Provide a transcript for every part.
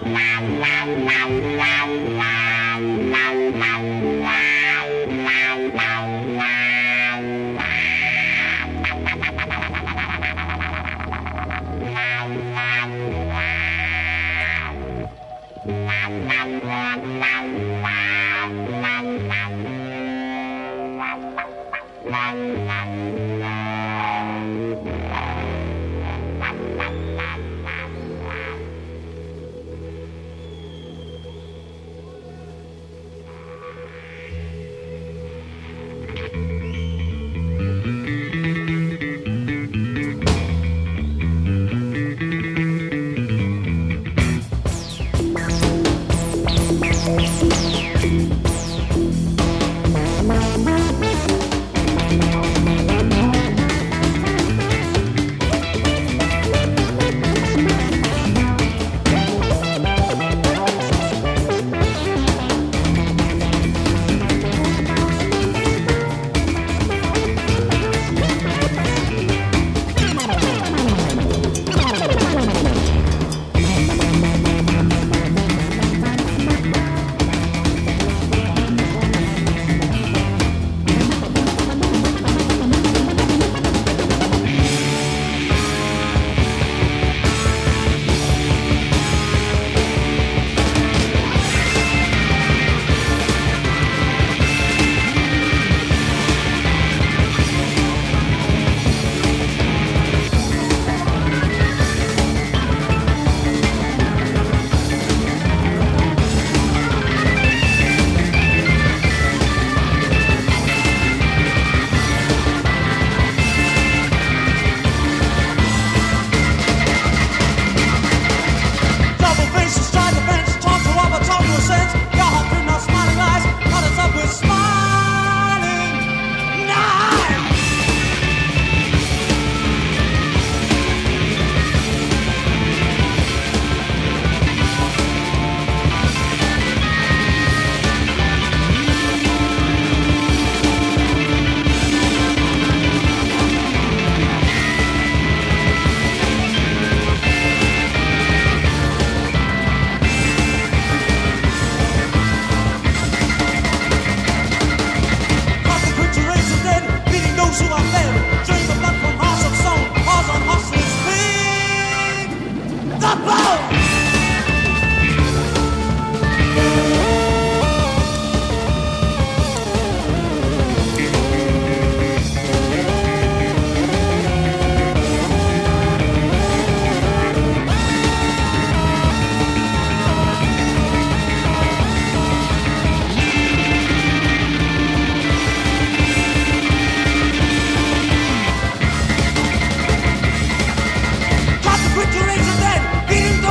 Got to quit your razor dead, beating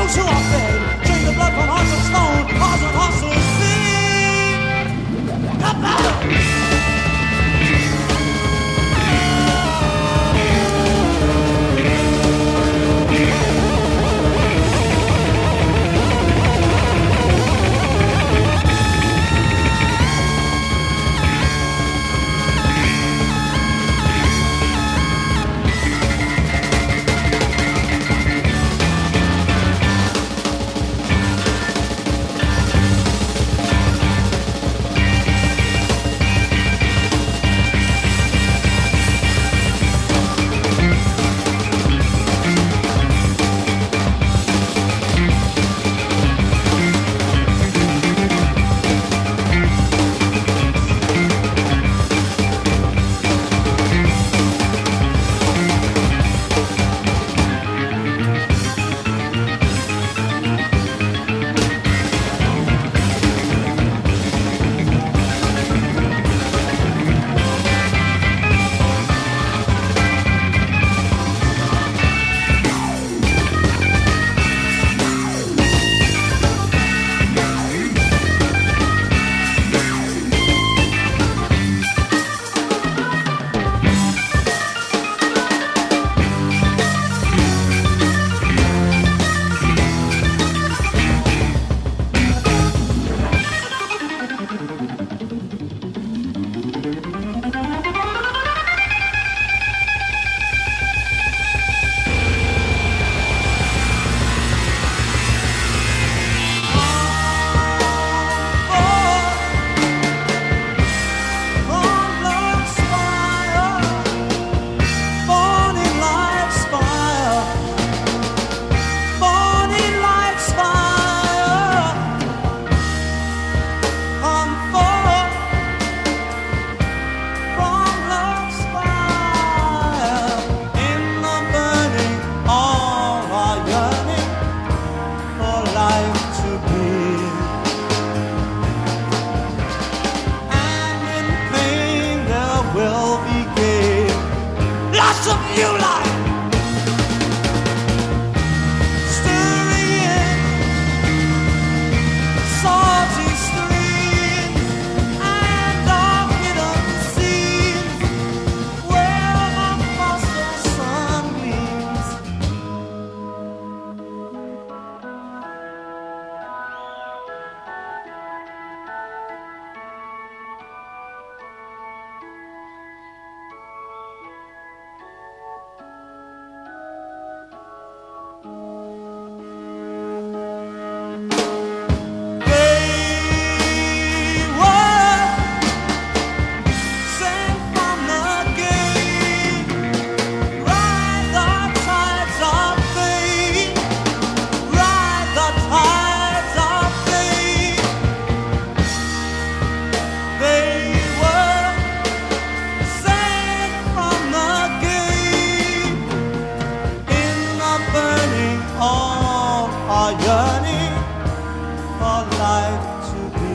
are yearning for life to be.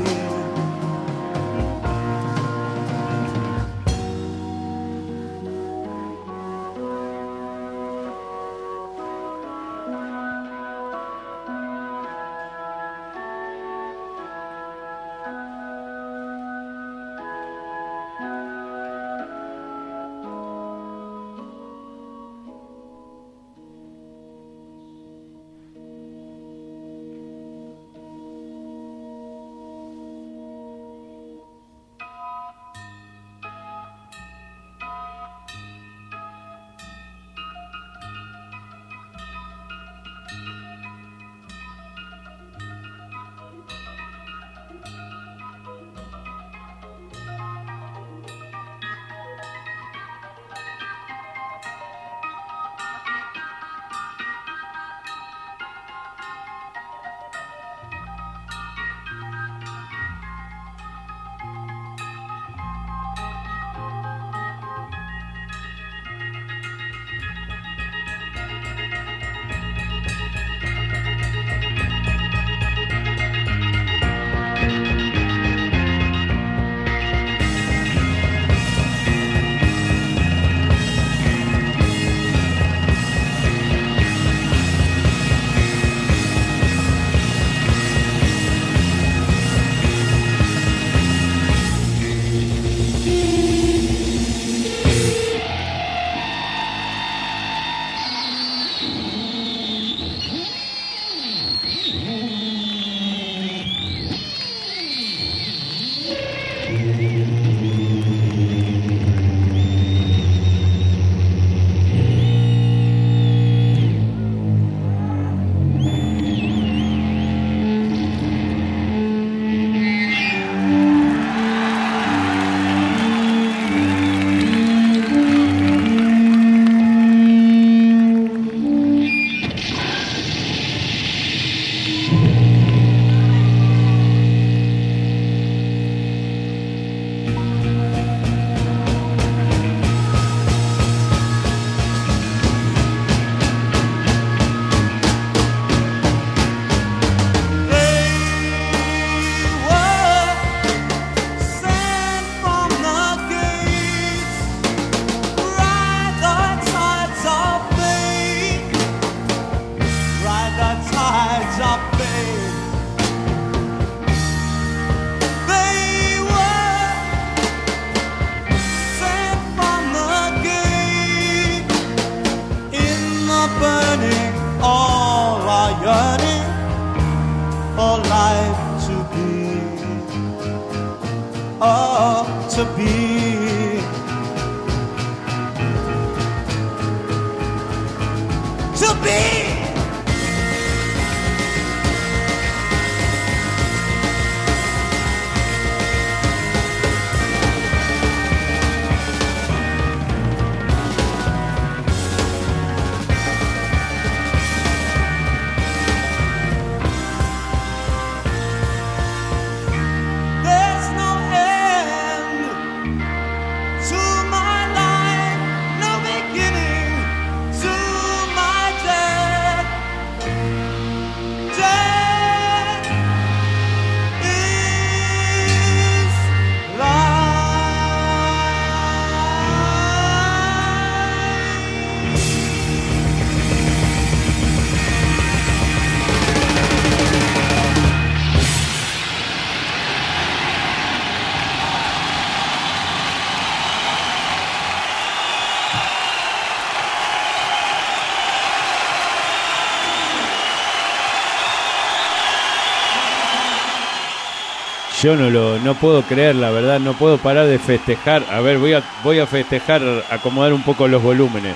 Yo no puedo creer, la verdad, no puedo parar de festejar. A ver, voy a festejar, acomodar un poco los volúmenes,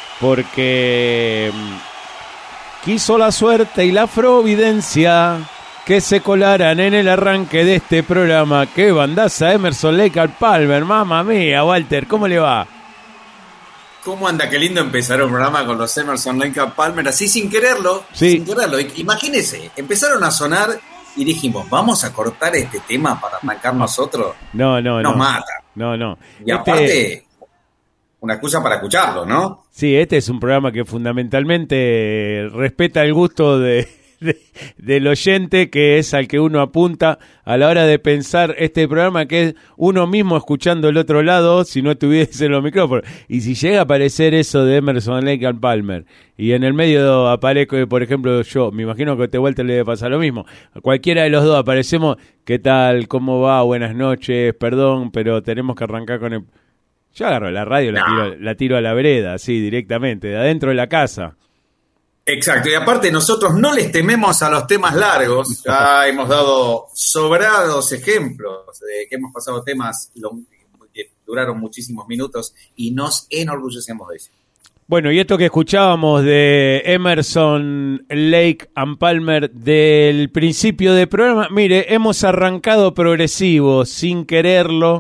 porque quiso la suerte y la providencia que se colaran en el arranque de este programa. ¡Qué bandaza! Emerson Lake and Palmer, mamma mía. Walter, ¿cómo le va? ¿Cómo anda? Qué lindo empezar un programa con los Emerson Lake and Palmer, así sin quererlo. Sí. Sin quererlo. Imagínese, empezaron a sonar y dijimos, ¿vamos a cortar este tema para arrancar nosotros? No. Nos mata. No. Y aparte, una excusa para escucharlo, ¿no? Sí, este es un programa que fundamentalmente respeta el gusto de del oyente, que es al que uno apunta a la hora de pensar este programa, que es uno mismo escuchando el otro lado, si no estuviese en los micrófonos. Y si llega a aparecer eso de Emerson, Lake and Palmer, y en el medio aparezco, por ejemplo, yo, me imagino que a Walter le debe pasar lo mismo. A cualquiera de los dos aparecemos, ¿qué tal? ¿Cómo va? Buenas noches, perdón, pero tenemos que arrancar con el... Yo agarro la radio, la tiro a la vereda, así, directamente, de adentro de la casa. Exacto, y aparte nosotros no les tememos a los temas largos, ya hemos dado sobrados ejemplos de que hemos pasado temas que duraron muchísimos minutos y nos enorgullecemos de eso. Bueno, y esto que escuchábamos de Emerson, Lake and Palmer del principio del programa, mire, hemos arrancado progresivo, sin quererlo,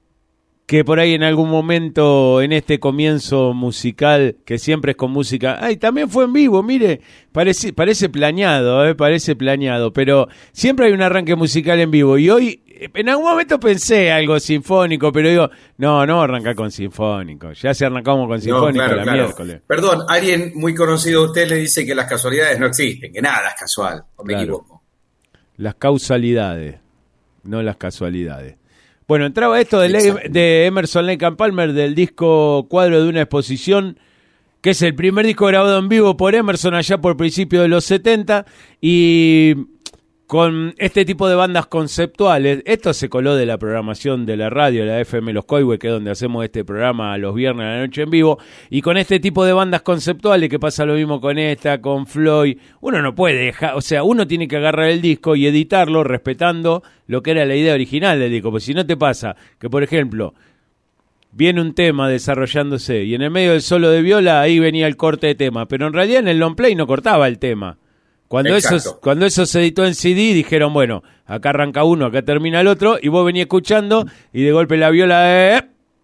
que por ahí en algún momento en este comienzo musical, que siempre es con música, también fue en vivo, mire, parece planeado, parece planeado, pero siempre hay un arranque musical en vivo, y hoy en algún momento pensé algo sinfónico, pero digo, no vamos a arrancar con sinfónico, ya se arrancamos con sinfónico claro. Miércoles. Perdón, alguien muy conocido de usted le dice que las casualidades no existen, que nada es casual, o me equivoco. Las causalidades, no las casualidades. Bueno, entraba esto de Emerson, Lake and Palmer del disco Cuadro de una exposición, que es el primer disco grabado en vivo por Emerson allá por principios de los 70, y con este tipo de bandas conceptuales. Esto se coló de la programación de la radio, la FM Los Coihues, que es donde hacemos este programa los viernes a la noche en vivo, y con este tipo de bandas conceptuales, que pasa lo mismo con esta, con Floyd, uno no puede dejar, o sea, uno tiene que agarrar el disco y editarlo respetando lo que era la idea original del disco, porque si no te pasa que, por ejemplo, viene un tema desarrollándose y en el medio del solo de viola ahí venía el corte de tema, pero en realidad en el long play no cortaba el tema. Cuando eso se editó en CD, dijeron, bueno, acá arranca uno, acá termina el otro, y vos venís escuchando, y de golpe la viola,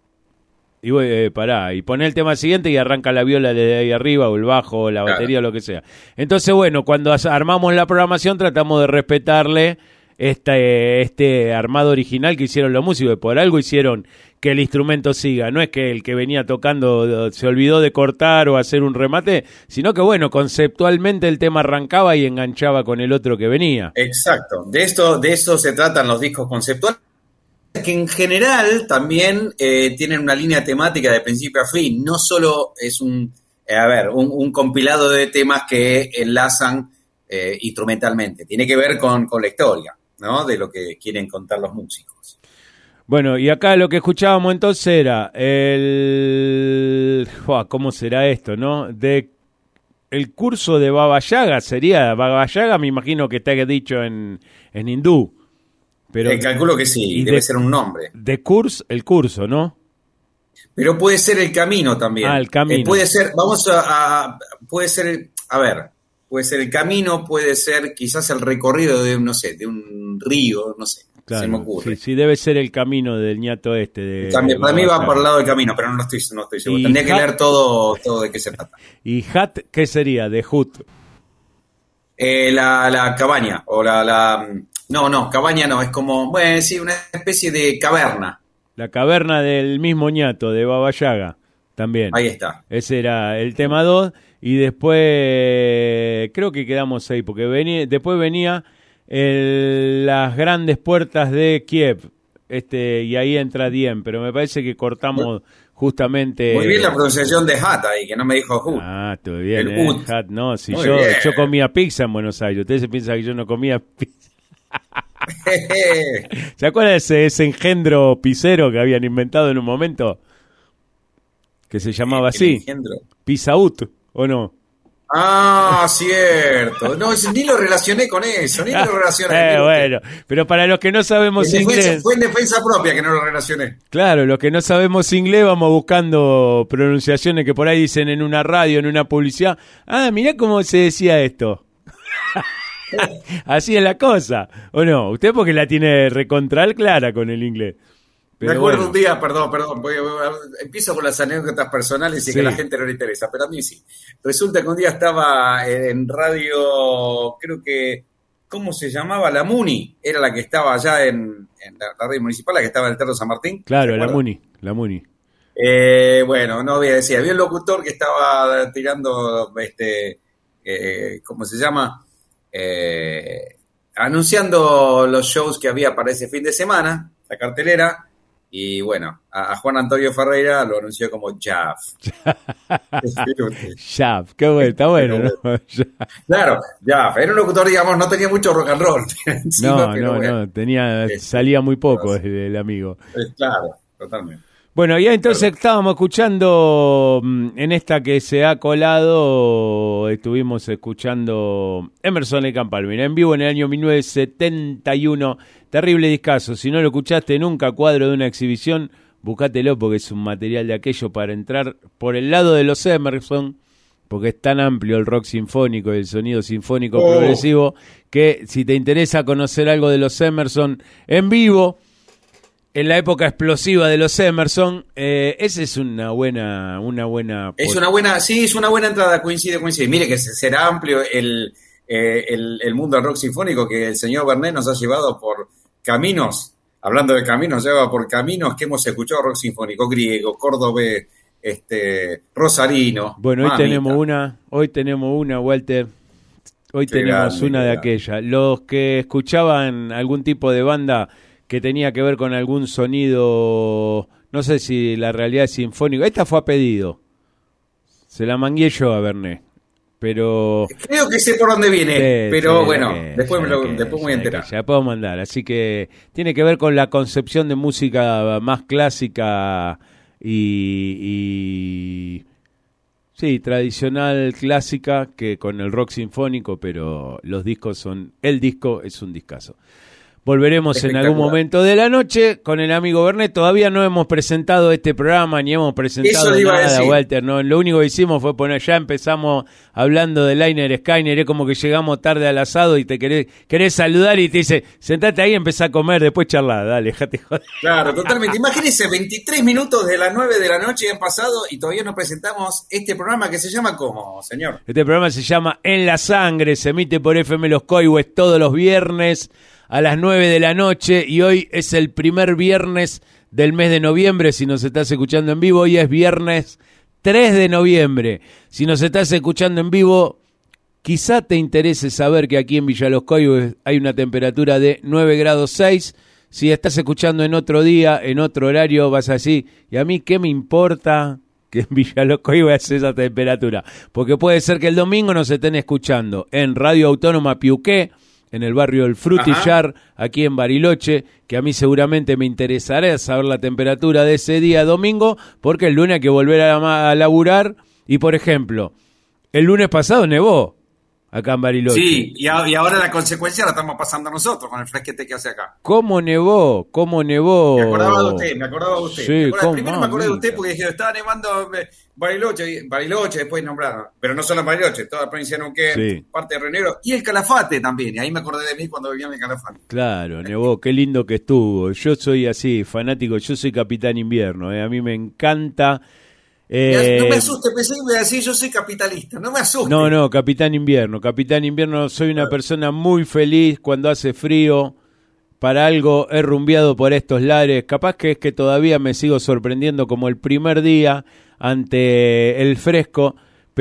y vos, pará, y poné el tema siguiente y arranca la viola desde ahí arriba, o el bajo, o la batería, o lo que sea. Entonces, bueno, cuando armamos la programación, tratamos de respetarle este armado original que hicieron los músicos, por algo hicieron que el instrumento siga, no es que el que venía tocando se olvidó de cortar o hacer un remate, sino que bueno, conceptualmente el tema arrancaba y enganchaba con el otro que venía. Exacto, de eso se tratan los discos conceptuales, que en general también tienen una línea temática de principio a fin, no solo es un compilado de temas que enlazan instrumentalmente, tiene que ver con la historia, ¿no? De lo que quieren contar los músicos. Bueno, y acá lo que escuchábamos entonces era ¿cómo será esto, no? El curso de Baba Yaga, sería Baba Yaga, me imagino que está dicho en hindú. Pero calculo que sí, debe ser un nombre. El curso, ¿no? Pero puede ser el camino también. El camino. Puede ser el camino, puede ser quizás el recorrido de un río, no sé. Claro, se me ocurre. Sí, debe ser el camino del ñato este. Para mí va por el lado del camino, pero no estoy seguro. Tendría que leer todo de qué se trata. ¿Y Hat qué sería? De Hut. La cabaña, o No, cabaña no, es como, una especie de caverna. La caverna del mismo ñato, de Baba Yaga, también. Ahí está. Ese era el tema 2, y después, creo que quedamos ahí, porque después venía las grandes puertas de Kiev, y ahí entra Diem, pero me parece que cortamos justamente... Muy bien la pronunciación de Hat ahí, que no me dijo Hut. Estuvo bien, Hat, no, si muy yo bien. Yo comía pizza en Buenos Aires, ustedes se piensan que yo no comía pizza. ¿Se acuerdan de ese engendro pizzero que habían inventado en un momento? Que se llamaba así. Pizzaut, ¿o no? Ah, cierto. No, ni lo relacioné con eso, bueno, pero para los que no sabemos inglés... Fue en defensa propia que no lo relacioné. Claro, los que no sabemos inglés vamos buscando pronunciaciones que por ahí dicen en una radio, en una publicidad. Mirá cómo se decía esto. Así es la cosa, ¿o no? Usted porque la tiene recontral clara con el inglés. Me acuerdo un día, perdón, empiezo con las anécdotas personales y que a la gente no le interesa, pero a mí sí. Resulta que un día estaba en radio, creo que, ¿cómo se llamaba? La Muni, era la que estaba allá en la radio municipal, la que estaba en el Teatro San Martín. Claro, la Muni. No voy a decir, había un locutor que estaba tirando, ¿cómo se llama? anunciando los shows que había para ese fin de semana, la cartelera, y bueno, a Juan Antonio Ferreira lo anunció como Jaff. Jaff, qué bueno, está bueno, ¿no? Claro, Jaff, era un locutor, digamos, no tenía mucho rock and roll. No, salía muy poco el amigo. Claro, totalmente. Bueno, ya entonces estábamos escuchando, en esta que se ha colado, estuvimos escuchando Emerson Lake and Palmer en vivo en el año 1971, terrible discazo, si no lo escuchaste nunca, cuadro de una exhibición, buscátelo porque es un material de aquello para entrar por el lado de los Emerson, porque es tan amplio el rock sinfónico y el sonido sinfónico progresivo, que si te interesa conocer algo de los Emerson en vivo, en la época explosiva de los Emerson, esa es una buena... Es una buena entrada, coincide. Mire que será amplio el mundo del rock sinfónico que el señor Bernet nos ha llevado por caminos, hablando de caminos, lleva por caminos que hemos escuchado rock sinfónico, griego, cordobés, rosarino. Bueno, hoy tenemos una, Walter, hoy qué tenemos grande, una de aquellas. Los que escuchaban algún tipo de banda que tenía que ver con algún sonido, no sé si la realidad es sinfónico. Esta fue a pedido. Se la mangué yo a Bernet, pero... Creo que sé por dónde viene, pero bueno, después me voy a enterar. Ya puedo mandar, así que tiene que ver con la concepción de música más clásica y sí, tradicional, clásica, que con el rock sinfónico, pero los discos el disco es un discazo. Volveremos en algún momento de la noche con el amigo Bernet. Todavía no hemos presentado este programa, ni hemos presentado nada, Walter. No, lo único que hicimos fue ya empezamos hablando de Liner Skyner. Es como que llegamos tarde al asado y te querés saludar y te dice, sentate ahí y empezá a comer, después charlar. Dale, déjate joder. Claro, totalmente. Imagínense, 23 minutos de las 9 de la noche han pasado y todavía no presentamos este programa que se llama ¿cómo, señor? Este programa se llama En la Sangre, se emite por FM Los Coihues todos los viernes a las 9 de la noche y hoy es el primer viernes del mes de noviembre, si nos estás escuchando en vivo, hoy es viernes 3 de noviembre. Si nos estás escuchando en vivo, quizá te interese saber que aquí en Villa Los Coihues hay una temperatura de 9 grados 6. Si estás escuchando en otro día, en otro horario, vas a decir, ¿y a mí qué me importa que en Villa Los Coihues esa temperatura? Porque puede ser que el domingo nos estén escuchando en Radio Autónoma Piuqué, en el barrio del Frutillar, aquí en Bariloche, que a mí seguramente me interesará saber la temperatura de ese día domingo, porque el lunes hay que volver a laburar, y por ejemplo, el lunes pasado nevó acá en Bariloche. Sí, y ahora la consecuencia la estamos pasando nosotros con el fresquete que hace acá. ¿Cómo nevó? Me acordaba de usted. Sí, primero me acordé de usted porque dije, estaba nevando Bariloche, después nombraron, pero no solo Bariloche, toda la provincia de Neuquén, parte de Río Negro, y el Calafate también, y ahí me acordé de mí cuando vivía en el Calafate. Claro, nevó, qué lindo que estuvo. Yo soy así, fanático, yo soy Capitán Invierno, a mí me encanta... no me asuste, pensé que me iba a decir yo soy capitalista, no me asuste. No, Capitán Invierno, soy una persona muy feliz cuando hace frío, para algo he rumbeado por estos lares, capaz que es que todavía me sigo sorprendiendo como el primer día ante el fresco,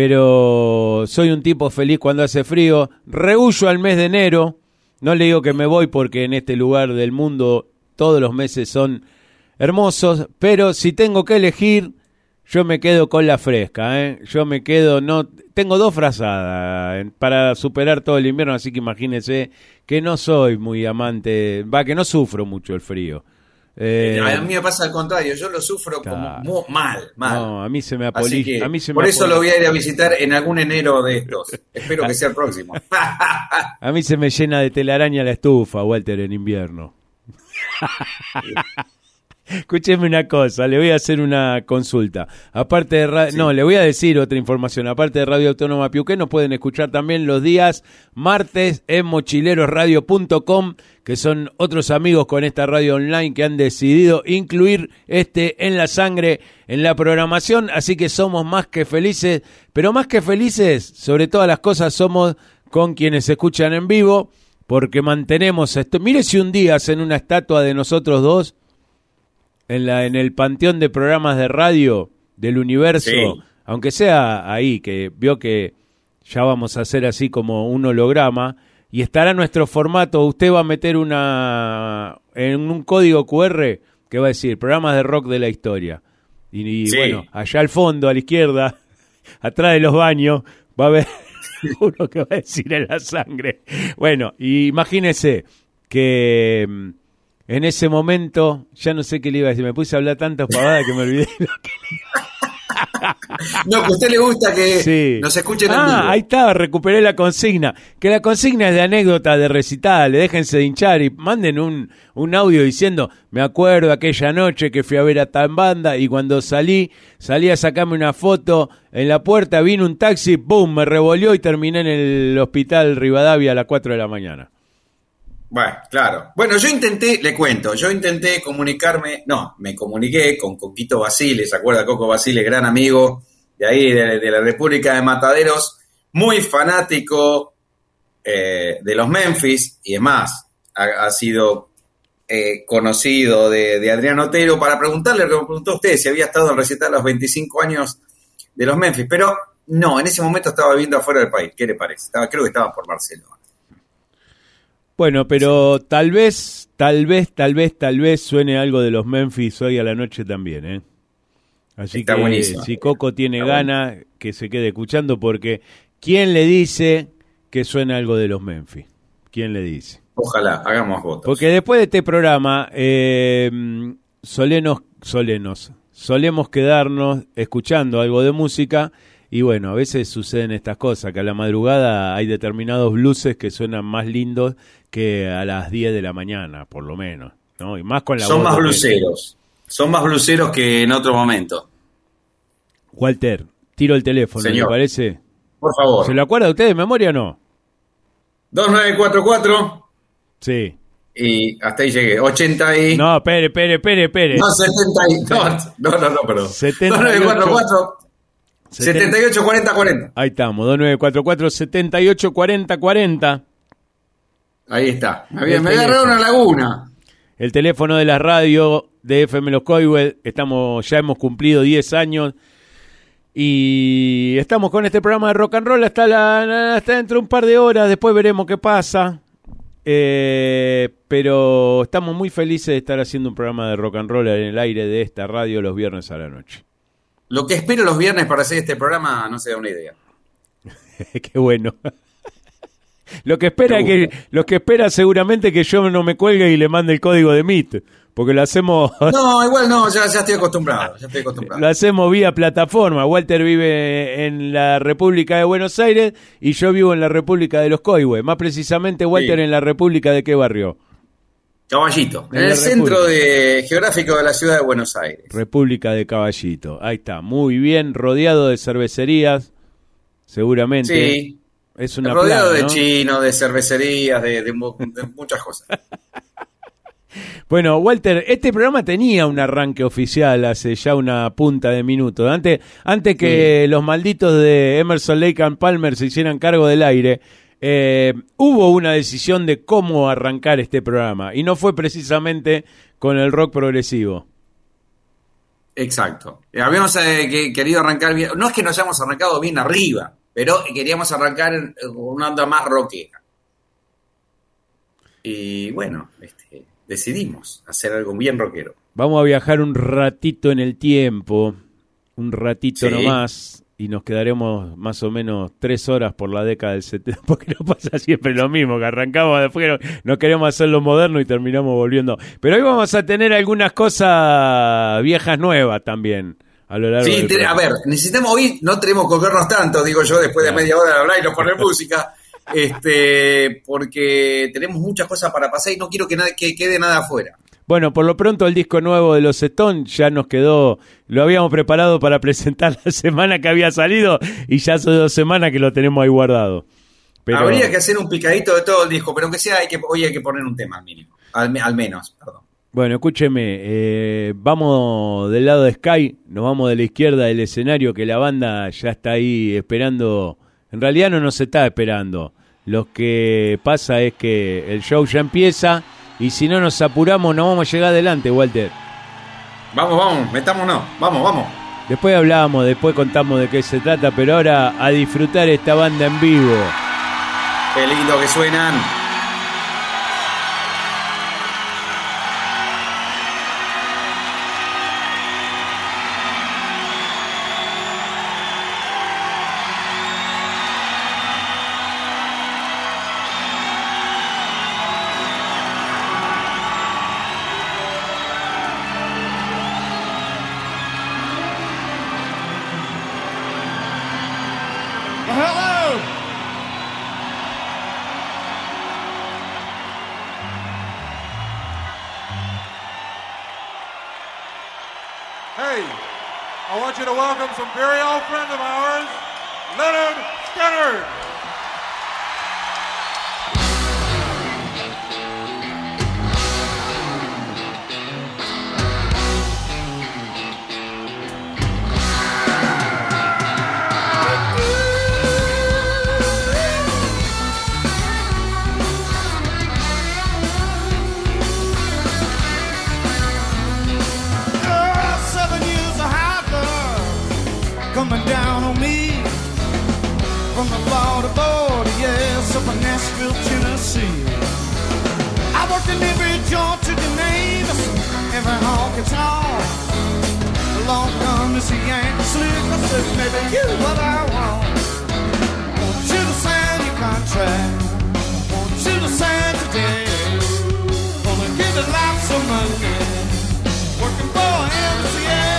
pero soy un tipo feliz cuando hace frío, rehuyo al mes de enero, no le digo que me voy porque en este lugar del mundo todos los meses son hermosos, pero si tengo que elegir... Yo me quedo con la fresca, tengo 2 frazadas para superar todo el invierno, así que imagínense que no soy muy amante, que no sufro mucho el frío. A mí me pasa al contrario, yo lo sufro como mal. No, a mí se me apolilla. Por eso lo voy a ir a visitar en algún enero de estos, espero que sea el próximo. A mí se me llena de telaraña la estufa, Walter, en invierno. Escúcheme una cosa, le voy a hacer una consulta. Aparte de le voy a decir otra información. Aparte de Radio Autónoma Piuquén, nos pueden escuchar también los días martes en mochilerosradio.com, que son otros amigos con esta radio online que han decidido incluir En la Sangre en la programación. Así que somos más que felices, pero más que felices, sobre todas las cosas, somos con quienes escuchan en vivo, porque mantenemos esto. Mire si un día hacen una estatua de nosotros dos en el panteón de programas de radio del universo, aunque sea ahí, que vio que ya vamos a hacer así como un holograma, y estará nuestro formato. Usted va a meter en un código QR que va a decir programas de rock de la historia. Y Sí. bueno, allá al fondo, a la izquierda, atrás de los baños, va a haber uno que va a decir en la sangre. Bueno, y imagínese que en ese momento, ya no sé qué le iba a decir, me puse a hablar tantas pavadas que me olvidé lo que No, que a usted le gusta que sí. nos escuchen en vivo. Ahí está, recuperé la consigna. Que la consigna es de anécdota, de recitales, déjense de hinchar y manden un audio diciendo, me acuerdo aquella noche que fui a ver a tal banda y cuando salí a sacarme una foto en la puerta, vino un taxi, ¡pum!, me revolvió y terminé en el hospital Rivadavia a las 4 de la mañana. Bueno, claro. Bueno, le cuento, me comuniqué con Coquito Basile, ¿se acuerda? Coco Basile, gran amigo de ahí, de la República de Mataderos, muy fanático de los Memphis, y es más, ha sido conocido de Adrián Otero, para preguntarle, lo que me preguntó usted, si había estado en recital a los 25 años de los Memphis, pero no, en ese momento estaba viviendo afuera del país, ¿qué le parece? Creo que estaba por Barcelona. Bueno, pero tal vez suene algo de los Memphis hoy a la noche también, ¿eh? Así está que buenísimo. si Coco tiene ganas, que se quede escuchando, porque ¿quién le dice que suena algo de los Memphis? ¿Quién le dice? Ojalá, hagamos votos. Porque después de este programa, solemos quedarnos escuchando algo de música. Y bueno, a veces suceden estas cosas, que a la madrugada hay determinados blueses que suenan más lindos que a las 10 de la mañana, por lo menos, ¿no? Y más con la Son voz más de bluseros. Son más bluseros que en otro momento. Walter, tiro el teléfono, Señor. ¿le parece? Por favor. ¿Se lo acuerda usted de memoria o no? 2944 Sí. y hasta ahí llegué. 80 y... No, espere. No, 70 y... No, perdón. 2944 78 40 40. Ahí estamos, 2944 78 40 40. Ahí está. Me agarraron una laguna. El teléfono de la radio de FM Los Coihues. Ya hemos cumplido 10 años y estamos con este programa de rock and roll hasta dentro de un par de horas. Después veremos qué pasa. Pero estamos muy felices de estar haciendo un programa de rock and roll en el aire de esta radio los viernes a la noche. Lo que espero los viernes para hacer este programa no se da una idea. Qué bueno. Lo que espera seguramente que yo no me cuelgue y le mande el código de Meet, porque lo hacemos. No, igual no, ya estoy acostumbrado. Lo hacemos vía plataforma. Walter vive en la República de Buenos Aires y yo vivo en la República de Los Coihues. Más precisamente, Walter, sí. ¿En la República de qué barrio? Caballito, en el centro geográfico de la ciudad de Buenos Aires. República de Caballito. Ahí está, muy bien, rodeado de cervecerías, seguramente. Sí. Es una rodeado plaga, de ¿no? chinos, de cervecerías, de muchas cosas. Bueno, Walter, este programa tenía un arranque oficial hace ya una punta de minutos. Antes que los malditos de Emerson, Lake and Palmer se hicieran cargo del aire, hubo una decisión de cómo arrancar este programa. Y no fue precisamente con el rock progresivo. Exacto. Habíamos querido arrancar bien. No es que nos hayamos arrancado bien arriba, pero queríamos arrancar con una onda más rockera. Y bueno, decidimos hacer algo bien rockero. Vamos a viajar un ratito en el tiempo, un ratito Sí. nomás, y nos quedaremos más o menos 3 horas por la década del 70, porque no pasa siempre lo mismo, que arrancamos después, no queremos hacerlo moderno y terminamos volviendo. Pero hoy vamos a tener algunas cosas viejas nuevas también. A lo largo Sí, del a ver, necesitamos hoy, no tenemos que colgarnos tanto, digo yo, después de media hora de hablar y no poner música, porque tenemos muchas cosas para pasar y no quiero que quede nada afuera. Bueno, por lo pronto el disco nuevo de los Stones ya nos quedó, lo habíamos preparado para presentar la semana que había salido y ya hace 2 semanas que lo tenemos ahí guardado. Pero habría que hacer un picadito de todo el disco, pero aunque sea, hoy hay que poner un tema mínimo, al menos, perdón. bueno, escúcheme, vamos del lado de Sky, nos vamos de la izquierda del escenario, que la banda ya está ahí esperando. En realidad no nos está esperando. Lo que pasa es que el show ya empieza y si no nos apuramos no vamos a llegar adelante, Walter. Vamos, metámonos, vamos. Después hablamos, después contamos de qué se trata, pero ahora a disfrutar esta banda en vivo. Qué lindo que suenan. Hello! Hey, I want you to welcome some very old friend of ours, Leonard Skinner. Coming down on me from the Florida border, yes, up in Nashville, Tennessee. I worked in every joint to the name, every honky tonk. Along come this Yankee slick, I said, maybe you what I want. Want you to sign your contract, want you to sign today. Gonna give it lots of money, working for MCA.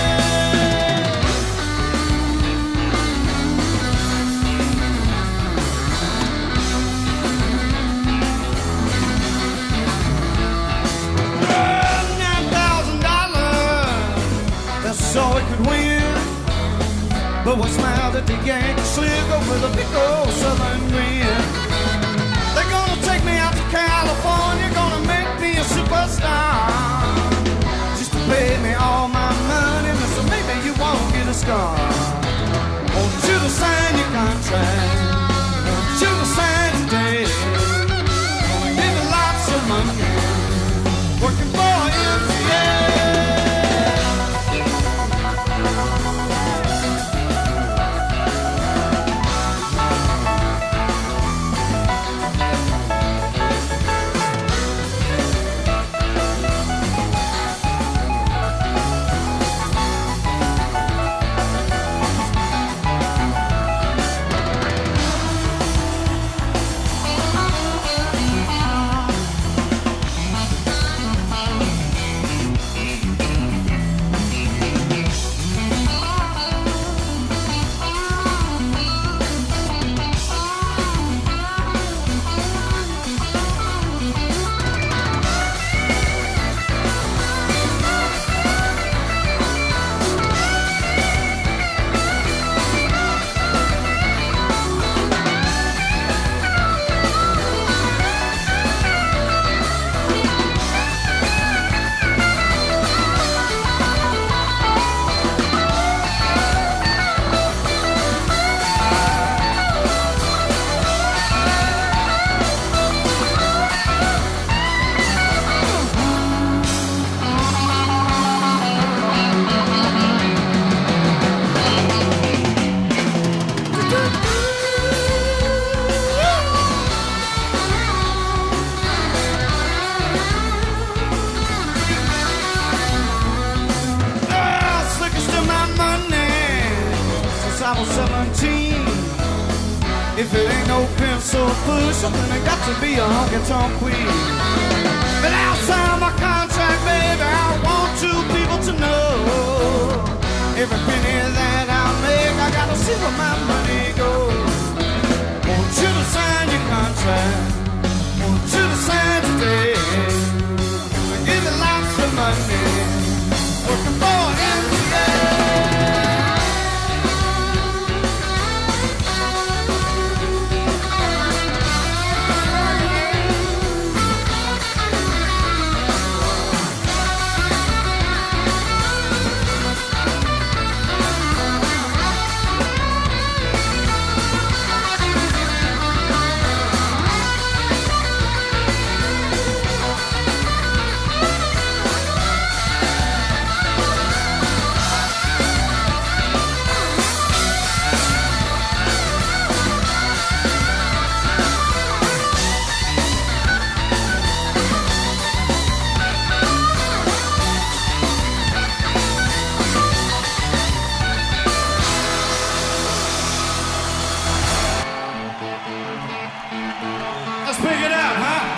So it could win, but we smiled at the Yankee slick over the big old southern wind. They're gonna take me out to California, gonna make me a superstar, just to pay me all my money, so maybe you won't get a scar. Want you to sign your contract, want you to sign today. Gonna give you lots of money, working for MCA. I was 17. If it ain't no pencil push, then it got to be a honky-tonk queen. But outside my contract, baby, I want two people to know every penny that I make, I gotta see where my money goes. Want you to sign your contract, want you to sign today. Give you lots of money, working for MCA. Let's pick it up, huh?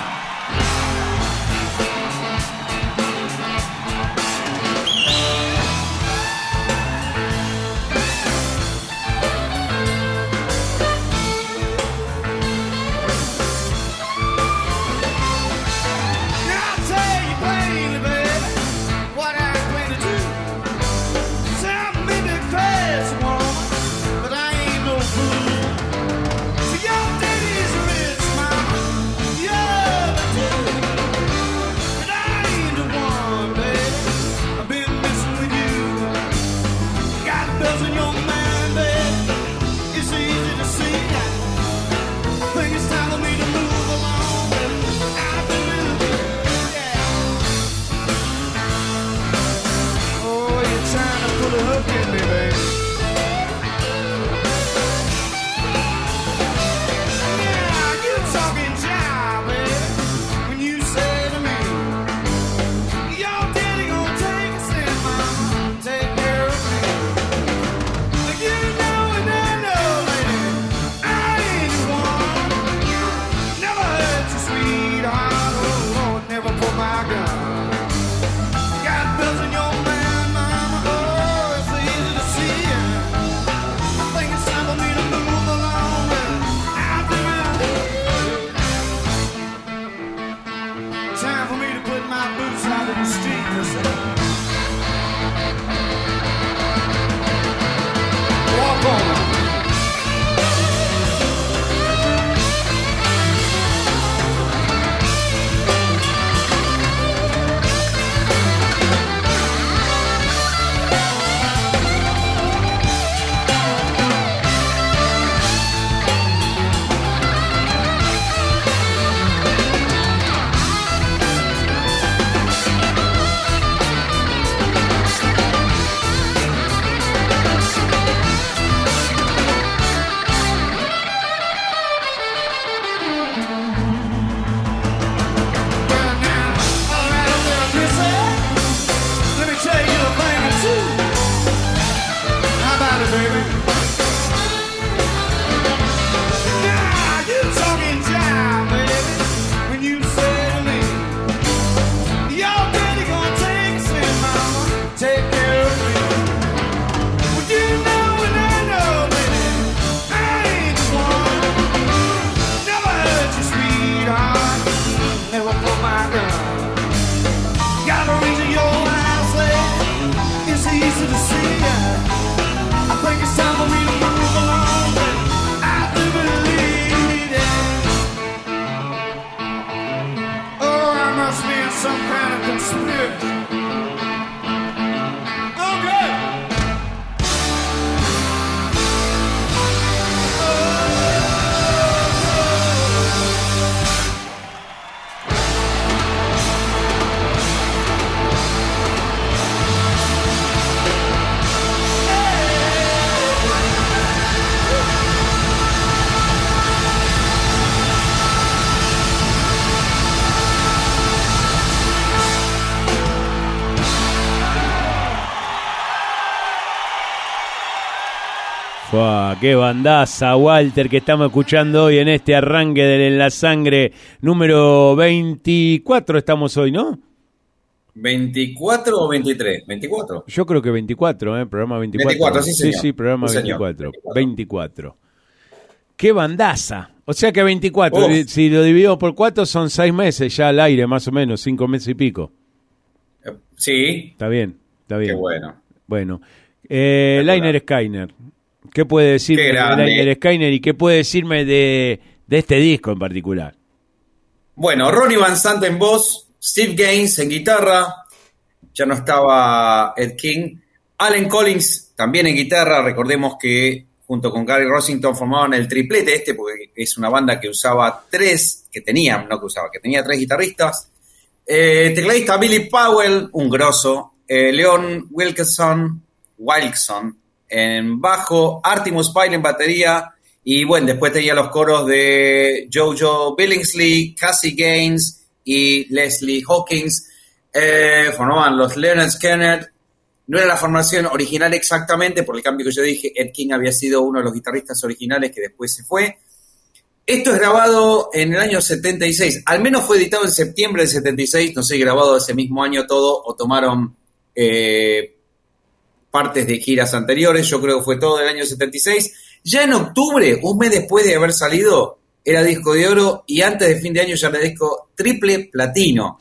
Qué bandaza, Walter, que estamos escuchando hoy en este arranque del En la Sangre número 24 estamos hoy, ¿no? 24 o 23, 24. Yo creo que 24, programa 24. 24, sí, señor. Sí, programa sí, 24. 24. Qué bandaza. O sea que 24, si lo divido por 4 son 6 meses ya al aire, más o menos, 5 meses y pico. Sí. Está bien. Qué bueno. Bueno, Lynyrd Skynyrd. ¿Qué puede decirme de Lynyrd Skynyrd y qué puede decirme de este disco en particular? Bueno, Ronnie Van Sant en voz, Steve Gaines en guitarra, ya no estaba Ed King, Allen Collins también en guitarra, recordemos que junto con Gary Rossington formaban el triplete porque es una banda que tenía 3 guitarristas, tecladista Billy Powell, un grosso, Leon Wilkeson en bajo, Artemus Pyle en batería, y bueno, después tenía los coros de Jojo Billingsley, Cassie Gaines y Leslie Hawkins, formaban los Lynyrd Skynyrd. No era la formación original exactamente, por el cambio que yo dije, Ed King había sido uno de los guitarristas originales que después se fue. Esto es grabado en el año 76, al menos fue editado en septiembre del 76, no sé, grabado ese mismo año todo, o tomaron partes de giras anteriores, yo creo que fue todo del año 76. Ya en octubre, un mes después de haber salido, era disco de oro, y antes de fin de año ya era disco triple platino.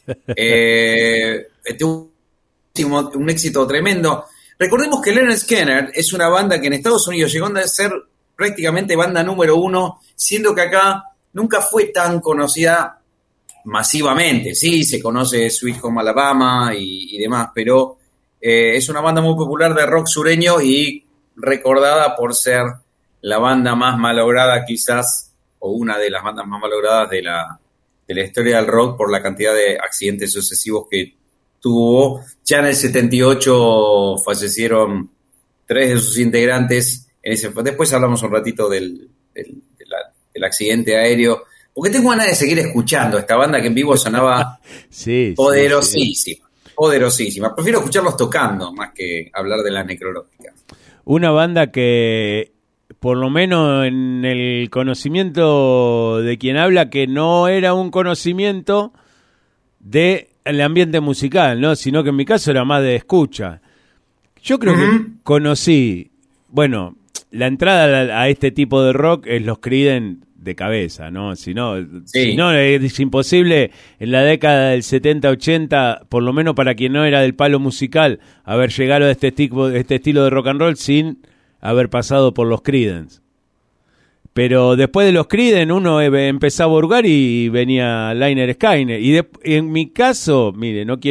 Tuvo un éxito tremendo. Recordemos que Lynyrd Skynyrd es una banda que en Estados Unidos llegó a ser prácticamente banda número 1, siendo que acá nunca fue tan conocida masivamente. Sí, se conoce Sweet Home Alabama y demás, pero es una banda muy popular de rock sureño y recordada por ser la banda más malograda quizás, o una de las bandas más malogradas de la historia del rock por la cantidad de accidentes sucesivos que tuvo. Ya en el 78 fallecieron 3 de sus integrantes. Después hablamos un ratito del accidente aéreo, porque tengo ganas de seguir escuchando esta banda que en vivo sonaba sí, poderosísima, sí. poderosísima. Prefiero escucharlos tocando más que hablar de las necrológicas. Una banda que, por lo menos en el conocimiento de quien habla, que no era un conocimiento del ambiente musical, ¿no? Sino que en mi caso era más de escucha. Yo creo que conocí, bueno, la entrada a este tipo de rock es los Creedence de cabeza, ¿no? Si no, es imposible en la década del 70-80, por lo menos para quien no era del palo musical, haber llegado a este estilo de rock and roll sin haber pasado por los Creedence. Pero después de los Creedence uno empezaba a hurgar y venía Lynyrd Skynyrd. Y en mi caso, mire, no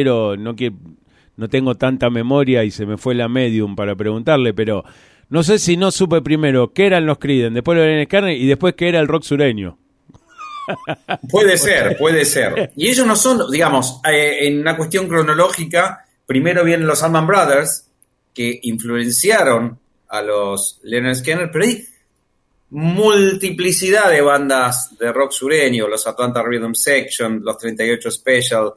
tengo tanta memoria y se me fue la medium para preguntarle, pero no sé si no supe primero qué eran los Creedence, después lo Lynyrd Skynyrd y después qué era el rock sureño. Puede ser. Y ellos no son, digamos, en una cuestión cronológica, primero vienen los Allman Brothers, que influenciaron a los Lynyrd Skynyrd, pero hay multiplicidad de bandas de rock sureño, los Atlanta Rhythm Section, los 38 Special,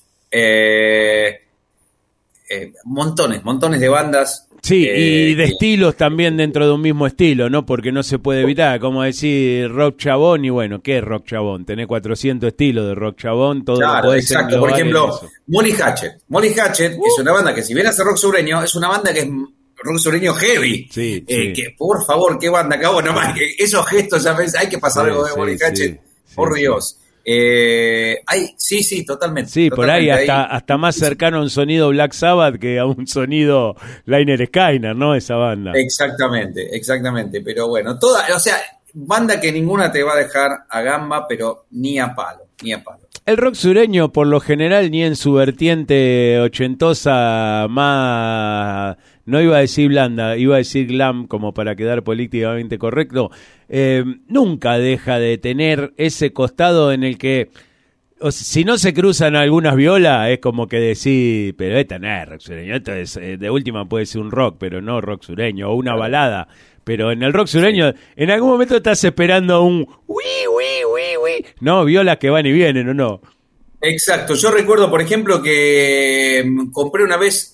montones de bandas. Sí, y de estilos también dentro de un mismo estilo, ¿no? Porque no se puede evitar, como decir rock chabón, y bueno, ¿qué es rock chabón? Tenés 400 estilos de rock chabón, todo. Claro, exacto. Por ejemplo, Molly Hatchet. Molly Hatchet es una banda que, si bien hace rock sureño, es una banda que es rock sureño heavy. Sí. Que, por favor, qué banda, cabrón, nomás, que esos gestos, ya ves, hay que pasar algo de Molly Hatchet, por Dios. Sí, totalmente. Sí, totalmente, por ahí hasta más cercano a un sonido Black Sabbath que a un sonido Lynyrd Skynyrd, ¿no? Esa banda. Exactamente. Pero bueno, banda que ninguna te va a dejar a gamba, pero ni a palo. El rock sureño, por lo general, ni en su vertiente ochentosa más, no iba a decir blanda, iba a decir glam, como para quedar políticamente correcto, nunca deja de tener ese costado en el que, si no se cruzan algunas violas, es como que decir, pero esta no es rock sureño, esto es, de última puede ser un rock, pero no rock sureño, o una balada. Pero en el rock sureño, en algún momento estás esperando un no, violas que van y vienen, ¿o no? Exacto. Yo recuerdo, por ejemplo, que compré una vez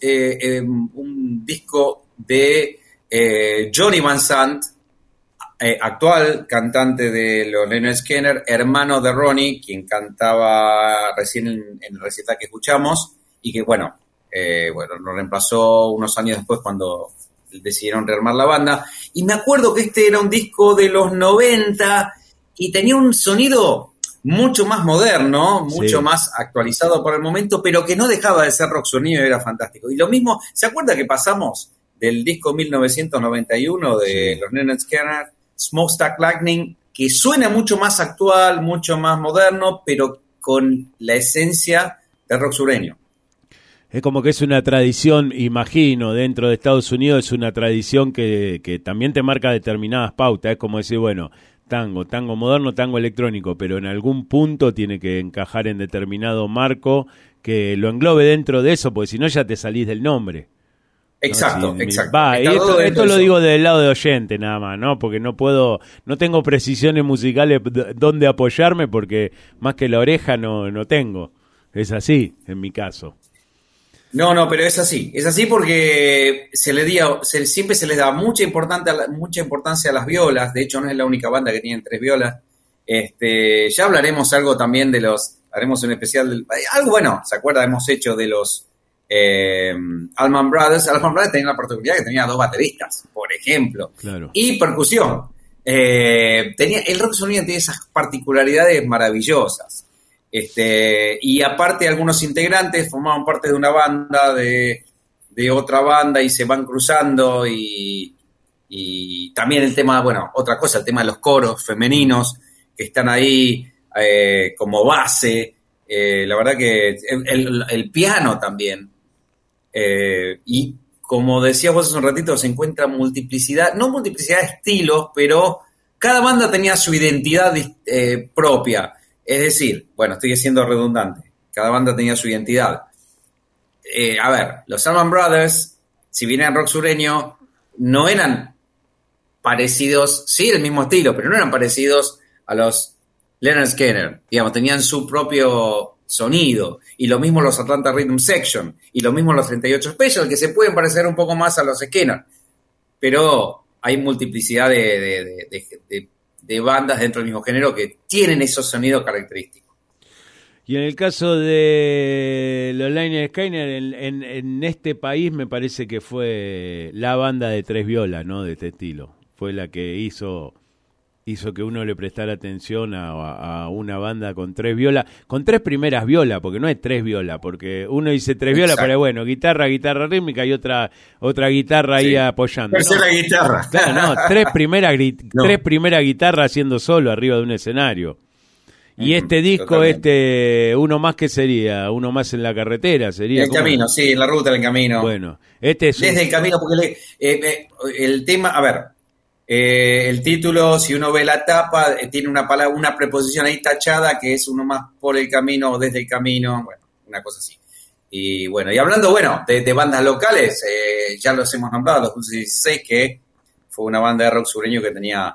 un disco de Johnny Van Sant, actual cantante de los Lynyrd Skynyrd, hermano de Ronnie, quien cantaba recién en el recital que escuchamos, y que, lo reemplazó unos años después cuando decidieron rearmar la banda. Y me acuerdo que este era un disco de los 90 y tenía un sonido mucho más moderno, mucho más actualizado por el momento, pero que no dejaba de ser rock sonido y era fantástico. Y lo mismo, ¿se acuerda que pasamos del disco 1991 de los Lynyrd Skynyrd, Smokestack Lightning, que suena mucho más actual, mucho más moderno, pero con la esencia del rock sureño? Es como que es una tradición, imagino, dentro de Estados Unidos es una tradición que también te marca determinadas pautas. Es como decir, bueno, tango moderno, tango electrónico, pero en algún punto tiene que encajar en determinado marco que lo englobe dentro de eso, porque si no ya te salís del nombre. Exacto, ¿no? exacto. Y esto lo digo del lado de oyente nada más, ¿no? Porque no tengo precisiones musicales donde apoyarme, porque más que la oreja no tengo. Es así, en mi caso. No, pero es así porque siempre se les da mucha importancia a las violas. De hecho, no es la única banda que tiene 3 violas. Ya hablaremos algo también haremos un especial, algo bueno, ¿se acuerda? Hemos hecho de los Allman Brothers. Allman Brothers tenía la particularidad que tenía 2 bateristas, por ejemplo. Claro. Y percusión. El rock sureño tiene esas particularidades maravillosas. Y aparte algunos integrantes formaban parte de una banda, de otra banda, y se van cruzando, y también el tema, otra cosa, el tema de los coros femeninos que están ahí como base, la verdad que el piano también, y como decías vos hace un ratito, se encuentra multiplicidad, no multiplicidad de estilos, pero cada banda tenía su identidad propia. Es decir, estoy siendo redundante, cada banda tenía su identidad. Los Allman Brothers, si bien eran rock sureño, no eran parecidos, sí, el mismo estilo, pero no eran parecidos a los Lynyrd Skynyrd, digamos, tenían su propio sonido, y lo mismo los Atlanta Rhythm Section, y lo mismo los 38 Special, que se pueden parecer un poco más a los Skynyrd, pero hay multiplicidad de bandas dentro del mismo género que tienen esos sonidos característicos. Y en el caso de los Lynyrd Skynyrd, en este país me parece que fue la banda de 3 violas, ¿no? De este estilo. Fue la que hizo que uno le prestara atención a una banda con 3 violas, con 3 primeras violas, porque no es 3 violas, porque uno dice 3 violas, pero guitarra rítmica y otra guitarra ahí apoyando. Tercera guitarra. Claro, no, 3 primeras guitarras haciendo solo arriba de un escenario. Y este disco, totalmente. Uno más, ¿qué sería? Uno más en la carretera, sería. En el camino, sí, en la ruta del camino. Bueno, desde el camino, porque el tema, el título, si uno ve la tapa, tiene una preposición ahí tachada, que es uno más por el camino o desde el camino, una cosa así. Y y hablando, de bandas locales, ya los hemos nombrado, los Dulce 16, que fue una banda de rock sureño que tenía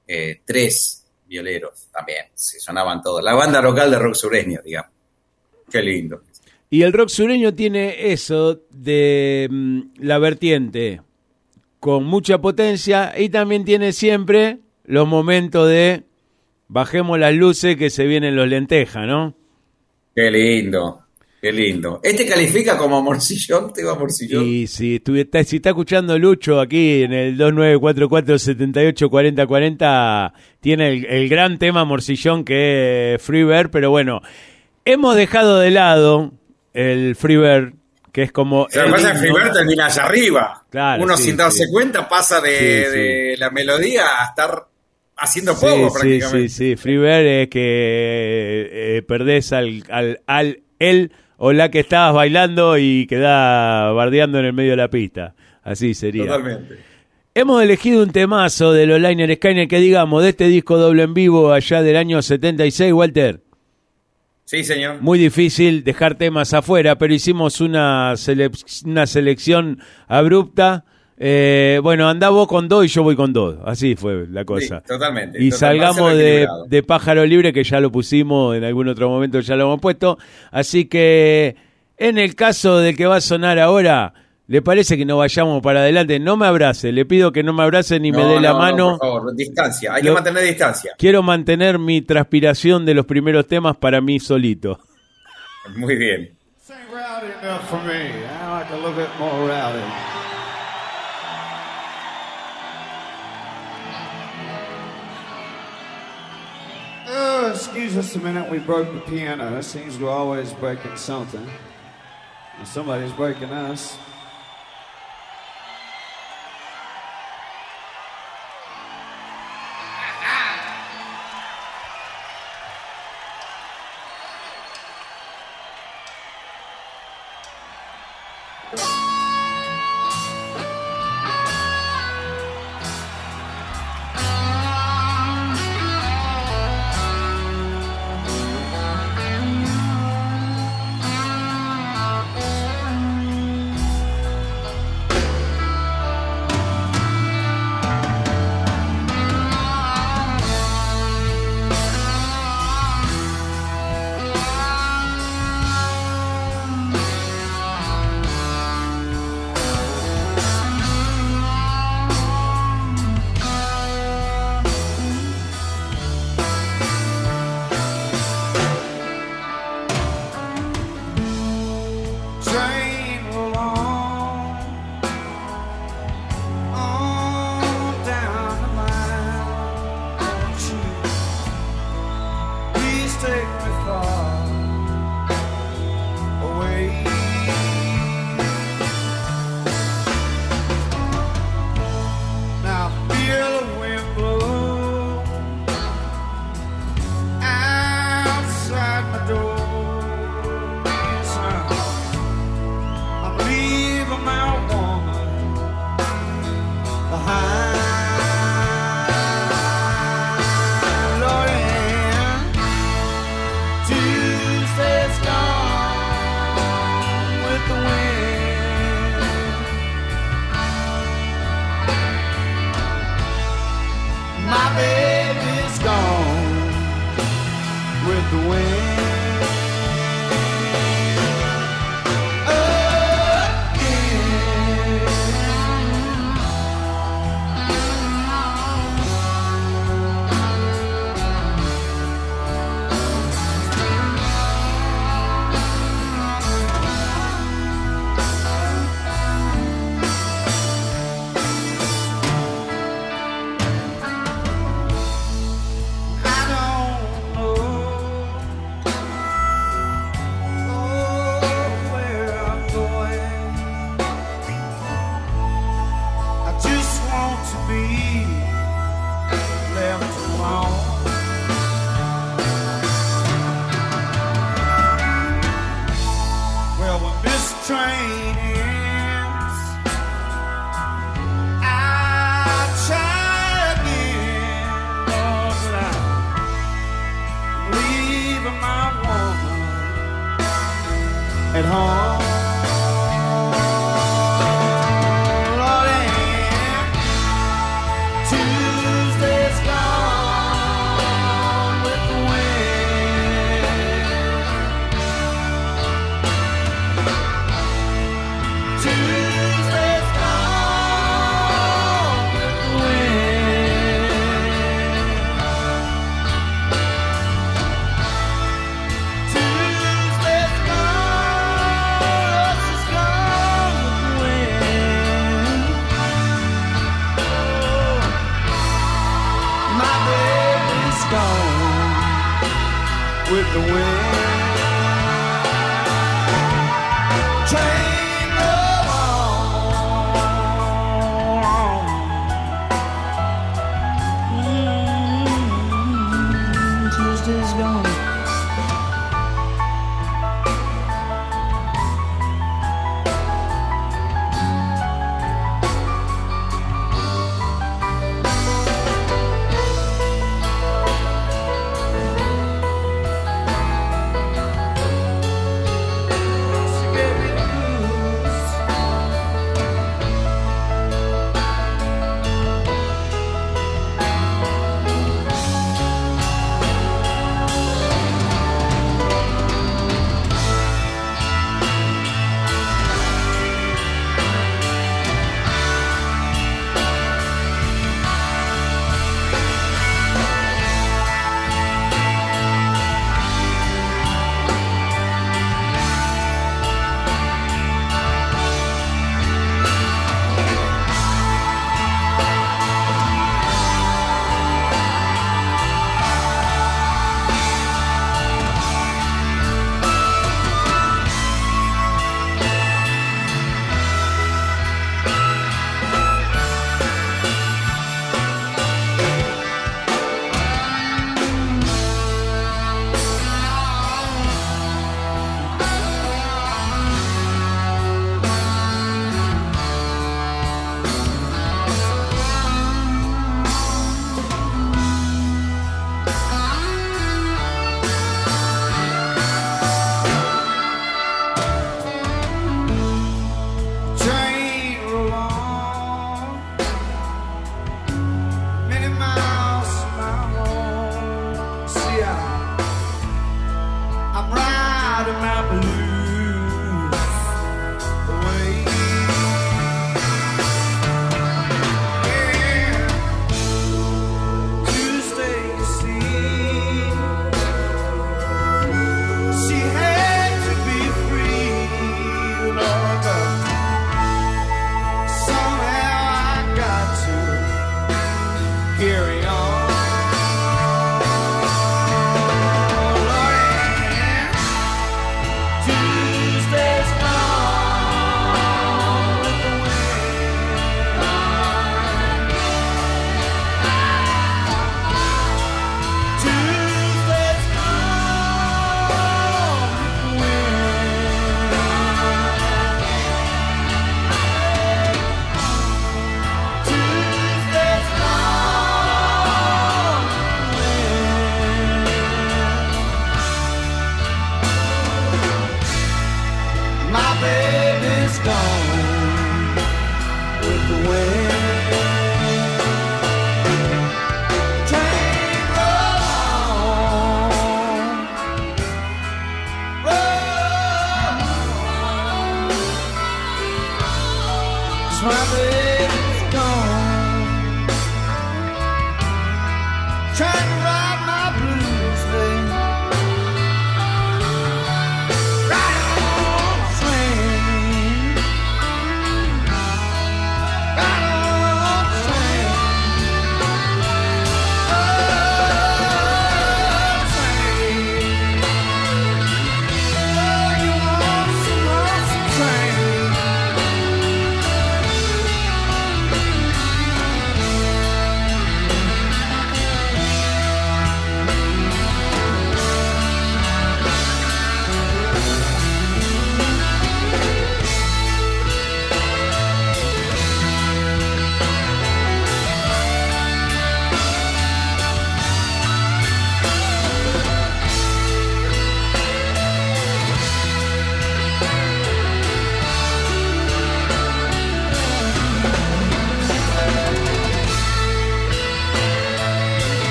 3 violeros también, se sonaban todos. La banda local de rock sureño, digamos. Qué lindo. Y el rock sureño tiene eso de la vertiente con mucha potencia, y también tiene siempre los momentos de bajemos las luces que se vienen los lentejas, ¿no? Qué lindo. Qué lindo. ¿Califica como morcillón? ¿Te va morcillón? Y si está escuchando Lucho aquí en el 2944-784040, tiene el gran tema morcillón que es Freebird, pero hemos dejado de lado el Freebird, que es como... O sea, lo que pasa es que Freebird termina allá arriba. Claro, uno sin darse cuenta pasa de la melodía a estar haciendo poco prácticamente. Sí. Freebird es que perdés él o la que estabas bailando y quedás bardeando en el medio de la pista. Así sería. Totalmente. Hemos elegido un temazo de los Lynyrd Skynyrd, que digamos, de este disco doble en vivo allá del año 76, Walter. Sí, señor. Muy difícil dejar temas afuera, pero hicimos una selección abrupta. Andá vos con 2 y yo voy con 2. Así fue la cosa. Sí, totalmente. Y salgamos de Pájaro Libre, que ya lo pusimos, en algún otro momento ya lo hemos puesto. Así que, en el caso del que va a sonar ahora, ¿le parece que no vayamos para adelante? No me abrace, le pido que no me abrace ni me dé la mano. No, por favor, distancia, hay que mantener distancia. Quiero mantener mi transpiración de los primeros temas para mí solito. Muy bien. This ain't rowdy enough for me. I like a little bit more rowdy. Excuse us a minute, we broke the piano. It seems we're always breaking something. And somebody's breaking us. take me far away. Now feel the wind blow outside my door. Yes, I'm leaving my woman behind. Lord, and Tuesday's gone with the wind. My baby's gone with the wind. At home, Lord, and Tuesday's gone with the wind. Tuesday's gone with the wind. Tuesday's with the wind. Train roll on. Tuesday's gone. carry on.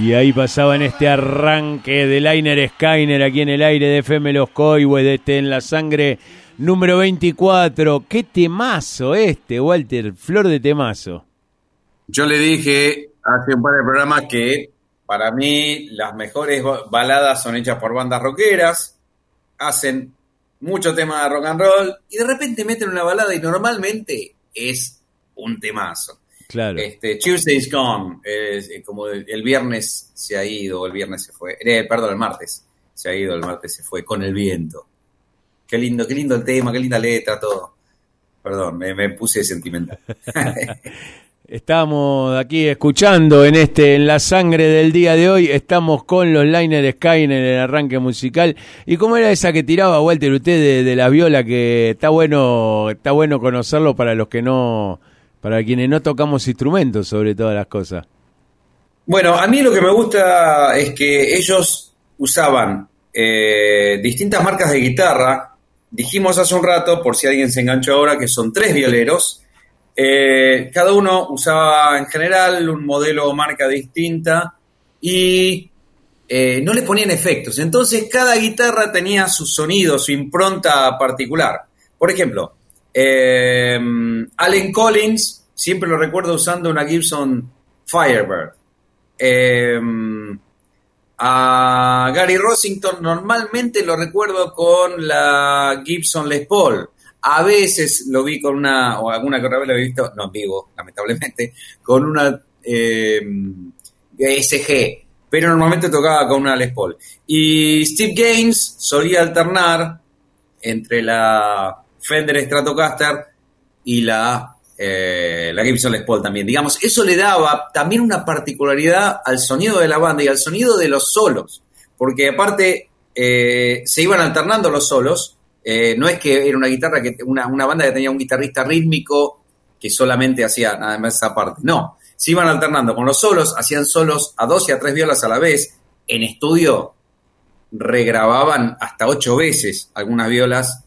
Y ahí pasaba en este arranque de Liner Skyner aquí en el aire de FM Los Coihues, de En la Sangre número 24. Qué temazo Walter, flor de temazo. Yo le dije hace un par de programas que para mí las mejores baladas son hechas por bandas rockeras, hacen mucho tema de rock and roll y de repente meten una balada y normalmente es un temazo. Claro. Tuesday's Gone, como el viernes se ha ido, el viernes se fue, perdón, el martes se ha ido, el martes se fue, con el viento. Qué lindo el tema, qué linda letra, todo. Perdón, me puse sentimental. Estamos aquí escuchando en la sangre del día de hoy, estamos con los Liner Skyner en el arranque musical. ¿Y cómo era esa que tiraba, Walter, usted de la viola? Que está bueno conocerlo para quienes no tocamos instrumentos, sobre todas las cosas. Bueno, a mí lo que me gusta es que ellos usaban distintas marcas de guitarra. Dijimos hace un rato, por si alguien se enganchó ahora, que son 3 violeros. Cada uno usaba en general un modelo o marca distinta y no le ponían efectos. Entonces cada guitarra tenía su sonido, su impronta particular. Por ejemplo, Allen Collins, siempre lo recuerdo usando una Gibson Firebird. A Gary Rossington normalmente lo recuerdo con la Gibson Les Paul. A veces lo vi con o alguna que otra vez lo he visto, no en vivo, lamentablemente, con una SG, pero normalmente tocaba con una Les Paul. Y Steve Gaines solía alternar entre la Fender Stratocaster y la Gibson Les Paul también. Digamos, eso le daba también una particularidad al sonido de la banda y al sonido de los solos, porque aparte se iban alternando los solos. No es que era una banda que tenía un guitarrista rítmico que solamente hacía nada más esa parte. No, se iban alternando con los solos, hacían solos a 2 y a 3 violas a la vez. En estudio regrababan hasta 8 veces algunas violas,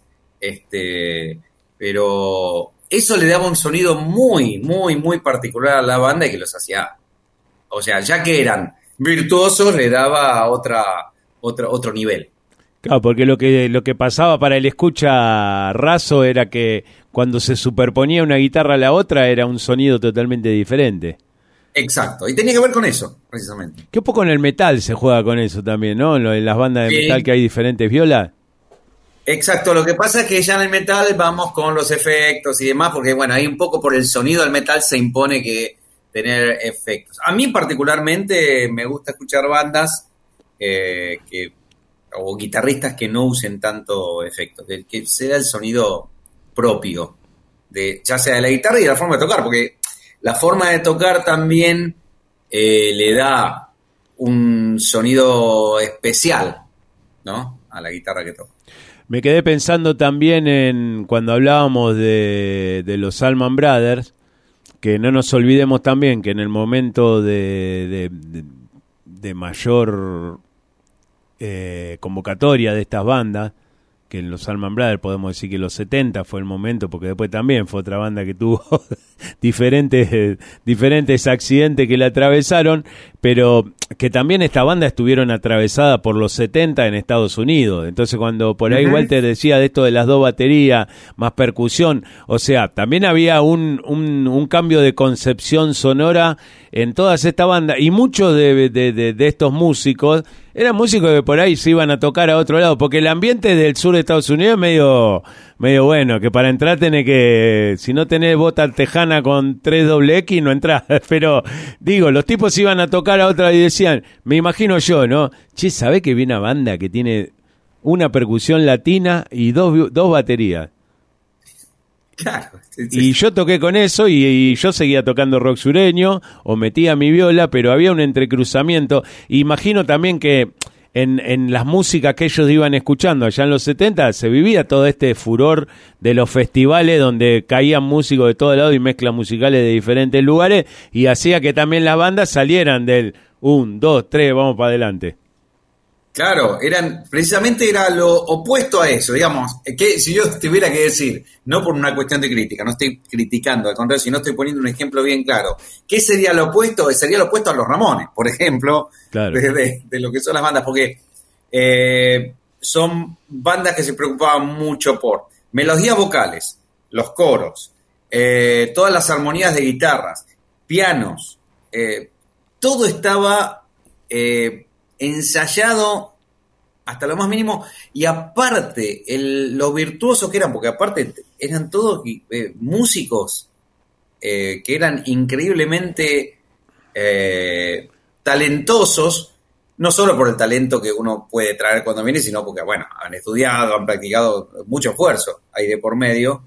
pero eso le daba un sonido muy, muy, muy particular a la banda y que los hacía, o sea, ya que eran virtuosos, le daba otro nivel. Claro, porque lo que pasaba para el escucha raso era que cuando se superponía una guitarra a la otra era un sonido totalmente diferente. Exacto, y tenía que ver con eso, precisamente. Que un poco en el metal se juega con eso también, ¿no? En las bandas de metal que hay diferentes violas. Exacto, lo que pasa es que ya en el metal vamos con los efectos y demás, porque bueno, ahí un poco por el sonido del metal se impone que tener efectos. A mí particularmente me gusta escuchar bandas o guitarristas que no usen tanto efectos, que sea el sonido propio, ya sea de la guitarra y de la forma de tocar, porque la forma de tocar también le da un sonido especial, ¿no?, a la guitarra que toca. Me quedé pensando también en cuando hablábamos de los Allman Brothers, que no nos olvidemos también que en el momento de mayor convocatoria de estas bandas, que en los Allman Brothers podemos decir que los 70 fue el momento, porque después también fue otra banda que tuvo diferentes accidentes que la atravesaron, pero que también esta banda estuvieron atravesadas por los 70 en Estados Unidos. Entonces cuando por ahí Walter decía de esto de las 2 baterías más percusión, o sea, también había un cambio de concepción sonora en todas estas bandas, y muchos de estos músicos eran músicos que por ahí se iban a tocar a otro lado, porque el ambiente del sur de Estados Unidos es medio bueno, que para entrar tenés que, si no tenés bota tejana con 3XX no entrás, pero digo, los tipos iban a tocar a otra y decían, me imagino yo, ¿no? Che, ¿sabés que viene una banda que tiene una percusión latina y dos baterías? Claro. Y yo toqué con eso y yo seguía tocando rock sureño o metía mi viola, pero había un entrecruzamiento. Imagino también que en las músicas que ellos iban escuchando allá en los 70 se vivía todo este furor de los festivales donde caían músicos de todo lado y mezclas musicales de diferentes lugares, y hacía que también las bandas salieran del 1, 2, 3, vamos para adelante. Claro, precisamente era lo opuesto a eso, digamos, que si yo tuviera que decir, no por una cuestión de crítica, no estoy criticando, al contrario, sino estoy poniendo un ejemplo bien claro, ¿qué sería lo opuesto? Sería lo opuesto a los Ramones, por ejemplo, claro, de lo que son las bandas, porque son bandas que se preocupaban mucho por melodías vocales, los coros, todas las armonías de guitarras, pianos, todo estaba ensayado hasta lo más mínimo, y aparte lo virtuosos que eran, porque aparte eran todos músicos que eran increíblemente talentosos, no solo por el talento que uno puede traer cuando viene, sino porque, bueno, han estudiado, han practicado, mucho esfuerzo ahí de por medio,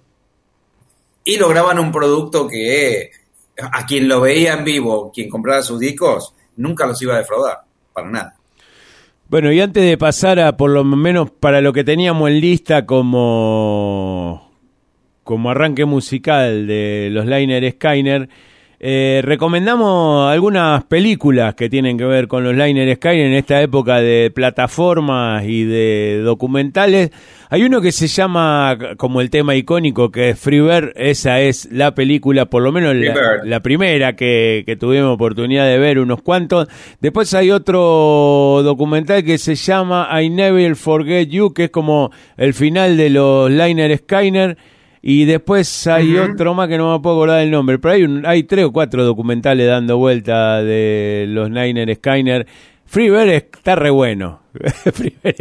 y lograban un producto que a quien lo veía en vivo, quien compraba sus discos, nunca los iba a defraudar, para nada. Bueno, y antes de pasar a, por lo menos para lo que teníamos en lista como arranque musical de los Lynyrd Skynyrd, recomendamos algunas películas que tienen que ver con los Lynyrd Skynyrd en esta época de plataformas y de documentales. Hay uno que se llama, como el tema icónico, que es Free Bird. Esa es la película, por lo menos la primera que tuvimos oportunidad de ver, unos cuantos. Después hay otro documental que se llama I Never Forget You, que es como el final de los Lynyrd Skynyrd. Y después hay otro más que no me puedo acordar del nombre, pero hay 3 o 4 documentales dando vuelta de los Lynyrd Skynyrd. Free Bird está re bueno. Free Bird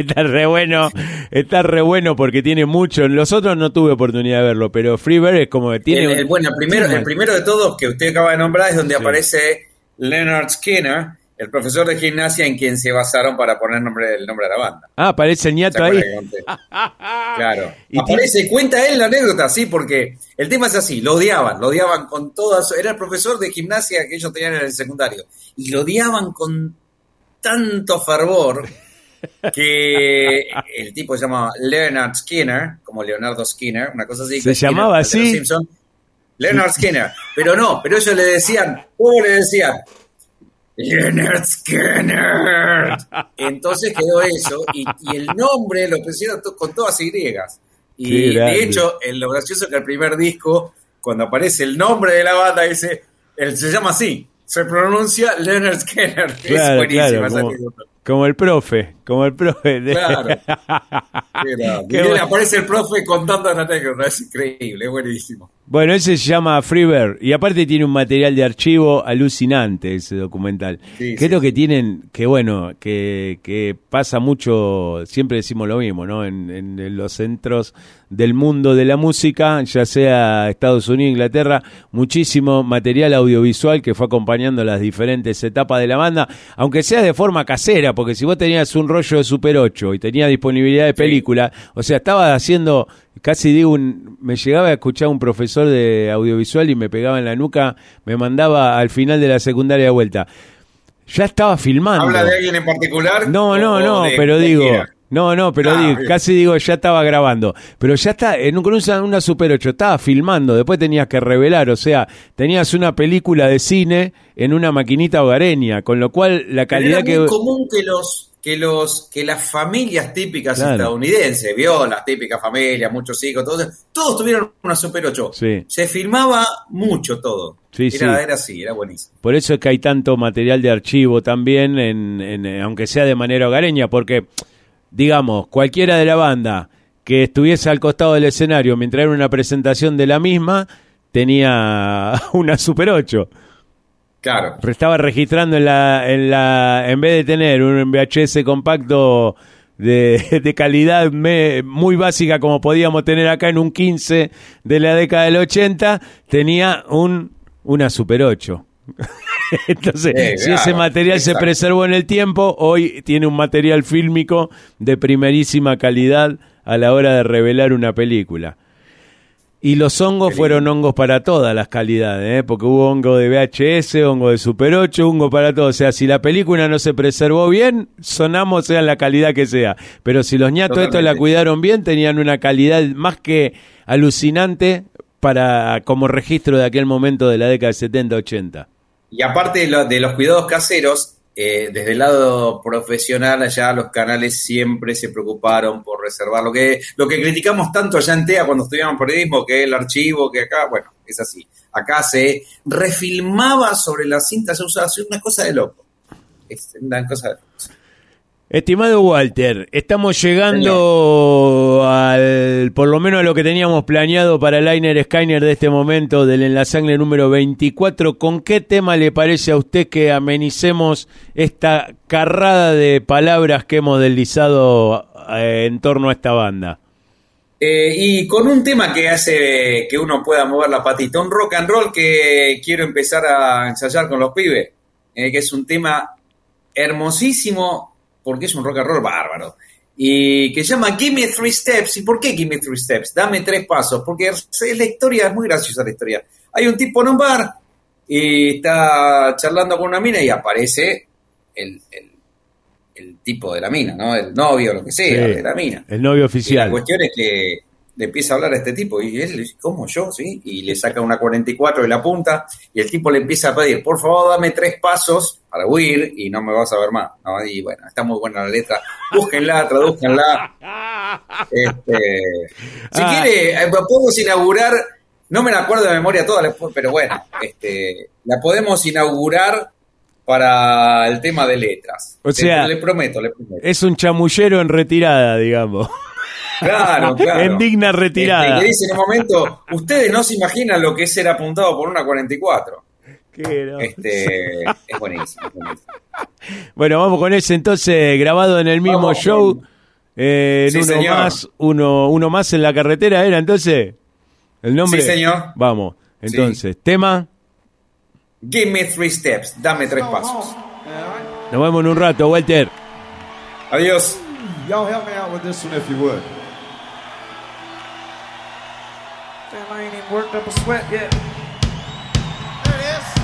está re bueno porque tiene mucho. Los otros no tuve oportunidad de verlo, pero Free Bird es como que tiene... el primero de todos que usted acaba de nombrar es donde aparece Lynyrd Skynyrd, el profesor de gimnasia en quien se basaron para poner el nombre de la banda. Ah, aparece el ñato ahí. Claro. Y aparece, cuenta él la anécdota, sí, porque el tema es así, lo odiaban con todas, era el profesor de gimnasia que ellos tenían en el secundario, y lo odiaban con tanto fervor que el tipo se llamaba Lynyrd Skynyrd, como Leonardo Skinner, una cosa así. ¿Se llamaba así? Lynyrd Skynyrd, pero ellos le decían, ¿cómo le decían? Lynyrd Skynyrd. Entonces quedó eso, y el nombre lo pusieron con todas griegas. Y de hecho, lo gracioso es que el primer disco, cuando aparece el nombre de la banda, se llama así, se pronuncia Lynyrd Skynyrd. Claro, es buenísimo. Como el profe. Claro. Y aparece el profe contando la anécdota, es increíble, es buenísimo. Bueno, ese se llama Free Bird, y aparte tiene un material de archivo alucinante ese documental. Sí, ¿qué es lo que tienen? Que bueno, que pasa mucho, siempre decimos lo mismo, ¿no? En los centros del mundo de la música, ya sea Estados Unidos, Inglaterra, muchísimo material audiovisual que fue acompañando las diferentes etapas de la banda, aunque sea de forma casera, porque si vos tenías un rollo de Super 8 y tenías disponibilidad de película, o sea, estabas haciendo... Casi digo, me llegaba a escuchar un profesor de audiovisual y me pegaba en la nuca, me mandaba al final de la secundaria de vuelta. Ya estaba filmando. ¿Habla de alguien en particular? No, pero digo... casi digo, ya estaba grabando. Pero ya está, con una Super 8, estaba filmando, después tenías que revelar, o sea, tenías una película de cine en una maquinita hogareña, con lo cual la calidad que... Era muy común que las familias típicas estadounidenses, vio las típicas familias, muchos hijos, todos tuvieron una Super 8. Sí. Se filmaba mucho todo. Sí, era así, era buenísimo. Por eso es que hay tanto material de archivo también, aunque sea de manera hogareña, porque, digamos, cualquiera de la banda que estuviese al costado del escenario mientras era una presentación de la misma, tenía una Super 8. Claro. Estaba registrando en vez de tener un VHS compacto de calidad muy básica como podíamos tener acá en un 15 de la década del 80, tenía una Super 8. Entonces, si ese material se preservó en el tiempo, hoy tiene un material fílmico de primerísima calidad a la hora de revelar una película. Y los hongos fueron hongos para todas las calidades, porque hubo hongo de VHS, hongo de Super 8, hongo para todo. O sea, si la película no se preservó bien, sonamos sea la calidad que sea. Pero si los ñatos estos la cuidaron bien, tenían una calidad más que alucinante como registro de aquel momento de la década de 70-80. Y aparte de los cuidados caseros, desde el lado profesional, allá los canales siempre se preocuparon por reservar lo que criticamos tanto allá en TEA cuando estudiamos periodismo, que el archivo, que acá, bueno, es así. Acá se refilmaba sobre la cinta, se usaba, una cosa de loco. Es una cosa de loco. Estimado Walter, estamos llegando por lo menos a lo que teníamos planeado para el Liner Skyner de este momento, del Enlazagle número 24. ¿Con qué tema le parece a usted que amenicemos esta carrada de palabras que hemos deslizado en torno a esta banda? Y con un tema que hace que uno pueda mover la patita, un rock and roll que quiero empezar a ensayar con los pibes, que es un tema hermosísimo, porque es un rock and roll bárbaro, y que se llama Give Me Three Steps. ¿Y por qué Give Me Three Steps? Dame 3 pasos, porque la historia es muy graciosa. La historia, hay un tipo en un bar y está charlando con una mina y aparece el tipo de la mina, ¿no? El novio, lo que sea, sí, de la mina. El novio oficial. Y la cuestión es que le empieza a hablar a este tipo y él le dice, ¿cómo yo? ¿Sí? Y le saca una 44 de la punta y el tipo le empieza a pedir, por favor, dame 3 pasos para huir y no me vas a ver más, ¿no? Y bueno, está muy buena la letra, búsquenla, tradúzcanla. Si quiere, podemos inaugurar, no me la acuerdo de memoria toda, pero bueno, la podemos inaugurar para el tema de letras. O sea, le prometo. Es un chamullero en retirada, digamos. Claro. En digna retirada. Que dice en un momento, ustedes no se imaginan lo que es ser apuntado por una 44. No. Es buenísimo. Bueno, vamos con ese entonces, grabado en el mismo show. Sí, uno más en la carretera, ¿era entonces? ¿El nombre? Sí, señor. Vamos, entonces, sí. Tema. Give me 3 steps, dame 3 pasos. Nos vemos en un rato, Walter. Adiós. Y'all help me out with this one if you would. Damn, I ain't even worked up a sweat yet. There it is.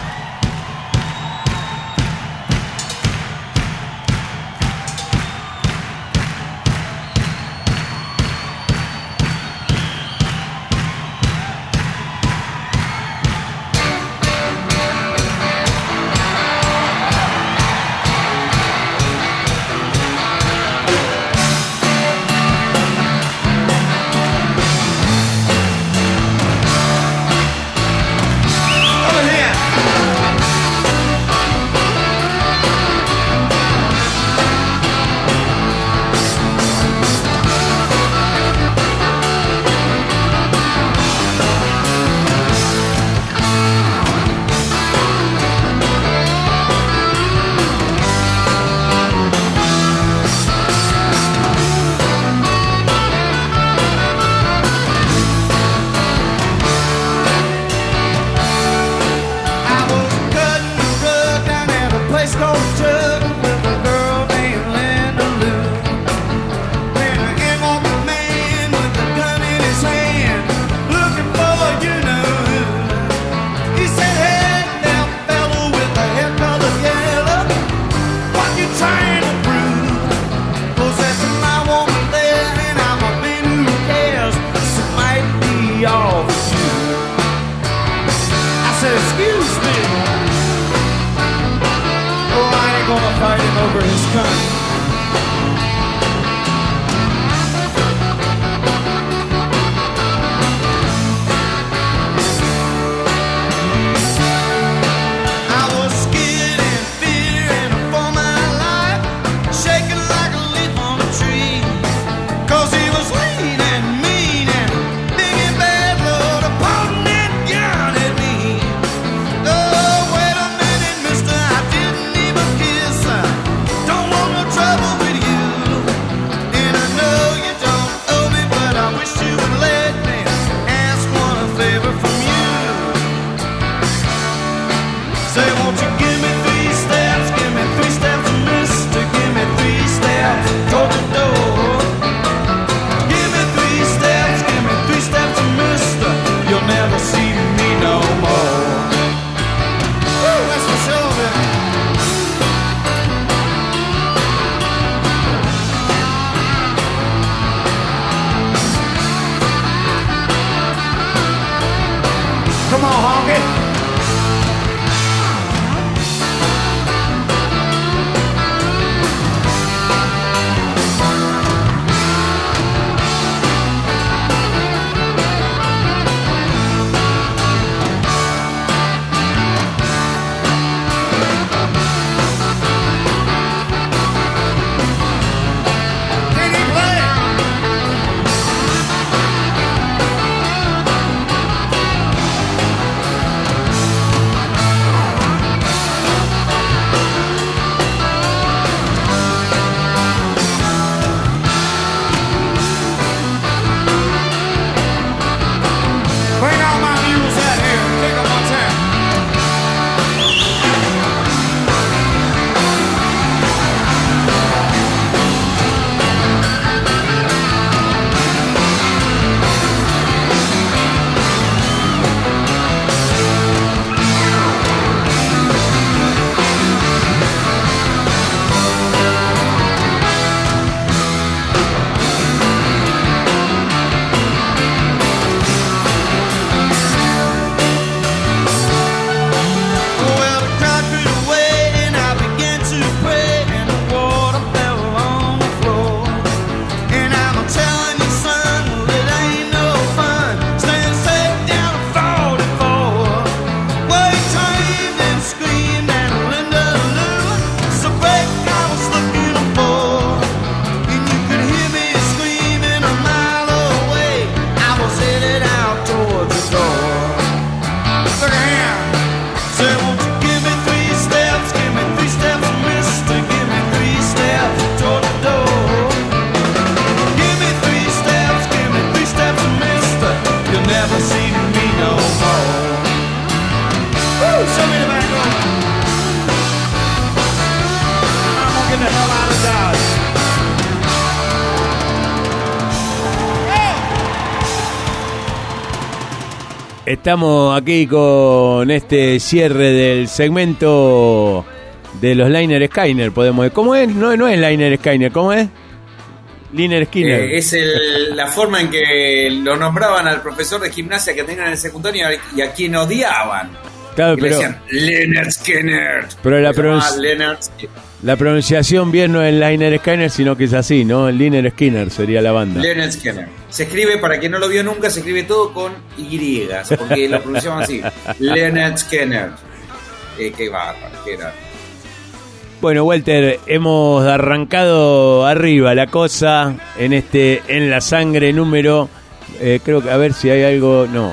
Estamos aquí con este cierre del segmento de los Liner Skyner, podemos decir. ¿Cómo es? No es Liner Skyner, ¿cómo es? Liner Skinner. Es la forma en que lo nombraban al profesor de gimnasia que tenían en el secundario y a quien odiaban. Claro, y le decían Leonard Skinner. Pero la pronunciación bien no es Liner Skyner, sino que es así, ¿no? Liner Skinner sería la banda. Leonard Skinner. Se escribe, para quien no lo vio nunca, se escribe todo con Y, porque lo pronunciaban así. Leonard Skinner. Qué bárbaro, qué era. Bueno, Walter, hemos arrancado arriba la cosa en la sangre número, creo que a ver si hay algo, no,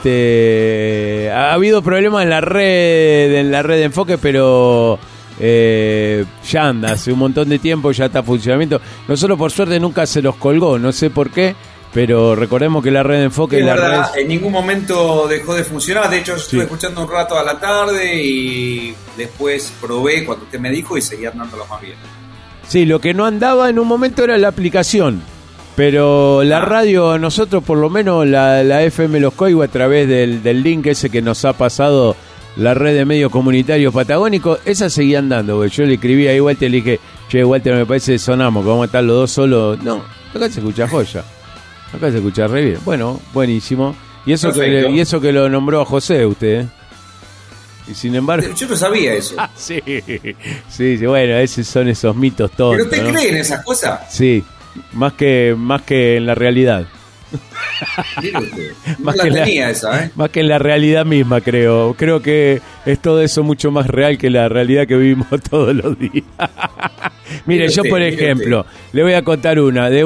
ha habido problemas en la red de enfoque, pero ya anda, hace un montón de tiempo ya está en funcionamiento. Nosotros por suerte nunca se los colgó, no sé por qué, pero recordemos que la red de enfoque es verdad, en ningún momento dejó de funcionar. De hecho, yo estuve escuchando un rato a la tarde y después probé cuando usted me dijo y seguía andando más bien. Sí, lo que no andaba en un momento era la aplicación, pero la radio, nosotros por lo menos la FM Los Coigua, a través del link ese que nos ha pasado la red de medios comunitarios patagónicos, esa seguía andando, güey. Yo le escribí ahí a Walter y le dije, che, Walter, me parece que sonamos, que vamos a estar los dos solos. No, acá se escucha joya. Acá se escucha re bien. Bueno, buenísimo. Y eso que lo nombró a José, usted. Y sin embargo... Yo no sabía eso. Sí, bueno, esos son esos mitos todos. ¿Pero usted cree en esas cosas? Sí, más que en la realidad. Más que en la realidad misma, creo. Creo que es todo eso mucho más real que la realidad que vivimos todos los días. Mire, yo por ejemplo, le voy a contar de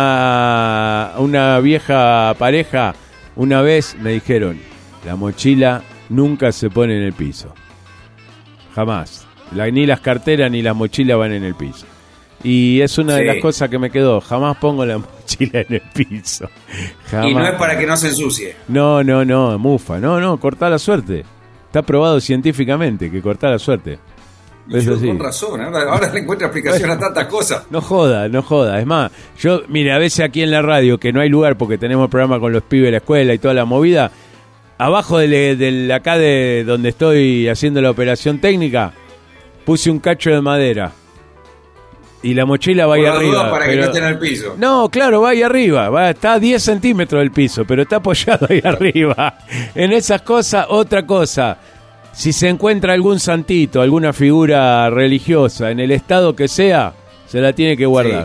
una vieja pareja. Una vez me dijeron, la mochila nunca se pone en el piso. Jamás. Ni las carteras ni las mochilas van en el piso. Y es una de las cosas que me quedó. Jamás pongo la mochila en el piso. Jamás. Y no es para que no se ensucie. No, mufa. No, cortá la suerte. Está probado científicamente que cortá la suerte. Con razón, ahora le encuentro explicación a tantas cosas. No joda. Es más, mire, a veces aquí en la radio, que no hay lugar porque tenemos programa con los pibes de la escuela y toda la movida, abajo de acá de donde estoy haciendo la operación técnica, puse un cacho de madera. Y la mochila va ahí arriba. Para que no esté en el piso. No, claro, va ahí arriba. Está a 10 centímetros del piso, pero está apoyado ahí arriba. En esas cosas, otra cosa. Si se encuentra algún santito, alguna figura religiosa, en el estado que sea, se la tiene que guardar.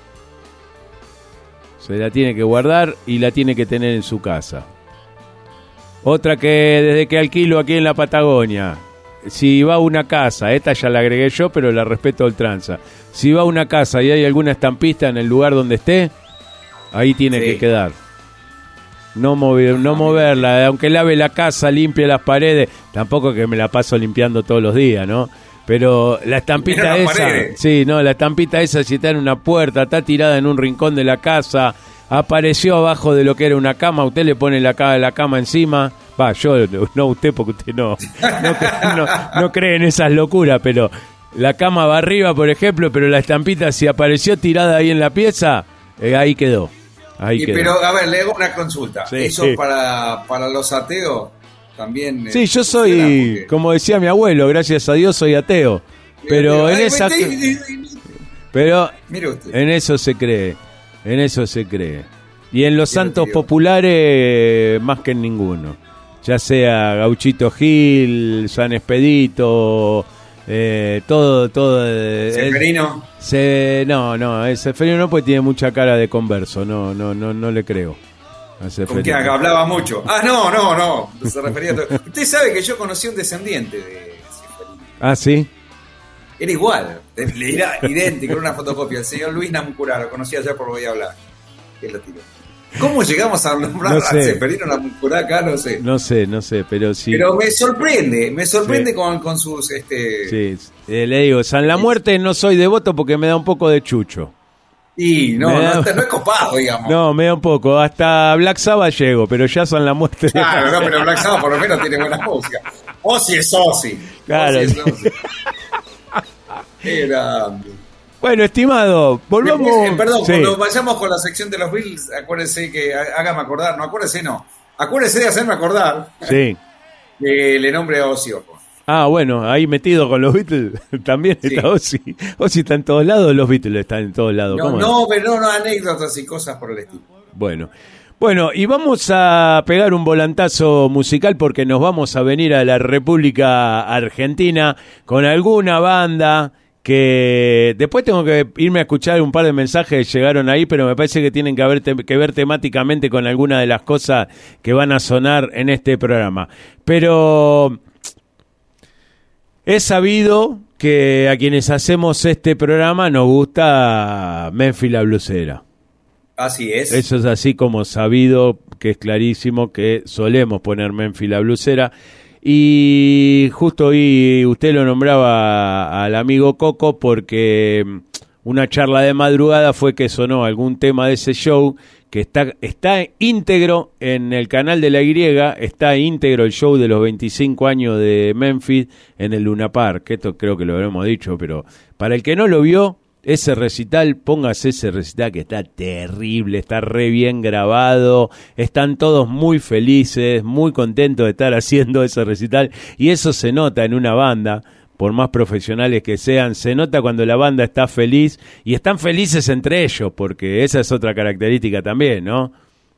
Sí. Se la tiene que guardar y la tiene que tener en su casa. Otra que desde que alquilo aquí en la Patagonia, si va a una casa, esta ya la agregué yo, pero la respeto a ultranza. Si va a una casa y hay alguna estampista en el lugar donde esté, ahí tiene que quedar. No moverla, aunque lave la casa, limpie las paredes, tampoco que me la paso limpiando todos los días, ¿no? Pero la estampita la estampita esa, si está en una puerta, está tirada en un rincón de la casa, apareció abajo de lo que era una cama, usted le pone la cama encima. Yo no, usted, porque usted no cree en esas locuras, pero la cama va arriba, por ejemplo, pero la estampita, si apareció tirada ahí en la pieza, ahí quedó. Pero, a ver, le hago una consulta. ¿Eso para los ateos también? Sí, yo soy, como decía mi abuelo, gracias a Dios soy ateo. Pero en esa... Pero en eso se cree. Y en los santos populares, más que en ninguno. Ya sea Gauchito Gil, San Expedito... todo ¿Seferino? Seferino no, porque tiene mucha cara de converso. No le creo a Seferino. Porque hablaba mucho. No se refería a todo. Usted sabe que yo conocí un descendiente de Seferino. Ah, ¿sí? Era igual, era idéntico, era una fotocopia. El señor Luis Namuncurá, lo conocí allá por Voy a hablar. ¿Qué lo tiró? ¿Cómo llegamos a nombrar a Seferino Namuncurá acá? No sé, pero sí. Pero me sorprende con sus... Sí, le digo, San la Muerte no soy devoto porque me da un poco de chucho. Y no es copado, digamos. No, me da un poco. Hasta Black Sabbath llego, pero ya San la Muerte... Claro, no, pero Black Sabbath por lo menos tiene buena música. Ozzy es Ozzy. Claro. Qué grande. Bueno, estimado, volvamos... Perdón, cuando vayamos con la sección de los Beatles, acuérdense que, hágame acordar, no, acuérdense no. Acuérdese de hacerme acordar. Sí. Le nombre a Ozzy Osbourne. Ah, bueno, ahí metido con los Beatles también está Ozzy. Ozzy está en todos lados, los Beatles están en todos lados. Pero no anécdotas y cosas por el estilo. Bueno, y vamos a pegar un volantazo musical porque nos vamos a venir a la República Argentina con alguna banda que después tengo que irme a escuchar un par de mensajes que llegaron ahí, pero me parece que tienen que ver temáticamente con alguna de las cosas que van a sonar en este programa. Pero es sabido que a quienes hacemos este programa nos gusta Memphis la Blusera. Así es. Eso es así como sabido, que es clarísimo que solemos poner Memphis la Blusera. Y justo hoy usted lo nombraba al amigo Coco porque una charla de madrugada fue que sonó algún tema de ese show que está íntegro en el canal de La Y, está íntegro el show de los 25 años de Memphis en el Luna Park. Esto creo que lo habremos dicho, pero para el que no lo vio, ese recital, póngase ese recital que está terrible, está re bien grabado, están todos muy felices, muy contentos de estar haciendo ese recital, y eso se nota en una banda, por más profesionales que sean, se nota cuando la banda está feliz, y están felices entre ellos, porque esa es otra característica también, ¿no?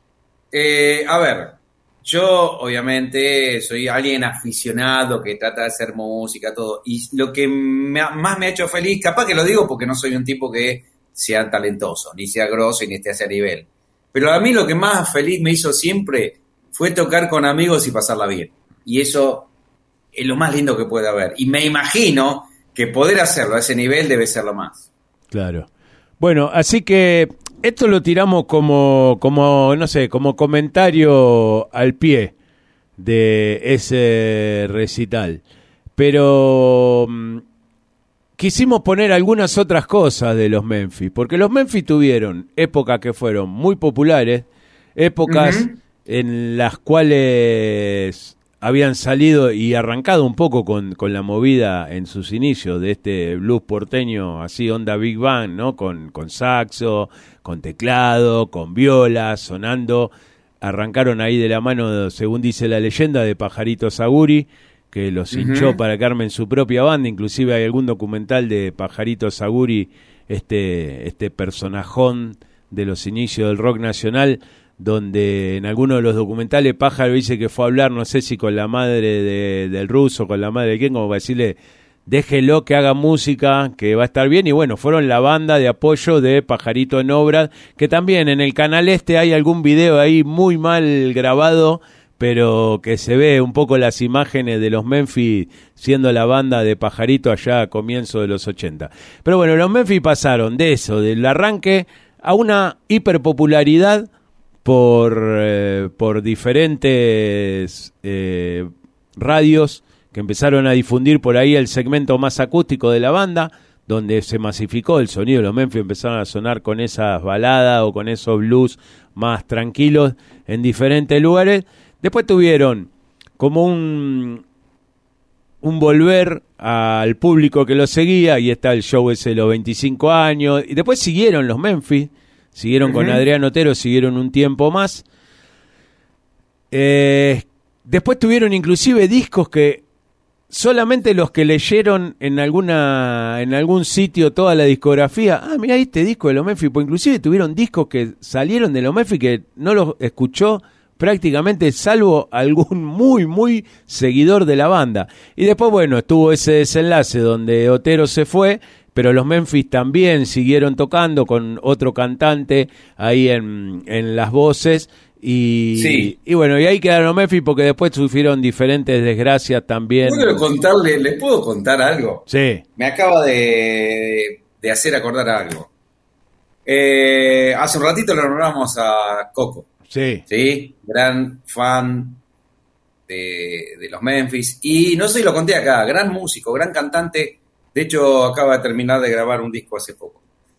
A ver, yo obviamente soy alguien aficionado que trata de hacer música, todo, y lo que más me ha hecho feliz, capaz que lo digo porque no soy un tipo que sea talentoso, ni sea grosso, ni esté a ese nivel, pero a mí lo que más feliz me hizo siempre fue tocar con amigos y pasarla bien, y eso es lo más lindo que puede haber, y me imagino que poder hacerlo a ese nivel debe ser lo más. Claro. Bueno, así que esto lo tiramos como no sé, como comentario al pie de ese recital. Pero quisimos poner algunas otras cosas de los Memphis, porque los Memphis tuvieron épocas que fueron muy populares, épocas en las cuales habían salido y arrancado un poco con la movida en sus inicios de este blues porteño, así onda Big Band, ¿no? Con saxo, con teclado, con viola, sonando. Arrancaron ahí de la mano, según dice la leyenda, de Pajarito Saguri, que los hinchó para que armen su propia banda. Inclusive hay algún documental de Pajarito Saguri, este personajón de los inicios del rock nacional, donde en alguno de los documentales Pájaro dice que fue a hablar, no sé si con la madre del ruso, con la madre de quién, como para decirle, déjelo que haga música, que va a estar bien. Y bueno, fueron la banda de apoyo de Pajarito en Obras, que también en el canal hay algún video ahí muy mal grabado, pero que se ve un poco las imágenes de los Memphis siendo la banda de Pajarito allá a comienzos de los 80. Pero bueno, los Memphis pasaron de eso, del arranque, a una hiperpopularidad por diferentes radios que empezaron a difundir por ahí el segmento más acústico de la banda, donde se masificó el sonido de los Memphis, empezaron a sonar con esas baladas o con esos blues más tranquilos en diferentes lugares. Después tuvieron como un volver al público que los seguía, y está el show ese de los 25 años, y después siguieron los Memphis, siguieron con Adrián Otero, siguieron un tiempo más. Después tuvieron inclusive discos que solamente los que leyeron en algún sitio toda la discografía, mirá este disco de los Memphis, pues inclusive tuvieron discos que salieron de los Memphis que no los escuchó prácticamente salvo algún muy seguidor de la banda. Y después, bueno, estuvo ese desenlace donde Otero se fue, pero los Memphis también siguieron tocando con otro cantante ahí en las voces. Y bueno, y ahí quedaron los Memphis porque después sufrieron diferentes desgracias también. ¿Les puedo contar algo? Sí. Me acaba de hacer acordar algo. Hace un ratito le nombramos a Coco. Sí. Sí, gran fan de los Memphis. Y no sé si lo conté acá, gran músico, gran cantante. De hecho, acaba de terminar de grabar un disco hace poco.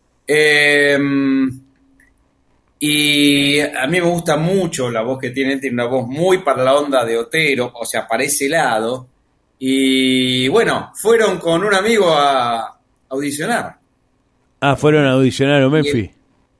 Y a mí me gusta mucho la voz que tiene una voz muy para la onda de Otero, o sea, para ese lado. Y bueno, fueron con un amigo a audicionar. Fueron a audicionar a Memphis.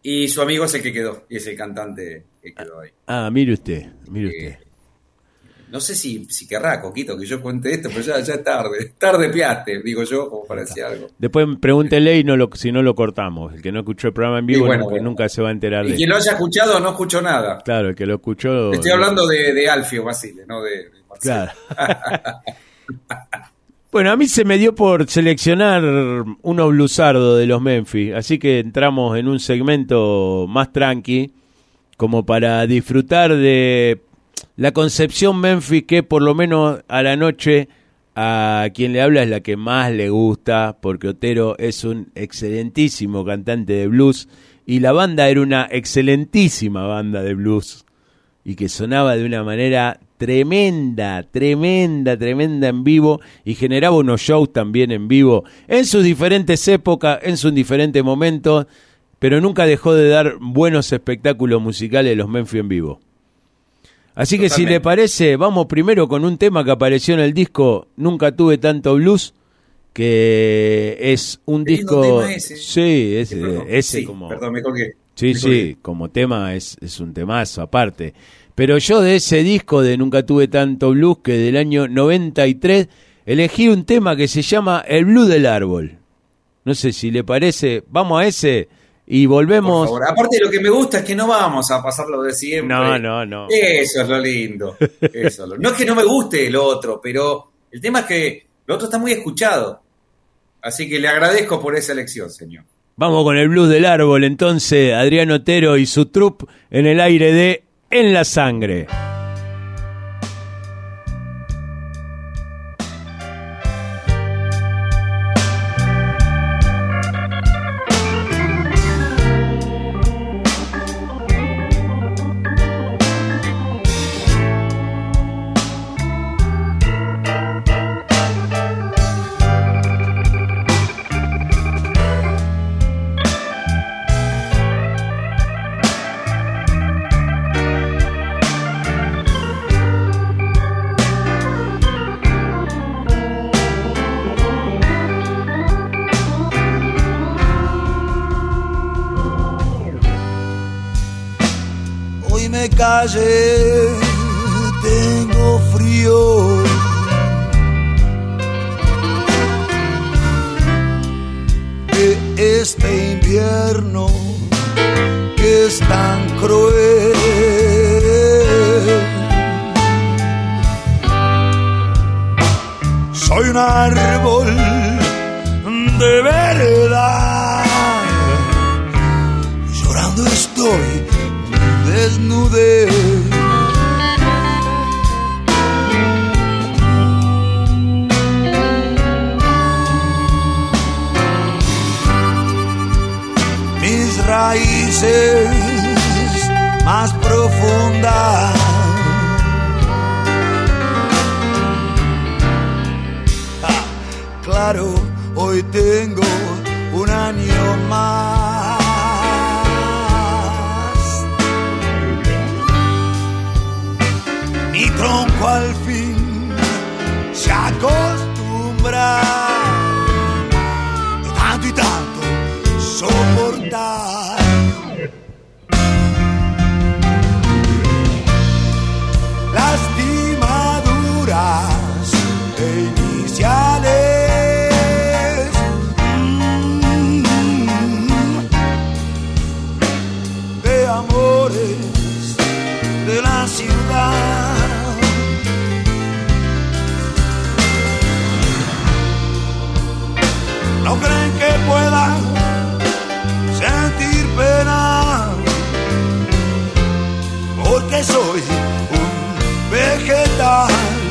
Y su amigo es el que quedó, y es el cantante que quedó ahí. Mire usted, mire usted. No sé si querrá, Coquito, que yo cuente esto, pero ya es tarde. Tarde piaste, digo yo, como para decir algo. Después pregúntele si no lo cortamos. El que no escuchó el programa en vivo nunca se va a enterar de Y quien lo haya escuchado no escuchó nada. Claro, el que lo escuchó... Estoy hablando de Alfio Basile, no de Marcelo. Claro. Bueno, a mí se me dio por seleccionar uno bluesardo de los Memphis, así que entramos en un segmento más tranqui, como para disfrutar de la concepción Memphis, que por lo menos a la noche a quien le habla es la que más le gusta, porque Otero es un excelentísimo cantante de blues y la banda era una excelentísima banda de blues y que sonaba de una manera tremenda en vivo y generaba unos shows también en vivo en sus diferentes épocas, en sus diferentes momentos, pero nunca dejó de dar buenos espectáculos musicales los Memphis en vivo. Así que si le parece, vamos primero con un tema que apareció en el disco Nunca tuve tanto blues, que es un disco... Tema ese. Sí, ese sí, como... Perdón, me colgué. Sí, como tema es un temazo aparte. Pero yo de ese disco de Nunca tuve tanto blues, que del año 93, elegí un tema que se llama El Blues del Árbol. No sé si le parece, vamos a ese... Y volvemos. Por favor. Aparte, lo que me gusta es que no vamos a pasarlo de siempre. No. Eso es lo lindo. No es que no me guste el otro, pero el tema es que lo otro está muy escuchado. Así que le agradezco por esa elección, señor. Vamos con el Blues del Árbol, entonces, Adrián Otero y su troupe en el aire de En la Sangre. Calle, tengo frío. De este invierno que es tan cruel. Soy un árbol de verdad, llorando estoy. Desnudez. Mis raíces más profundas claro, hoy tengo un año más. Mi tronco al fin se acostumbra de tanto y tanto soportar. Lastimaduras iniciales de amores de la ciudad. No creen que pueda sentir pena, porque soy un vegetal.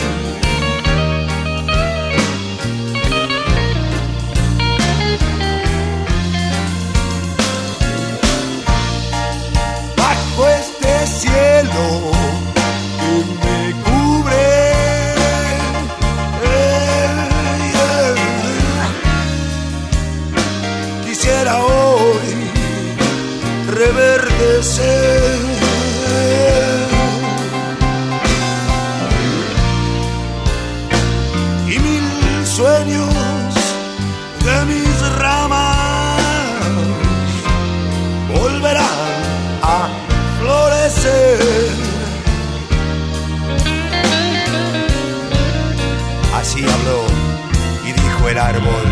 Bajo este cielo que me cubre, quisiera hoy reverdecer. Y mil sueños de mis ramas volverán Así habló y dijo el árbol.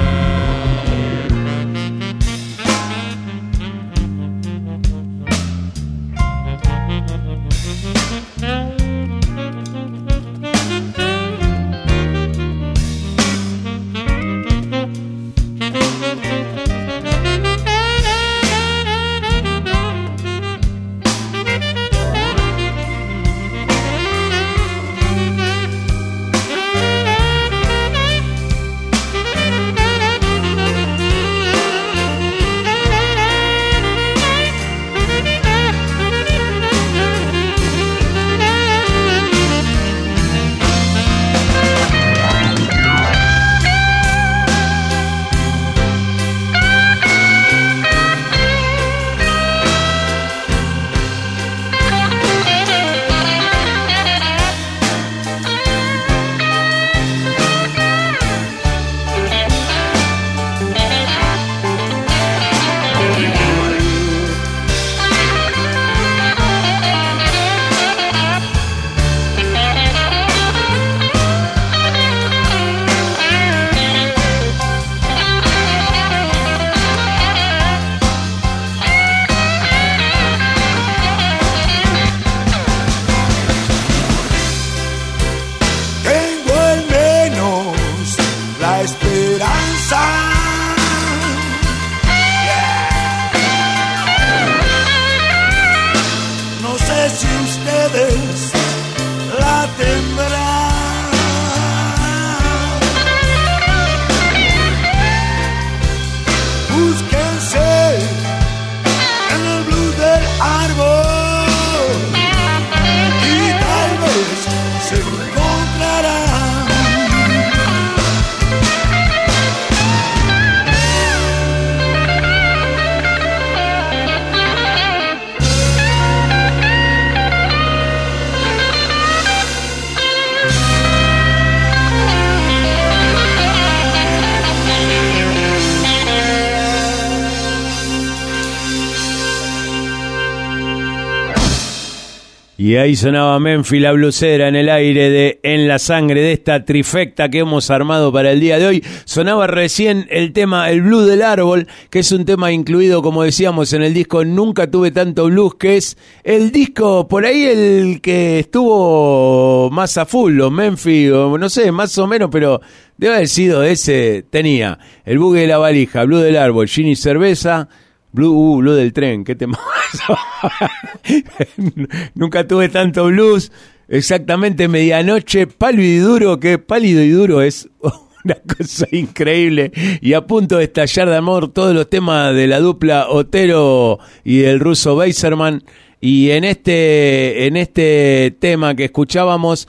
Y ahí sonaba Memphis, la blusera, en el aire de En la Sangre, de esta trifecta que hemos armado para el día de hoy. Sonaba recién el tema El Blues del Árbol, que es un tema incluido, como decíamos, en el disco Nunca Tuve Tanto Blues, que es el disco, por ahí el que estuvo más a full, los Memphis, o no sé, más o menos, pero debe haber sido ese. Tenía El Bugue de la Valija, Blues del Árbol, Gin y Cerveza, Blue del Tren, qué tema. Nunca tuve tanto blues. Exactamente, Medianoche, Pálido y Duro, que Pálido y Duro es una cosa increíble. Y a punto de estallar de amor, todos los temas de la dupla Otero y el ruso Beiserman. Y en este tema que escuchábamos,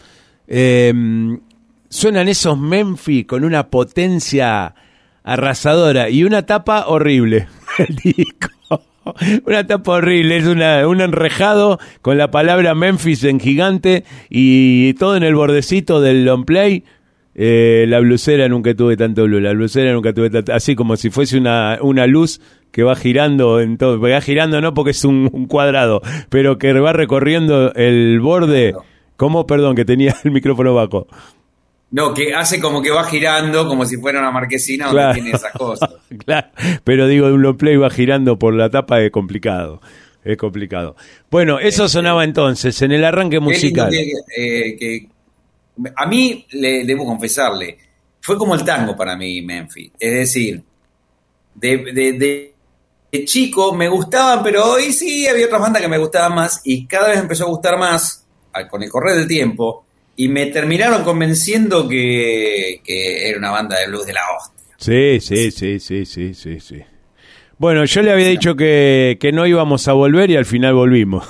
suenan esos Memphis con una potencia arrasadora y una tapa horrible. El disco, una tapa horrible, es un enrejado con la palabra Memphis en gigante y todo en el bordecito del long play. La blusera nunca tuve tanto blues, la blusera nunca tuve tanto, así como si fuese una luz que va girando en todo, va girando no porque es un cuadrado, pero que va recorriendo el borde. ¿Cómo? Perdón, que tenía el micrófono bajo. No, que hace como que va girando, como si fuera una marquesina donde tiene esas cosas. Claro, pero digo, un long play va girando por la tapa, es complicado. Es complicado. Bueno, eso sonaba entonces, en el arranque musical. A mí, debo confesarle, fue como el tango para mí, Memphis. Es decir, de chico me gustaban, pero hoy sí había otras bandas que me gustaban más, y cada vez empezó a gustar más, con el correr del tiempo, y me terminaron convenciendo que era una banda de blues de la hostia. Sí. Bueno, yo le había dicho que no íbamos a volver y al final volvimos.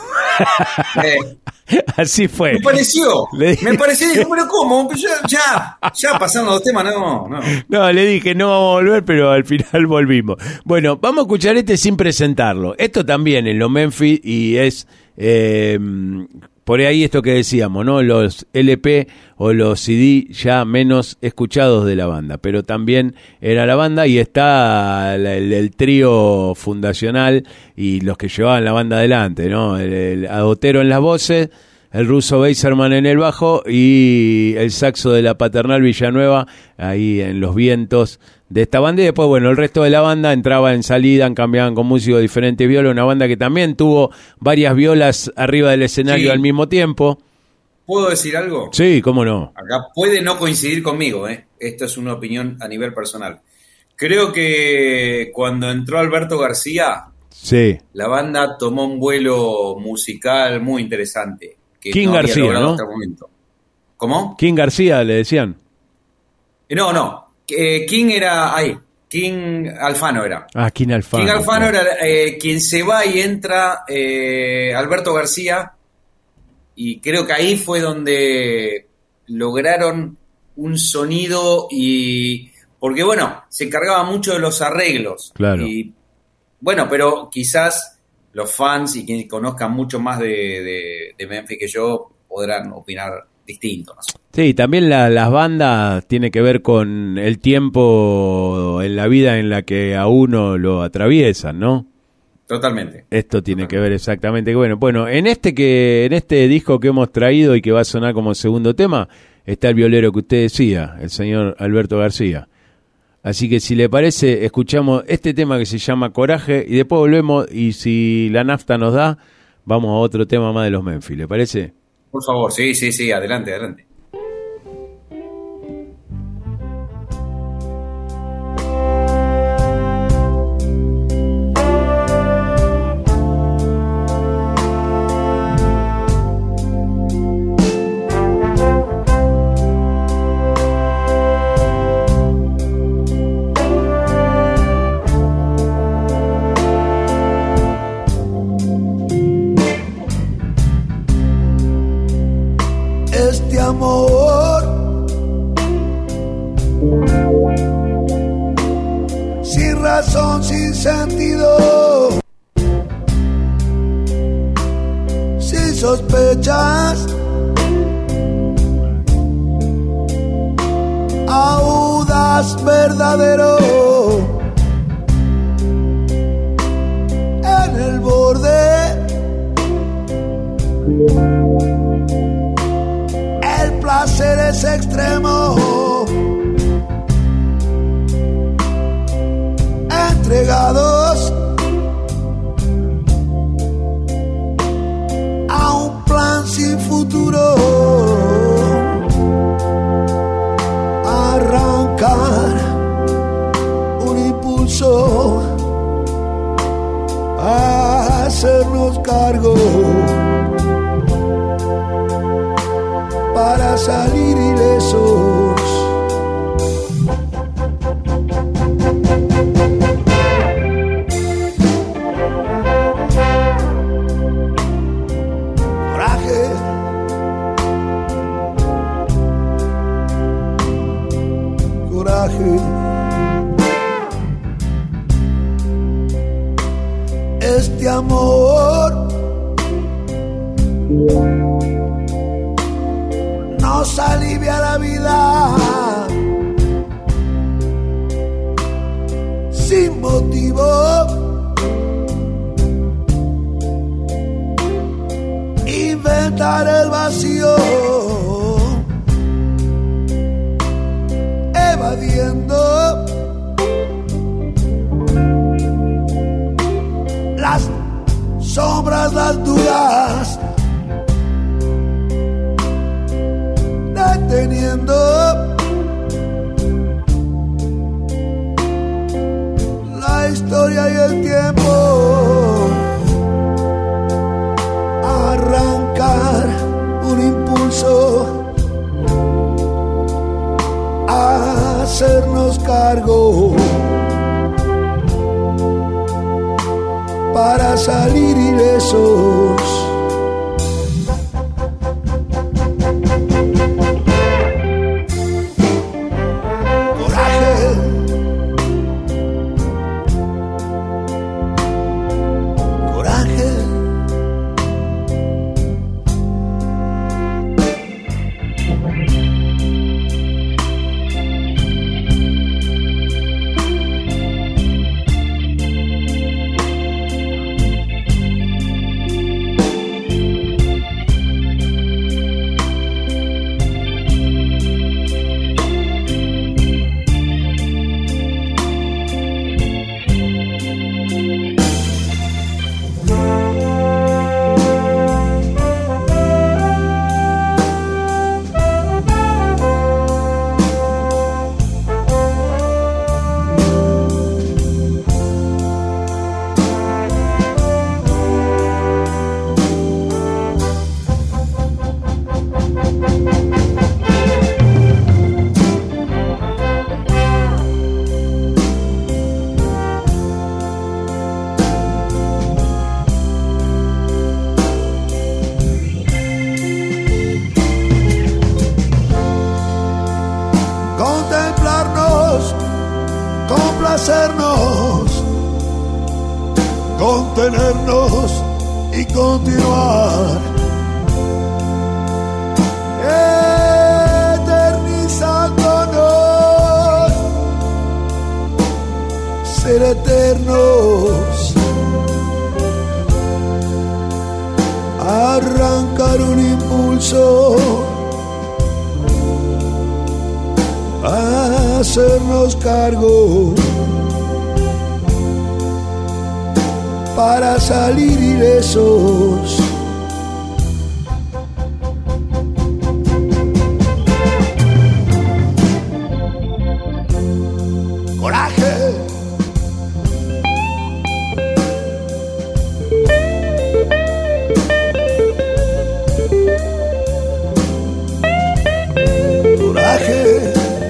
Así fue. Me pareció, dijo, pero ¿cómo? Ya pasaron los temas, no. No, le dije, no vamos a volver, pero al final volvimos. Bueno, vamos a escuchar este sin presentarlo. Esto también en los Memphis y es... por ahí esto que decíamos, ¿no? Los LP o los CD ya menos escuchados de la banda, pero también era la banda y está el trío fundacional y los que llevaban la banda adelante, ¿no? El Adotero en las voces, el ruso Beiserman en el bajo y el saxo de la Paternal Villanueva ahí en los vientos de esta banda. Y después, bueno, el resto de la banda entraba en salida, cambiaban con músicos de diferentes violas, una banda que también tuvo varias violas arriba del escenario al mismo tiempo. ¿Puedo decir algo? Sí, cómo no. Acá puede no coincidir conmigo, ¿eh? Esto es una opinión a nivel personal. Creo que cuando entró Alberto García, sí, la banda tomó un vuelo musical muy interesante. Que King no había García, logrado ¿no? hasta el momento. ¿Cómo? King García le decían. No. King era ahí. King Alfano era. Ah, King Alfano. King Alfano era quien se va y entra Alberto García. Y creo que ahí fue donde lograron un sonido y... Porque, bueno, se encargaba mucho de los arreglos. Claro. Y, bueno, pero quizás los fans y quienes conozcan mucho más de Memphis que yo podrán opinar distinto, no sé. Sí, también las bandas tiene que ver con el tiempo en la vida en la que a uno lo atraviesan, ¿no? Totalmente. Esto tiene que ver exactamente. Bueno, en este disco que hemos traído y que va a sonar como segundo tema, está el violero que usted decía, el señor Alberto García. Así que si le parece, escuchamos este tema que se llama Coraje y después volvemos y si la nafta nos da, vamos a otro tema más de los Memphis, ¿le parece? Por favor, sí, adelante. Este amor sin razón, sin sentido, sin sospechas, audaz, verdadero, en el borde. El placer es extremo, entregados a un plan sin futuro, arrancar un impulso, a hacernos cargo para salir ilesos. Coraje, coraje. Este amor nos alivia la vida sin motivo, inventar el vacío, evadiendo las sombras, las dudas, deteniendo la historia y el tiempo, arrancar un impulso, hacernos cargo para salir ilesos. hacernos, contenernos y continuar, eternizándonos, ser eternos, arrancar un impulso, hacernos cargo para salir ilesos. Coraje. Coraje.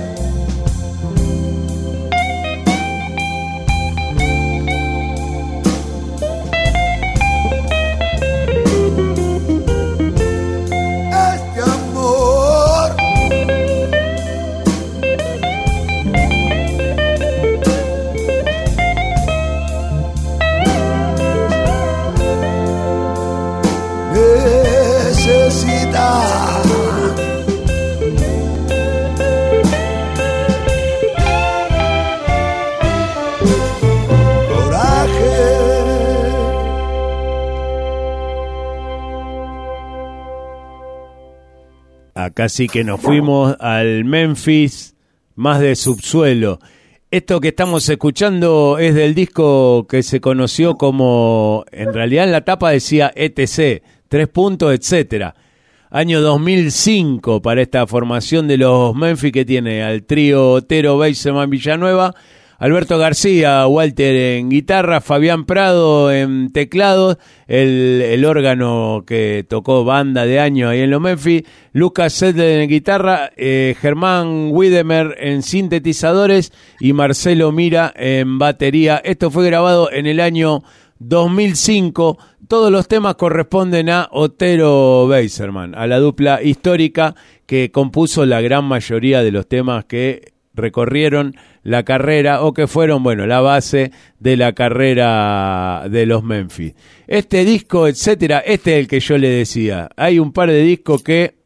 Acá sí que nos fuimos al Memphis más de subsuelo. Esto que estamos escuchando es del disco que se conoció como, en realidad en la tapa decía ETC, 3 puntos, etcétera. Año 2005 para esta formación de los Memphis, que tiene al trío Otero, Beiserman, Villanueva, Alberto García, Walter en guitarra, Fabián Prado en teclados, el órgano que tocó banda de año ahí en los Memphis, Lucas Sedler en guitarra, Germán Wiedemer en sintetizadores y Marcelo Mira en batería. Esto fue grabado en el año 2005. Todos los temas corresponden a Otero Beiserman, a la dupla histórica que compuso la gran mayoría de los temas que recorrieron la carrera o que fueron, bueno, la base de la carrera de los Memphis. Este disco, etcétera, este es el que yo le decía. Hay un par de discos que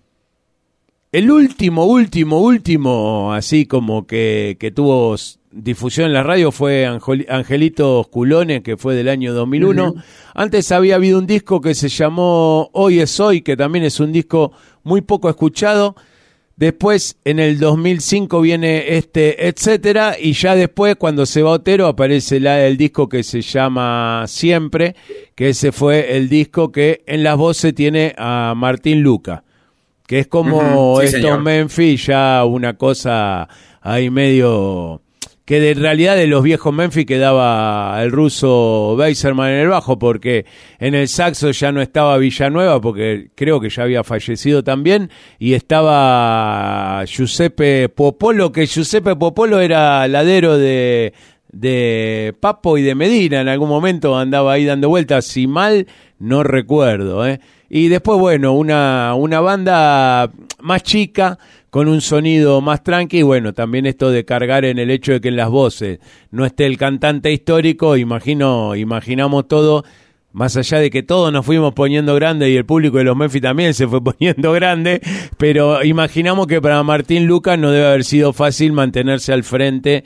el último, así como que tuvo difusión en la radio fue Angelitos Culones, que fue del año 2001. Uh-huh. Antes había habido un disco que se llamó Hoy es Hoy, que también es un disco muy poco escuchado. Después, en el 2005 viene etcétera, y ya después, cuando se va Otero, aparece el disco que se llama Siempre, que ese fue el disco que en las voces tiene a Martín Luca, que es como sí, estos señor. Memphis, ya una cosa ahí medio, que en realidad de los viejos Memphis quedaba el ruso Beiserman en el bajo, porque en el saxo ya no estaba Villanueva, porque creo que ya había fallecido también, y estaba Giuseppe Popolo, que Giuseppe Popolo era ladero de Papo y de Medina, en algún momento andaba ahí dando vueltas, si mal no recuerdo, Y después, bueno, una banda más chica, con un sonido más tranqui, y bueno, también esto de cargar en el hecho de que en las voces no esté el cantante histórico, imaginamos todo, más allá de que todos nos fuimos poniendo grande y el público de los Memphis también se fue poniendo grande, pero imaginamos que para Martín Lucas no debe haber sido fácil mantenerse al frente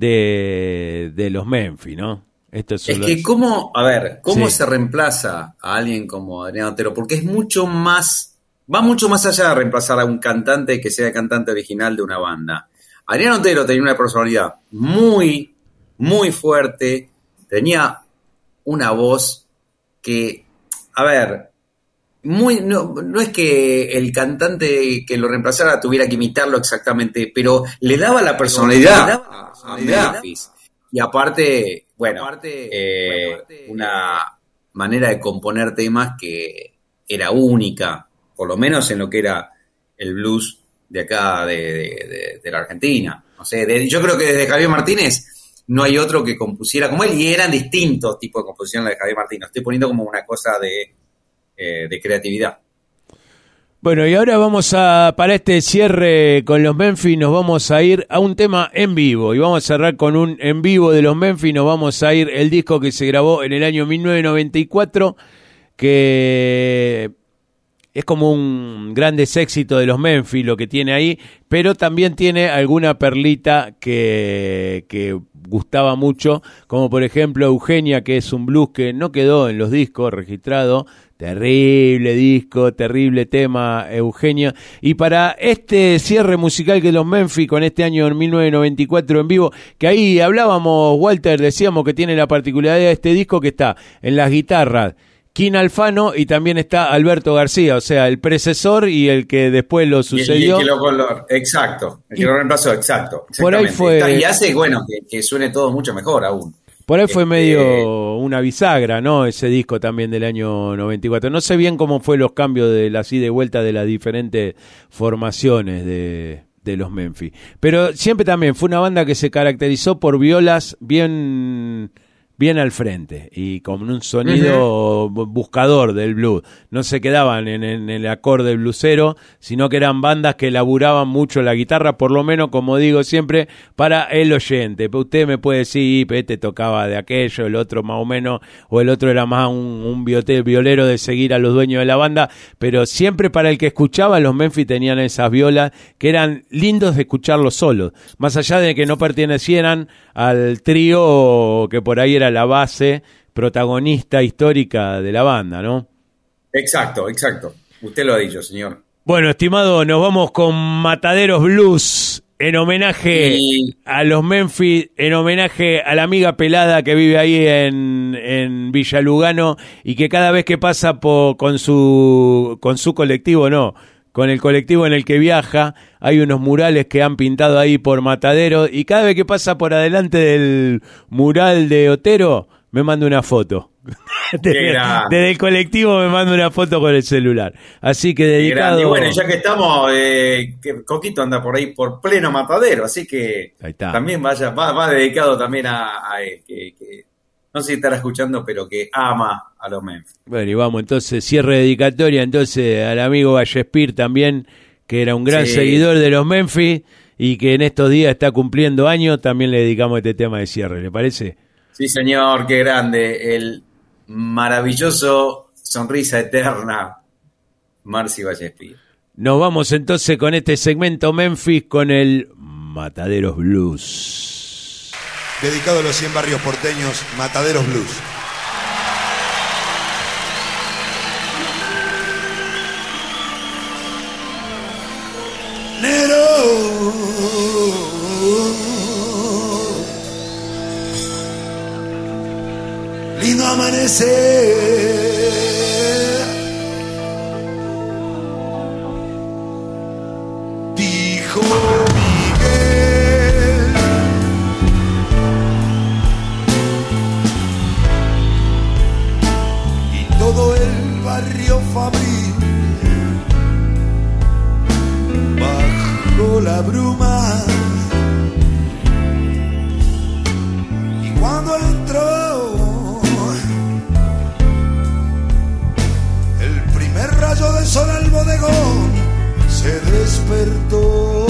de los Memphis, ¿no? Esto es que ¿cómo se reemplaza a alguien como Adrián Otero? Porque es mucho más, va mucho más allá de reemplazar a un cantante que sea cantante original de una banda. Adrián Otero tenía una personalidad muy, muy fuerte, tenía una voz que, no es que el cantante que lo reemplazara tuviera que imitarlo exactamente, pero le daba la personalidad a Memphis. Y aparte, una manera de componer temas que era única, por lo menos en lo que era el blues de acá, de la Argentina. No sé, yo creo que desde Javier Martínez no hay otro que compusiera como él, y eran distintos tipos de composición la de Javier Martínez. Estoy poniendo como una cosa de creatividad. Bueno, y ahora para este cierre con los Memphis, nos vamos a ir a un tema en vivo. Y vamos a cerrar con un en vivo de los Memphis. Nos vamos a ir el disco que se grabó en el año 1994, que es como un grandes éxito de los Memphis, lo que tiene ahí, pero también tiene alguna perlita que gustaba mucho, como por ejemplo Eugenia, que es un blues que no quedó en los discos registrado. Terrible disco, terrible tema, Eugenia. Y para este cierre musical que los Memphis con este año en 1994 en vivo, que ahí hablábamos, Walter, decíamos que tiene la particularidad de este disco que está en las guitarras King Alfano y también está Alberto García, o sea, el predecesor y el que después lo sucedió. Exacto, el que lo reemplazó, exacto. Por ahí fue. Y hace, bueno, que suene todo mucho mejor aún. Por ahí fue medio una bisagra, ¿no? Ese disco también del año 94. No sé bien cómo fue los cambios de la ida y vuelta de las diferentes formaciones de los Memphis. Pero siempre también fue una banda que se caracterizó por violas bien al frente y con un sonido buscador del blues. No se quedaban en el acorde bluesero, sino que eran bandas que elaboraban mucho la guitarra, por lo menos, como digo siempre, para el oyente. Usted me puede decir, este tocaba de aquello, el otro más o menos, o el otro era más un violero de seguir a los dueños de la banda, pero siempre para el que escuchaba, los Memphis tenían esas violas que eran lindos de escucharlos solos, más allá de que no pertenecieran al trío que por ahí era la base protagonista histórica de la banda, ¿no? Exacto. Usted lo ha dicho, señor. Bueno, estimado, nos vamos con Mataderos Blues en homenaje a los Memphis, en homenaje a la amiga pelada que vive ahí en Villa Lugano y que cada vez que pasa con su colectivo, no, con el colectivo en el que viaja, hay unos murales que han pintado ahí por Matadero, y cada vez que pasa por adelante del mural de Otero, me manda una foto. Desde el colectivo me manda una foto con el celular. Así que dedicado... Y bueno, ya que estamos, que Coquito anda por ahí por pleno Matadero, así que también va dedicado también a él, que no sé si estará escuchando, pero que ama a los Memphis. Bueno, y vamos, entonces, cierre dedicatoria, entonces, al amigo Vallespir también, que era un gran seguidor de los Memphis, y que en estos días está cumpliendo años, también le dedicamos este tema de cierre, ¿le parece? Sí, señor, qué grande, el maravilloso Sonrisa Eterna, Marci Vallespir. Nos vamos entonces con este segmento Memphis, con el Mataderos Blues. Dedicado a los 100 barrios porteños, Mataderos Blues. Nero, lindo amanecer, dijo Miguel, y todo el barrio Fabril bajo la bruma, y cuando entró el primer rayo del sol al bodegón, se despertó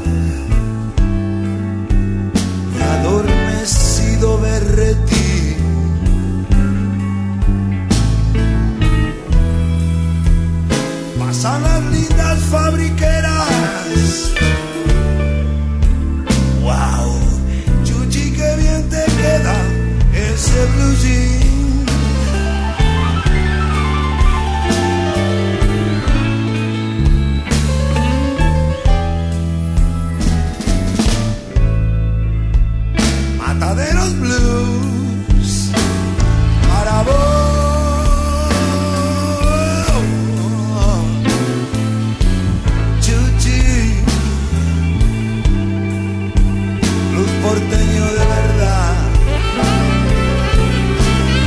adormecido Berretí. Pasan las lindas fabriqueras. Wow, Chuchi, qué bien te queda ese blue jean. Mataderos Blues para vos. Porteño de verdad.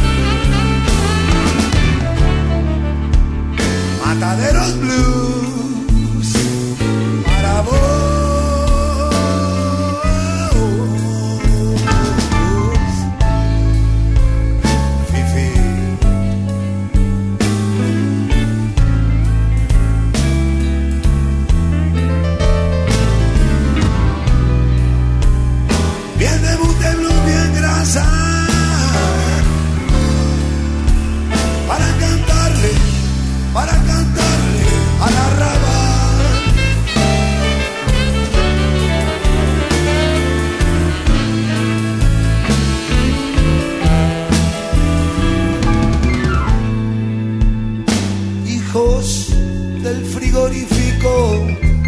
hijos del frigorífico.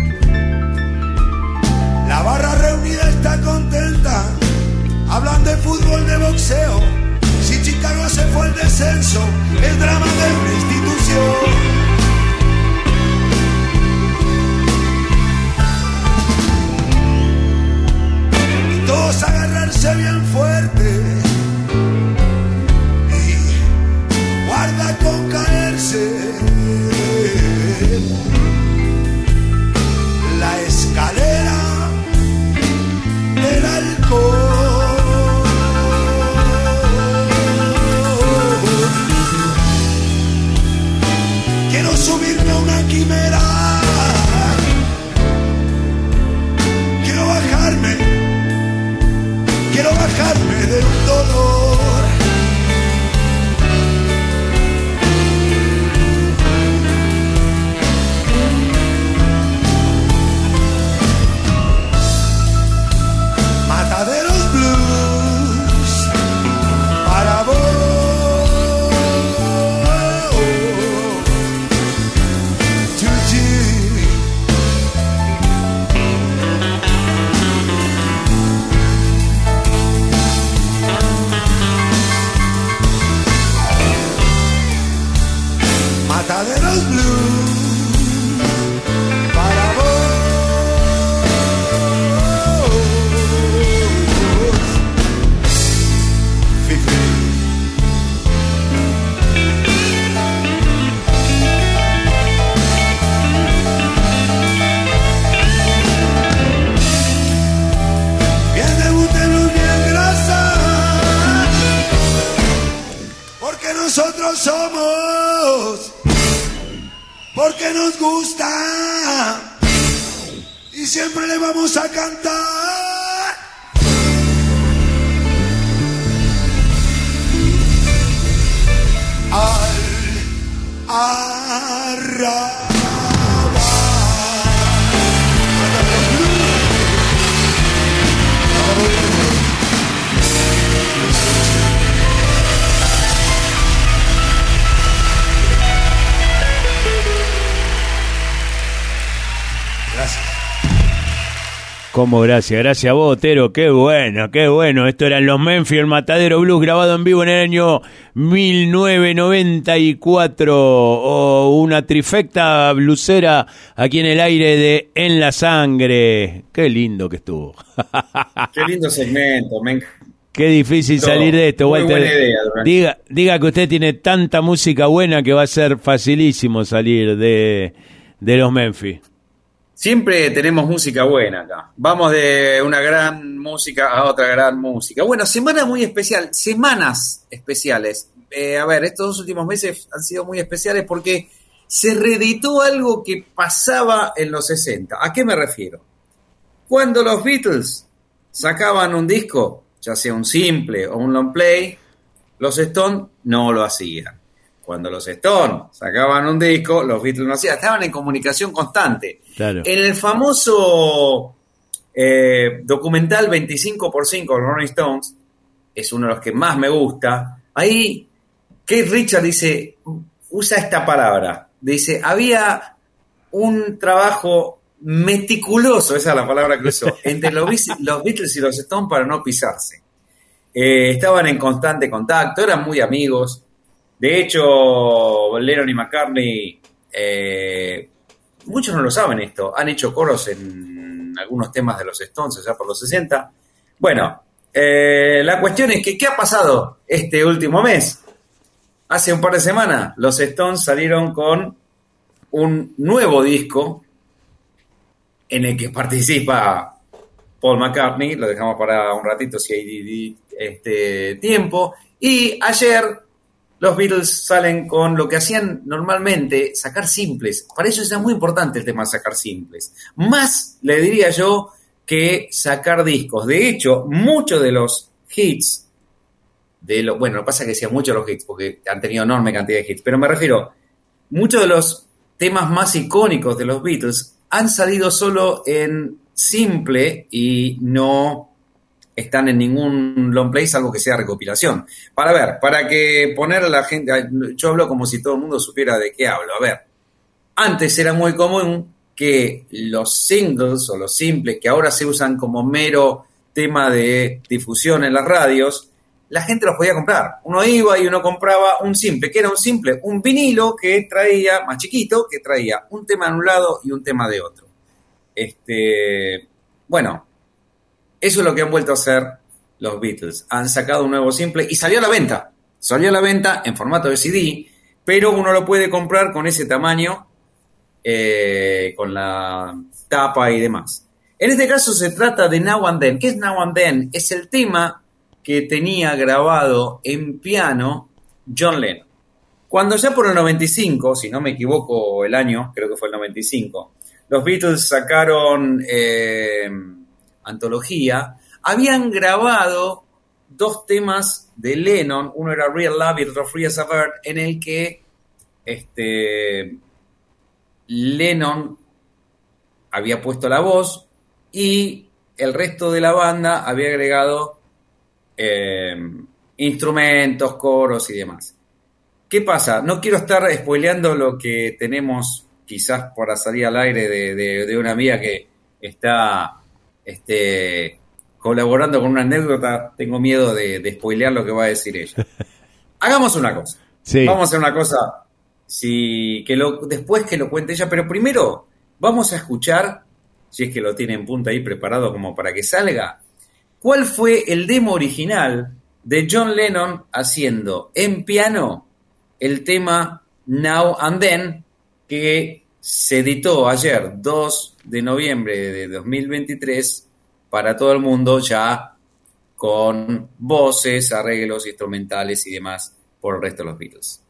La barra reunida está contenta, hablan de fútbol, de boxeo. Si Chicago se fue al descenso, es drama de una institución. Todos agarrarse bien fuerte y guarda con caerse. La escalera del alcohol. Quiero subirme a una quimera. Quiero bajarme del dolor. Mataderos Blues para vos. De los blues para vos. Fifi. Bien debutemos bien grasa, porque nosotros somos. Porque nos gusta y siempre le vamos a cantar. Al arrabal. Gracias. Como gracias a vos, Otero, qué bueno. Esto eran los Memphis, el Matadero Blues, grabado en vivo en el año 1994. Una trifecta blusera aquí en el aire de En la Sangre. Qué lindo que estuvo. Qué lindo segmento, me encanta. Qué difícil salir de esto, Muy Walter. buena idea, diga que usted tiene tanta música buena que va a ser facilísimo salir de los Memphis. Siempre tenemos música buena acá. Vamos de una gran música a otra gran música. Bueno, semana muy especial, semanas especiales. Estos 2 últimos meses han sido muy especiales porque se reeditó algo que pasaba en los 60. ¿A qué me refiero? Cuando los Beatles sacaban un disco, ya sea un simple o un long play, los Stones no lo hacían. Cuando los Stones sacaban un disco, los Beatles no hacían. Estaban en comunicación constante. Claro. En el famoso documental 25x5 de Rolling Stones, es uno de los que más me gusta, ahí Keith Richards dice, usa esta palabra, dice, había un trabajo meticuloso, esa es la palabra que usó, entre los Beatles y los Stones para no pisarse. Estaban en constante contacto, eran muy amigos. De hecho, Lennon y McCartney, muchos no lo saben esto, han hecho coros en algunos temas de los Stones, allá por los 60. Bueno, la cuestión es que, ¿qué ha pasado este último mes? Hace un par de semanas, los Stones salieron con un nuevo disco en el que participa Paul McCartney, lo dejamos para un ratito si hay tiempo, y ayer los Beatles salen con lo que hacían normalmente, sacar simples. Para ellos es muy importante el tema de sacar simples. Más, le diría yo, que sacar discos. De hecho, muchos de los hits, lo que pasa es que decía muchos de los hits, porque han tenido enorme cantidad de hits, pero me refiero, muchos de los temas más icónicos de los Beatles han salido solo en simple y no están en ningún long play, salvo que sea recopilación. Para que poner a la gente, yo hablo como si todo el mundo supiera de qué hablo. A ver, Antes era muy común que los singles o los simples, que ahora se usan como mero tema de difusión en las radios, la gente los podía comprar. Uno iba y uno compraba un simple. ¿Qué era un simple? Un vinilo que traía, más chiquito, que traía un tema de un lado y un tema de otro. Bueno, eso es lo que han vuelto a hacer los Beatles. Han sacado un nuevo simple y salió a la venta. Salió a la venta en formato de CD, pero uno lo puede comprar con ese tamaño, con la tapa y demás. En este caso se trata de Now and Then. ¿Qué es Now and Then? Es el tema que tenía grabado en piano John Lennon. Cuando ya por el 95, si no me equivoco el año, creo que fue el 95, los Beatles sacaron Antología, habían grabado 2 temas de Lennon, uno era Real Love y otro Free as a Bird, en el que Lennon había puesto la voz y el resto de la banda había agregado instrumentos, coros y demás. ¿Qué pasa? No quiero estar spoileando lo que tenemos quizás por salir al aire de una amiga que está colaborando con una anécdota. Tengo miedo de spoilear lo que va a decir ella. Hagamos una cosa. Sí. Vamos a hacer una cosa después que lo cuente ella, pero primero vamos a escuchar, si es que lo tiene en punta ahí preparado como para que salga, cuál fue el demo original de John Lennon haciendo en piano el tema Now and Then, que se editó ayer, 2 de noviembre de 2023, para todo el mundo, ya con voces, arreglos instrumentales y demás por el resto de los Beatles.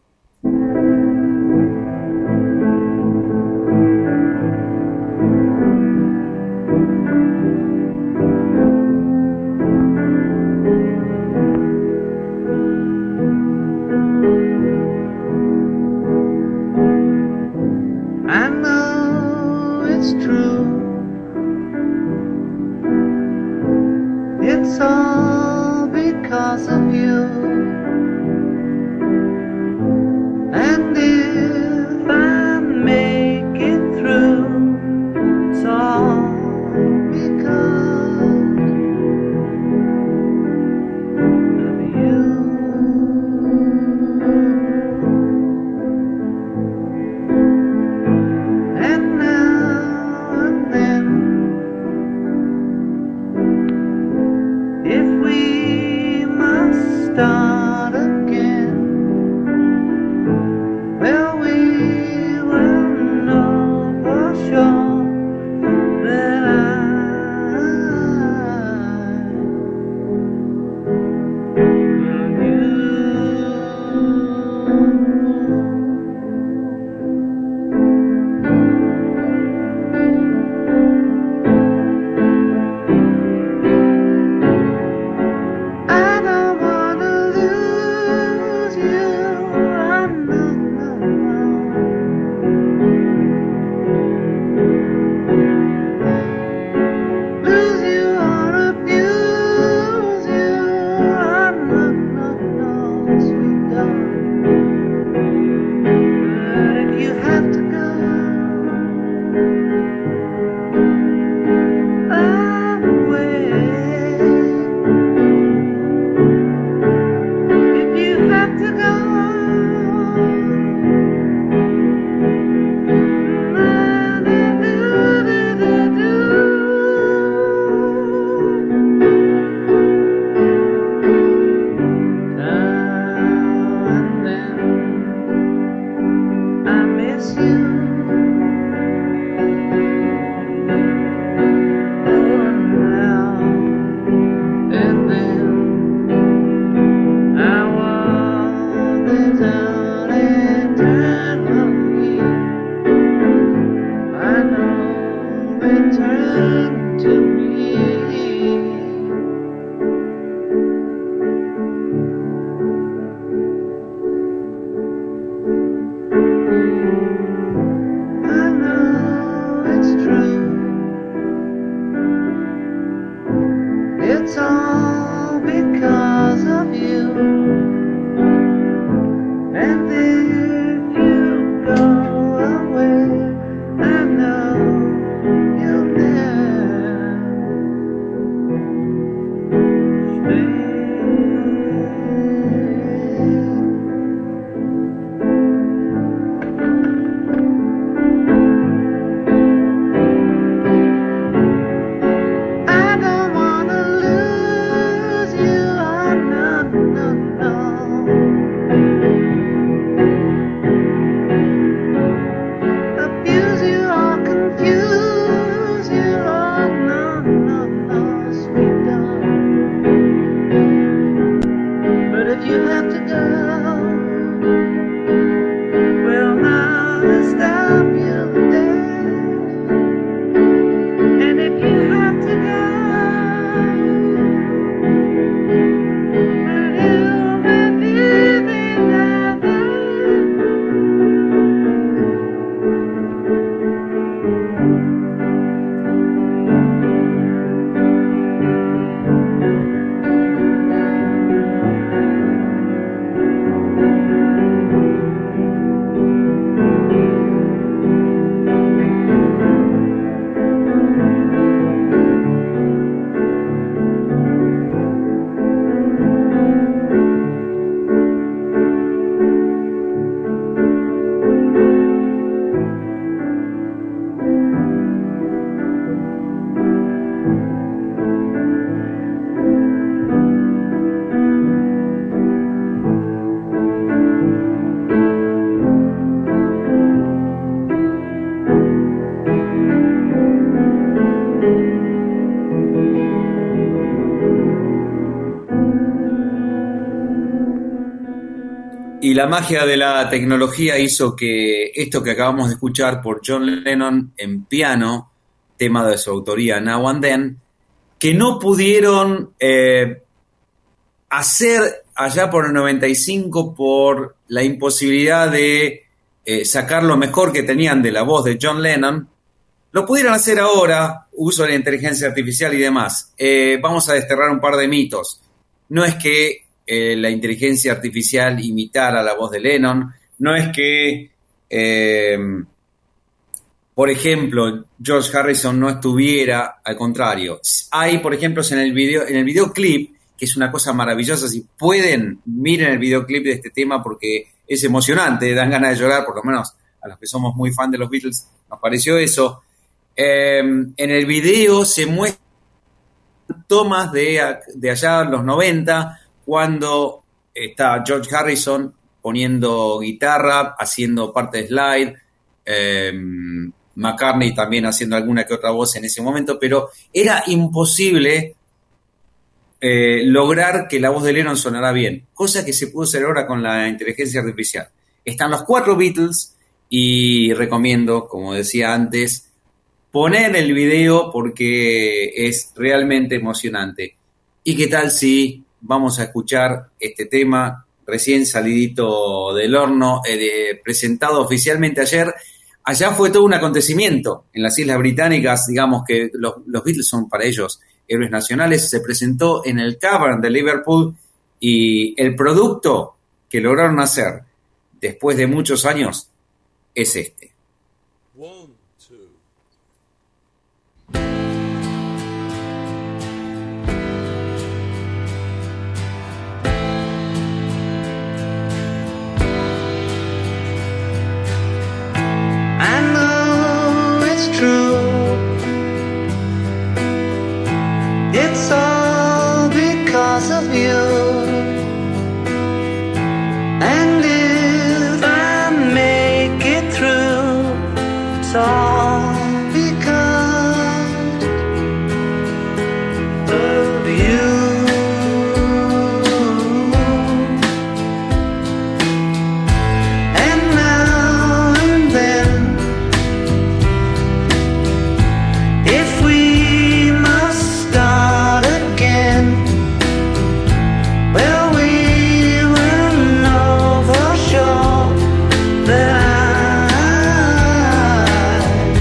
stop you there. And if you have to die, you'll be living out there. Y la magia de la tecnología hizo que esto que acabamos de escuchar por John Lennon en piano, tema de su autoría Now and Then, que no pudieron hacer allá por el 95 por la imposibilidad de sacar lo mejor que tenían de la voz de John Lennon, lo pudieron hacer ahora, uso de la inteligencia artificial y demás. Vamos a desterrar un par de mitos. No es que la inteligencia artificial imitara la voz de Lennon, no es que, por ejemplo, George Harrison no estuviera, al contrario. Hay, por ejemplo, en el videoclip, que es una cosa maravillosa, si pueden, miren el videoclip de este tema porque es emocionante, dan ganas de llorar, por lo menos a los que somos muy fan de los Beatles nos pareció eso. En el video se muestran tomas de allá en los 90, cuando está George Harrison poniendo guitarra, haciendo parte de slide, McCartney también haciendo alguna que otra voz en ese momento, pero era imposible lograr que la voz de Lennon sonara bien, cosa que se pudo hacer ahora con la inteligencia artificial. Están los 4 Beatles y recomiendo, como decía antes, poner el video porque es realmente emocionante. ¿Y qué tal si vamos a escuchar este tema recién salidito del horno, presentado oficialmente ayer? Allá fue todo un acontecimiento en las Islas Británicas, digamos que los Beatles son para ellos héroes nacionales. Se presentó en el Cavern de Liverpool y el producto que lograron hacer después de muchos años es este. It's all because of you. And if I make it through, it's all because of you. And now and then, if we must start again, well, we will know for sure that I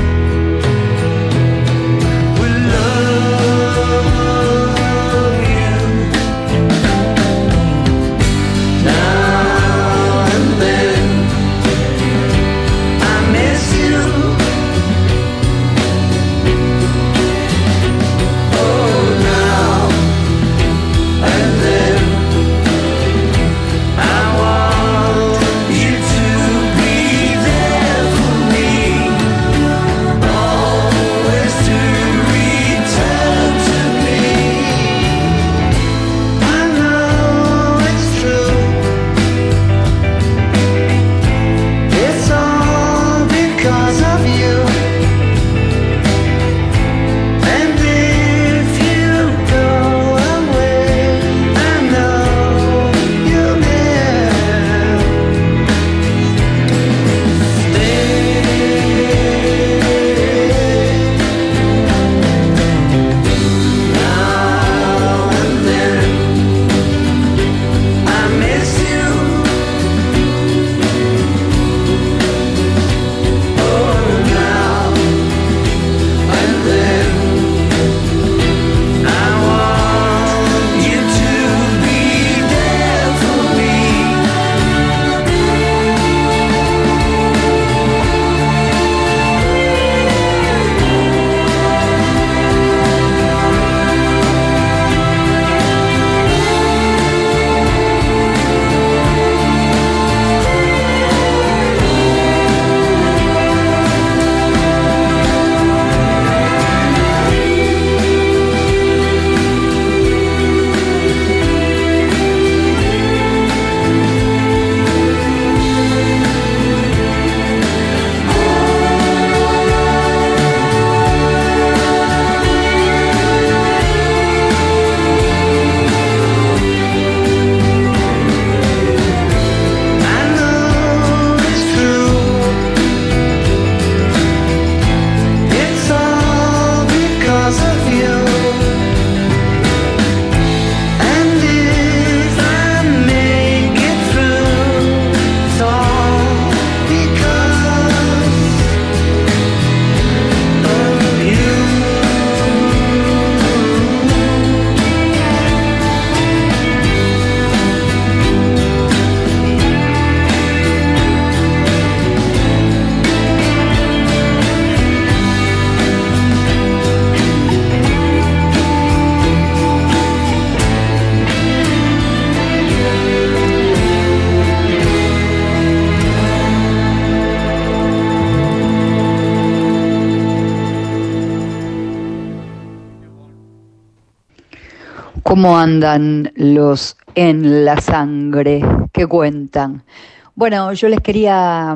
¿Cómo andan los en la sangre? ¿Qué cuentan? Bueno, yo les quería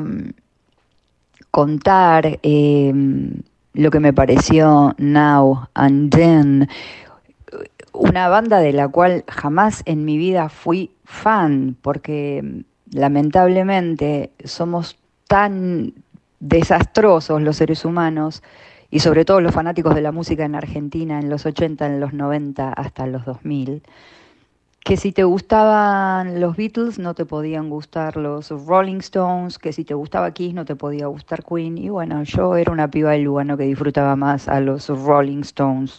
contar lo que me pareció Now and Then, una banda de la cual jamás en mi vida fui fan, porque lamentablemente somos tan desastrosos los seres humanos, y sobre todo los fanáticos de la música en Argentina en los 80, en los 90, hasta los 2000, que si te gustaban los Beatles no te podían gustar los Rolling Stones, que si te gustaba Kiss no te podía gustar Queen, y bueno, yo era una piba de Lugano que disfrutaba más a los Rolling Stones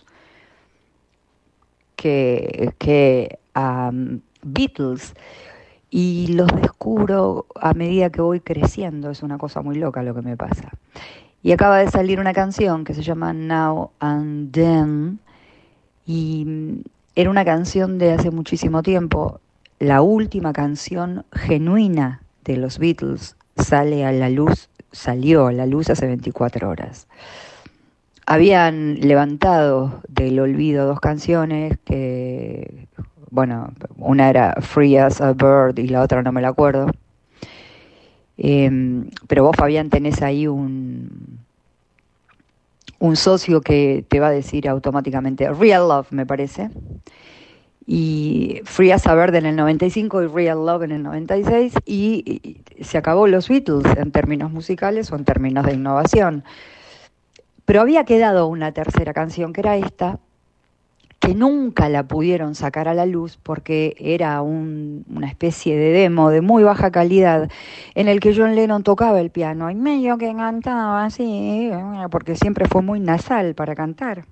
que a Beatles, y los descubro a medida que voy creciendo. Es una cosa muy loca lo que me pasa. Y acaba de salir una canción que se llama Now and Then, y era una canción de hace muchísimo tiempo. La última canción genuina de los Beatles salió a la luz hace 24 horas. Habían levantado del olvido dos canciones que, bueno, una era Free as a Bird y la otra no me la acuerdo. Pero vos, Fabián, tenés ahí un socio que te va a decir automáticamente Real Love, me parece. Y Free as a Bird en el 95 y Real Love en el 96, y se acabó los Beatles en términos musicales o en términos de innovación. Pero había quedado una tercera canción, que era esta, que nunca la pudieron sacar a la luz porque era una especie de demo de muy baja calidad en el que John Lennon tocaba el piano y medio que cantaba así, porque siempre fue muy nasal para cantar.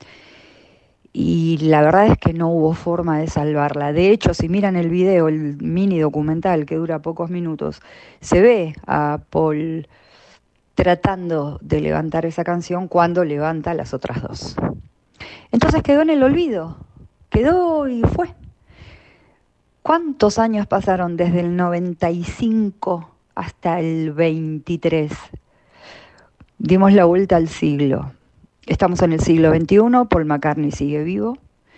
Y la verdad es que no hubo forma de salvarla. De hecho, si miran el video, el mini documental que dura pocos minutos, se ve a Paul tratando de levantar esa canción cuando levanta las otras dos. Entonces quedó en el olvido, quedó y fue. ¿Cuántos años pasaron desde el 95 hasta el 23? Dimos la vuelta al siglo. Estamos en el siglo XXI, Paul McCartney sigue vivo,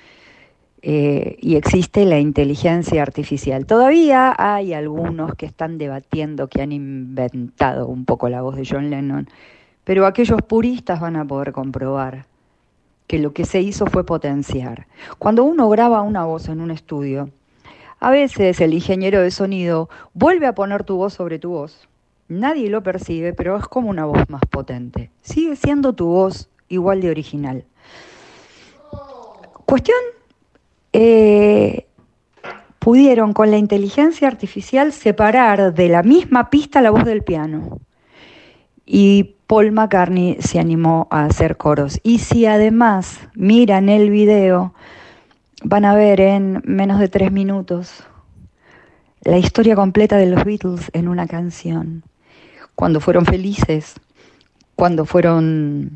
y existe la inteligencia artificial. Todavía hay algunos que están debatiendo que han inventado un poco la voz de John Lennon, pero aquellos puristas van a poder comprobar que lo que se hizo fue potenciar. Cuando uno graba una voz en un estudio, a veces el ingeniero de sonido vuelve a poner tu voz sobre tu voz. Nadie lo percibe, pero es como una voz más potente. Sigue siendo tu voz igual de original. Cuestión, pudieron con la inteligencia artificial separar de la misma pista la voz del piano. Y Paul McCartney se animó a hacer coros. Y si además miran el video, van a ver en menos de 3 minutos la historia completa de los Beatles en una canción. Cuando fueron felices, cuando fueron...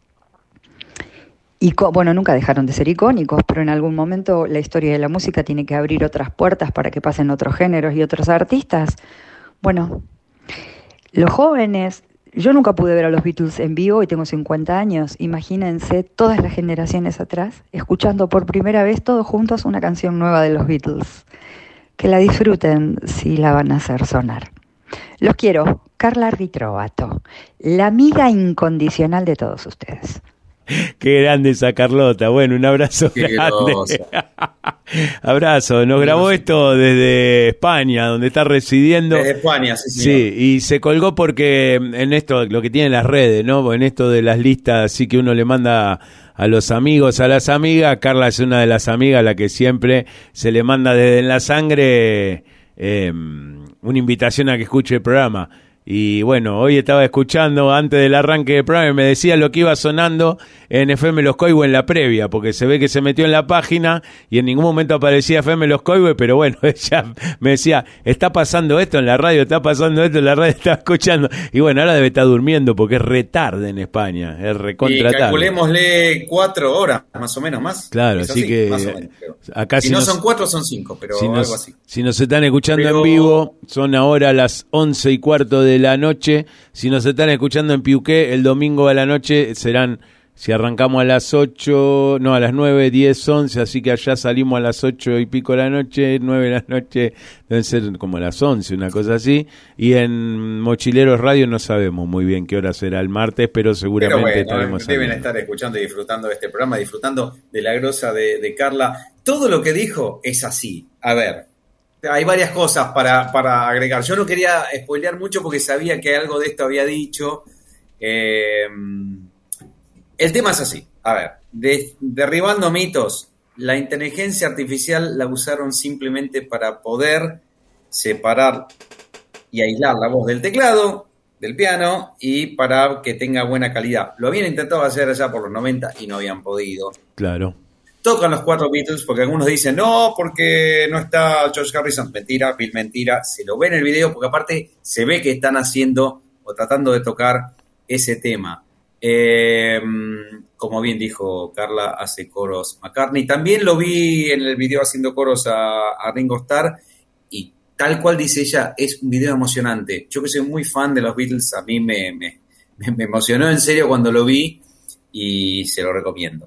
Bueno, nunca dejaron de ser icónicos, pero en algún momento la historia de la música tiene que abrir otras puertas para que pasen otros géneros y otros artistas. Bueno, los jóvenes... Yo nunca pude ver a los Beatles en vivo y tengo 50 años. Imagínense todas las generaciones atrás, escuchando por primera vez todos juntos una canción nueva de los Beatles. Que la disfruten si la van a hacer sonar. Los quiero. Carla Ritrovato, la amiga incondicional de todos ustedes. Qué grande esa Carlota. Bueno, un abrazo grande. Abrazo. Nos grabó esto desde España, donde está residiendo. Desde España, sí, sí. Y se colgó porque en esto, lo que tienen las redes, ¿no? En esto de las listas, sí, que uno le manda a los amigos, a las amigas. Carla es una de las amigas a la que siempre se le manda desde En la Sangre una invitación a que escuche el programa. Y bueno, hoy estaba escuchando antes del arranque del programa y me decía lo que iba sonando en FM Los Coihues en la previa, porque se ve que se metió en la página y en ningún momento aparecía FM Los Coihues, pero bueno, ella me decía, está pasando esto en la radio, está pasando esto en la radio, estaba escuchando. Y bueno, ahora debe estar durmiendo porque es retarde en España, es recontra tarde. Y calculémosle 4 horas, más o menos, más. Claro, así que más o menos, acá si no son 4, son 5, pero si algo así. Si nos están escuchando en vivo, son ahora las 11:15 de la noche. Si nos están escuchando en Piuqué, el domingo a la noche serán Si arrancamos a las 8, no, a las 9, 10, 11, así que allá salimos a las 8 y pico de la noche, 9 de la noche, deben ser como a las 11, una cosa así. Y en Mochileros Radio no sabemos muy bien qué hora será el martes, pero seguramente estaremos deben saliendo. estar escuchando y disfrutando de este programa, disfrutando de la grosa de Carla. Todo lo que dijo es así. A ver, hay varias cosas para agregar. Yo no quería spoilear mucho porque sabía que algo de esto había dicho. El tema es así, a ver, derribando mitos, la inteligencia artificial la usaron simplemente para poder separar y aislar la voz del teclado, del piano, y para que tenga buena calidad. Lo habían intentado hacer allá por los 90 y no habían podido. Claro. Tocan los 4 Beatles, porque algunos dicen, no, porque no está George Harrison. Mentira, Bill, mentira. Se lo ve en el video, porque aparte se ve que están haciendo o tratando de tocar ese tema. Como bien dijo Carla, hace coros McCartney. También lo vi en el video haciendo coros a Ringo Starr, y tal cual dice ella, es un video emocionante. Yo que soy muy fan de los Beatles, a mí me emocionó en serio cuando lo vi, y se lo recomiendo.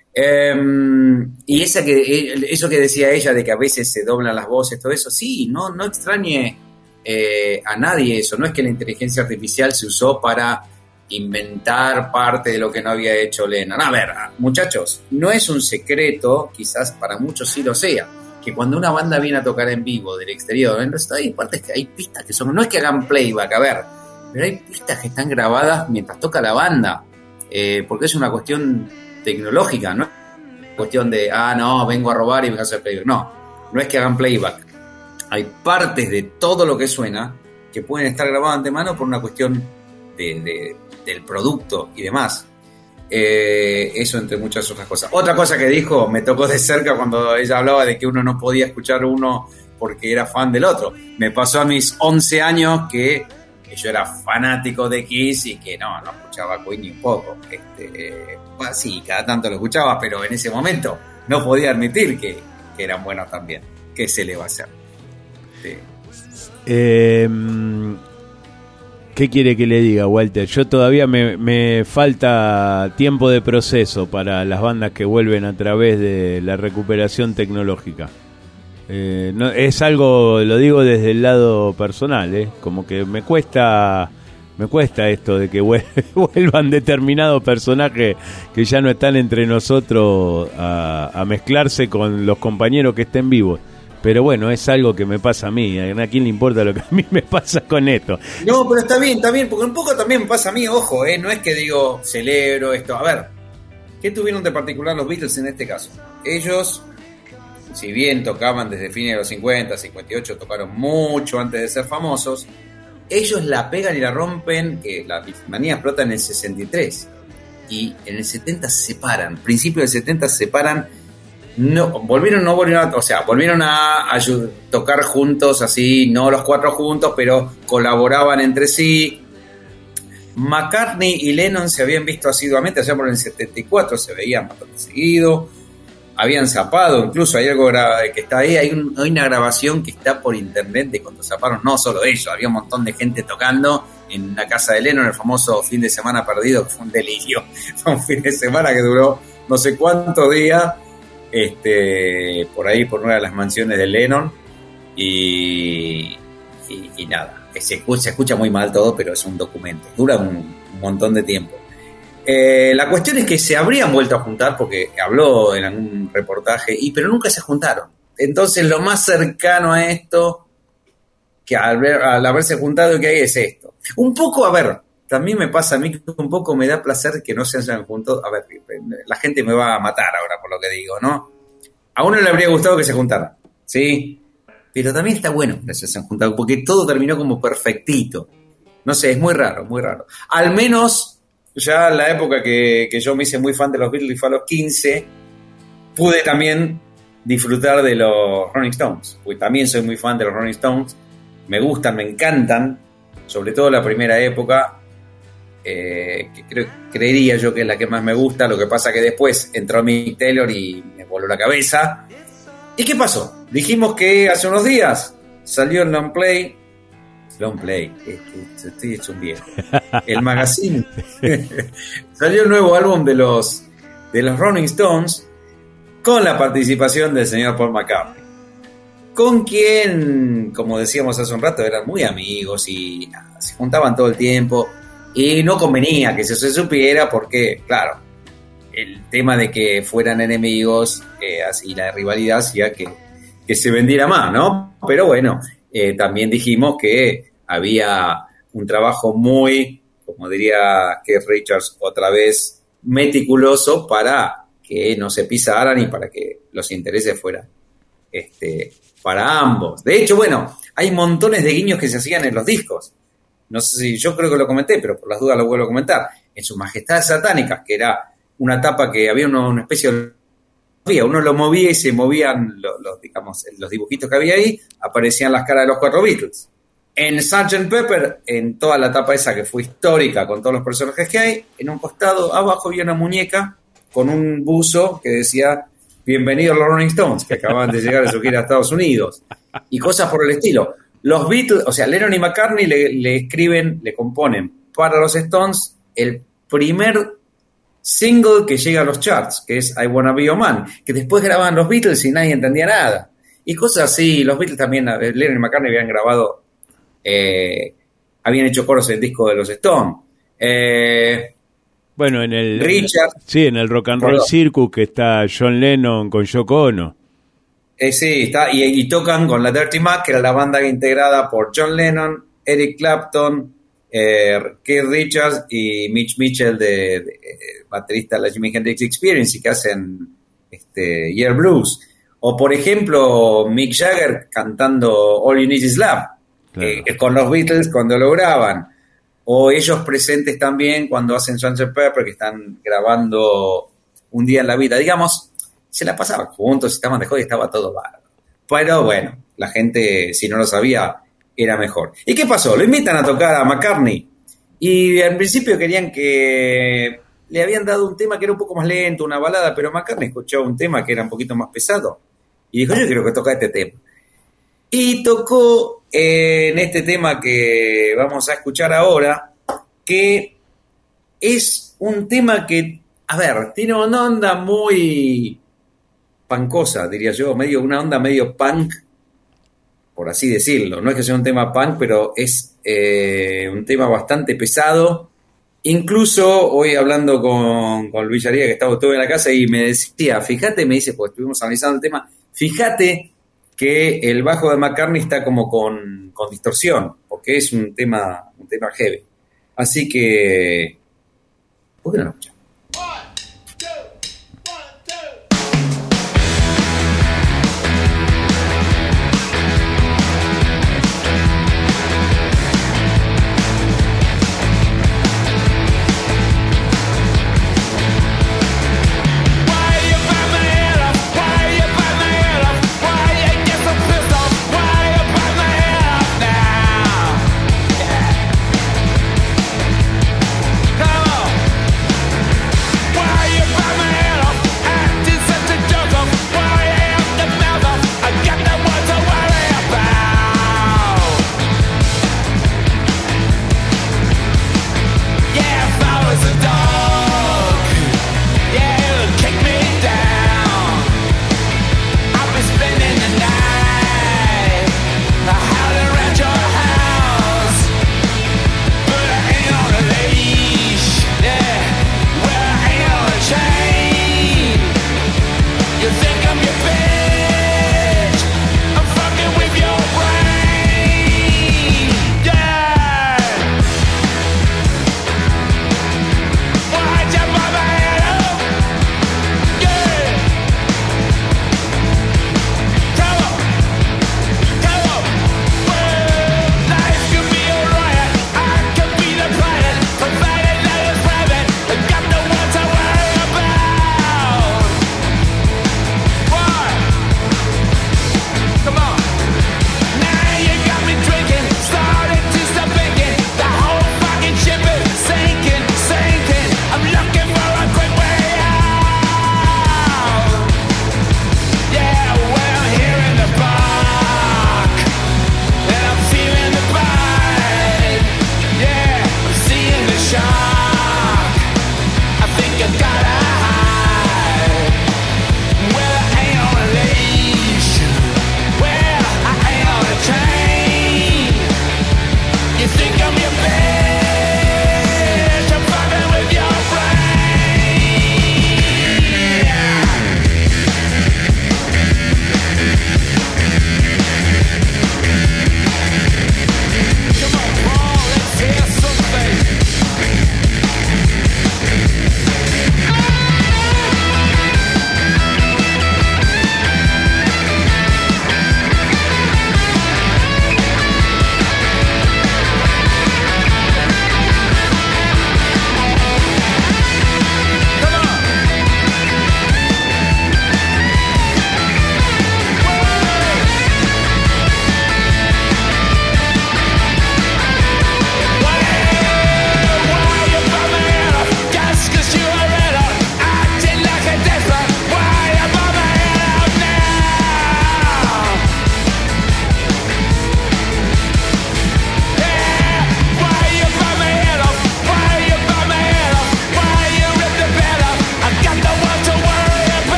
Y eso que decía ella de que a veces se doblan las voces, todo eso, sí, no extrañe a nadie eso. No es que la inteligencia artificial se usó para inventar parte de lo que no había hecho Lennon. A ver, muchachos, no es un secreto, quizás para muchos sí lo sea, que cuando una banda viene a tocar en vivo del exterior, en realidad hay partes que hay pistas que son, no es que hagan playback, a ver, pero hay pistas que están grabadas mientras toca la banda, porque es una cuestión tecnológica, no es una cuestión de, no, vengo a robar y vengo a hacer playback. No es que hagan playback. Hay partes de todo lo que suena que pueden estar grabadas de antemano por una cuestión del producto y demás. Eso entre muchas otras cosas. Otra cosa que dijo, me tocó de cerca cuando ella hablaba de que uno no podía escuchar uno porque era fan del otro. Me pasó a mis 11 años que yo era fanático de Kiss y que no escuchaba Queen ni un poco. Sí, cada tanto lo escuchaba, pero en ese momento no podía admitir que eran buenos también. ¿Qué se le va a hacer? Sí. ¿Qué quiere que le diga, Walter? Yo todavía me falta tiempo de proceso para las bandas que vuelven a través de la recuperación tecnológica. No, es algo, lo digo desde el lado personal, como que me cuesta esto de que vuelvan determinados personajes que ya no están entre nosotros a mezclarse con los compañeros que estén vivos. Pero bueno, es algo que me pasa a mí. ¿A quién le importa lo que a mí me pasa con esto? No, pero está bien, porque un poco también me pasa a mí, ojo, no es que digo, celebro esto. A ver, ¿qué tuvieron de particular los Beatles en este caso? Ellos, si bien tocaban desde fines de los 50, 58, tocaron mucho antes de ser famosos, ellos la pegan y la rompen, que la Beatlemanía explota en el 63. Y en el 70 se separan, principio del 70 se separan. Volvieron a tocar juntos, así, no los 4 juntos, pero colaboraban entre sí. McCartney y Lennon se habían visto asiduamente, allá por el 74 se veían bastante seguido, habían zapado, incluso hay algo que está ahí, hay una grabación que está por internet de cuando zaparon, no solo ellos, había un montón de gente tocando en la casa de Lennon, el famoso fin de semana perdido, que fue un delirio, fue un fin de semana que duró no sé cuántos días, por ahí por una de las mansiones de Lennon y nada, se escucha muy mal todo, pero es un documento, dura un montón de tiempo. La cuestión es que se habrían vuelto a juntar porque habló en algún reportaje, pero nunca se juntaron. Entonces lo más cercano a esto que al haberse juntado que hay es esto. Un poco, a ver, también me pasa a mí que un poco me da placer que no se hayan juntado. A ver, la gente me va a matar ahora por lo que digo, ¿no? A uno le habría gustado que se juntaran, ¿sí? Pero también está bueno que se hayan juntado, porque todo terminó como perfectito. No sé, es muy raro, muy raro. Al menos, ya en la época que yo me hice muy fan de los Beatles, y fue a los 15, pude también disfrutar de los Rolling Stones, porque también soy muy fan de los Rolling Stones. Me gustan, me encantan, sobre todo la primera época, que creería yo que es la que más me gusta. Lo que pasa que después entró Mick Taylor y me voló la cabeza. ¿Y qué pasó? Dijimos que hace unos días salió el long play Long play. Estoy hecho un viejo. El magazine. Salió el nuevo álbum de los Rolling Stones con la participación del señor Paul McCartney, con quien, como decíamos hace un rato, eran muy amigos y se juntaban todo el tiempo, y no convenía que eso se supiera porque, claro, el tema de que fueran enemigos y la rivalidad hacía que se vendiera más, ¿no? Pero bueno, también dijimos que había un trabajo muy, como diría Keith Richards otra vez, meticuloso para que no se pisaran y para que los intereses fueran para ambos. De hecho, bueno, hay montones de guiños que se hacían en los discos. No sé si yo creo que lo comenté, pero por las dudas lo vuelvo a comentar. En Sus Majestades Satánicas, que era una tapa que había una especie de... Uno lo movía y se movían los dibujitos que había ahí, aparecían las caras de los 4 Beatles. En Sgt. Pepper, en toda la tapa esa que fue histórica con todos los personajes que hay, en un costado abajo había una muñeca con un buzo que decía bienvenidos a los Rolling Stones, que acababan de llegar a su gira a Estados Unidos, y cosas por el estilo. Los Beatles, o sea, Lennon y McCartney le componen para los Stones el primer single que llega a los charts, que es I Wanna Be Your Man, que después grababan los Beatles y nadie entendía nada. Y cosas así, los Beatles también, Lennon y McCartney habían grabado, habían hecho coros en el disco de los Stones. Bueno, en el Richard, en el Rock and Roll Circus, que está John Lennon con Yoko Ono. Sí, está, y tocan con la Dirty Mac, que era la banda integrada por John Lennon, Eric Clapton, Keith Richards y Mitch Mitchell, de baterista de la Jimi Hendrix Experience, y que hacen Year Blues. O, por ejemplo, Mick Jagger cantando All You Need Is Love, claro, con los Beatles cuando lo graban. O ellos presentes también cuando hacen Sgt. Pepper, que están grabando Un Día en la Vida. Digamos, se la pasaban juntos, estaban de joda y estaba todo bárbaro. Pero bueno, la gente, si no lo sabía, era mejor. ¿Y qué pasó? Lo invitan a tocar a McCartney. Y al principio querían que... Le habían dado un tema que era un poco más lento, una balada, pero McCartney escuchó un tema que era un poquito más pesado. Y dijo, yo quiero que toque este tema. Y tocó en este tema que vamos a escuchar ahora, que es un tema que, a ver, tiene una onda muy punkosa, diría yo, una onda medio punk, por así decirlo. No es que sea un tema punk, pero es un tema bastante pesado. Incluso hoy hablando con Luis Aría, que estuve en la casa, y me decía, fíjate, me dice, pues estuvimos analizando el tema, fíjate que el bajo de McCartney está como con distorsión, porque es un tema heavy. Así que, ¿por qué no lo escuchamos? Come on!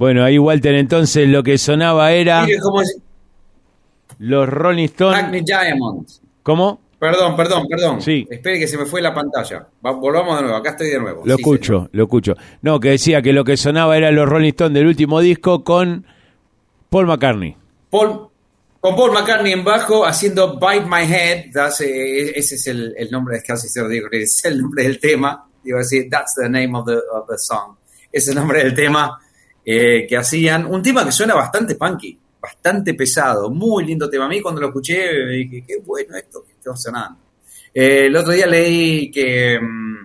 Bueno, ahí Walter, entonces lo que sonaba era Mire cómo es los Rolling Stones. Hackney Diamonds. ¿Cómo? Perdón. Sí. Espere que se me fue la pantalla. Volvamos de nuevo, acá estoy de nuevo. Lo escucho. No, que decía que lo que sonaba era los Rolling Stones del último disco con Paul McCartney. Con Paul McCartney en bajo haciendo Bite My Head. Ese es el nombre, casi se lo digo, es el nombre del tema. Iba a decir, that's the name of the song. Es el nombre del tema que hacían. Un tema que suena bastante punky, bastante pesado, muy lindo tema. A mí cuando lo escuché dije, qué bueno esto que está sonando. El otro día leí que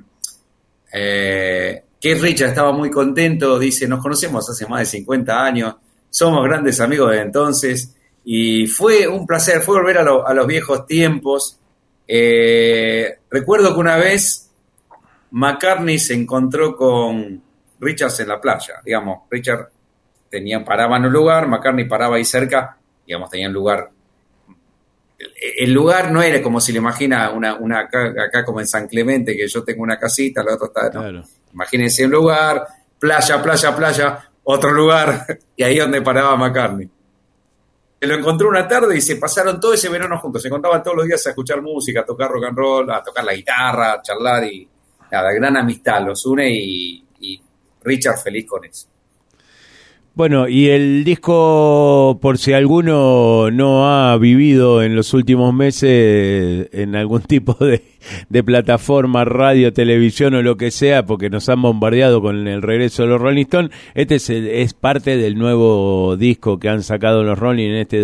Keith Richards estaba muy contento, dice, nos conocemos hace más de 50 años, somos grandes amigos desde entonces, y fue un placer, fue volver a los viejos tiempos. Recuerdo que una vez McCartney se encontró con Richards en la playa, digamos, Richard paraba en un lugar, McCartney paraba ahí cerca, digamos, tenía un lugar. El lugar no era como si le imagina acá como en San Clemente, que yo tengo una casita, la otra está, ¿no? Claro. Imagínense un lugar, playa, otro lugar, y ahí es donde paraba McCartney. Se lo encontró una tarde y se pasaron todo ese verano juntos, se encontraban todos los días a escuchar música, a tocar rock and roll, a tocar la guitarra, a charlar, y nada, gran amistad los une, y Richard feliz con eso. Bueno, y el disco, por si alguno no ha vivido en los últimos meses en algún tipo de plataforma, radio, televisión o lo que sea, porque nos han bombardeado con el regreso de los Rolling Stones, este es parte del nuevo disco que han sacado los Rolling en este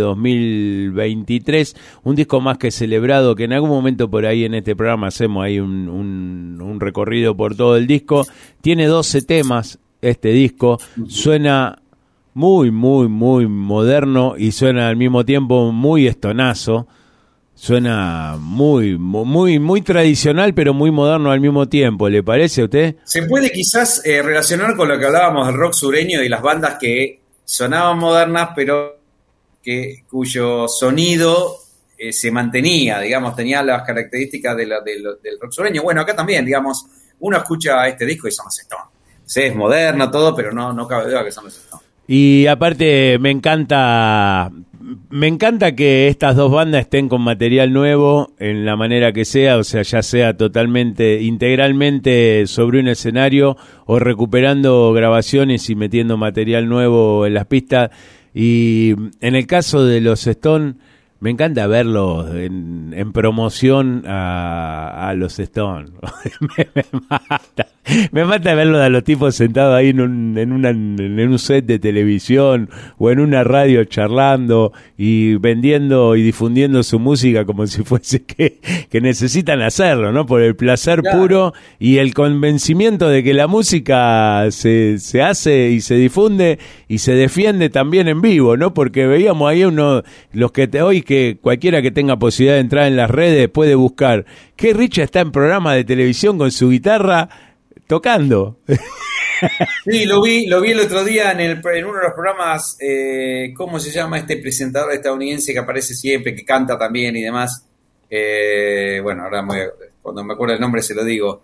2023, un disco más que celebrado, que en algún momento por ahí en este programa hacemos ahí un recorrido por todo el disco. Tiene 12 temas este disco, suena muy, muy, muy moderno y suena al mismo tiempo muy estonazo. Suena muy, muy, muy tradicional, pero muy moderno al mismo tiempo. ¿Le parece a usted? Se puede quizás relacionar con lo que hablábamos del rock sureño y las bandas que sonaban modernas, pero cuyo sonido se mantenía, digamos, tenía las características del rock sureño. Bueno, acá también, digamos, uno escucha este disco y son los Stones. Sí, es moderno todo, pero no cabe duda que son los Stones. Y aparte me encanta que estas dos bandas estén con material nuevo en la manera que sea, o sea, ya sea totalmente, integralmente sobre un escenario o recuperando grabaciones y metiendo material nuevo en las pistas. Y en el caso de los Stones, me encanta verlos en promoción a los Stones. Me mata verlos a los tipos sentados ahí en un set de televisión o en una radio charlando y vendiendo y difundiendo su música como si fuese que necesitan hacerlo, ¿no? Por el placer puro y el convencimiento de que la música se hace y se difunde y se defiende también en vivo, ¿no? Porque veíamos ahí los que hoy que cualquiera que tenga posibilidad de entrar en las redes puede buscar que Richard está en programa de televisión con su guitarra tocando. Sí, lo vi el otro día en uno de los programas, ¿cómo se llama este presentador estadounidense que aparece siempre, que canta también y demás? Bueno, ahora cuando me acuerdo el nombre se lo digo.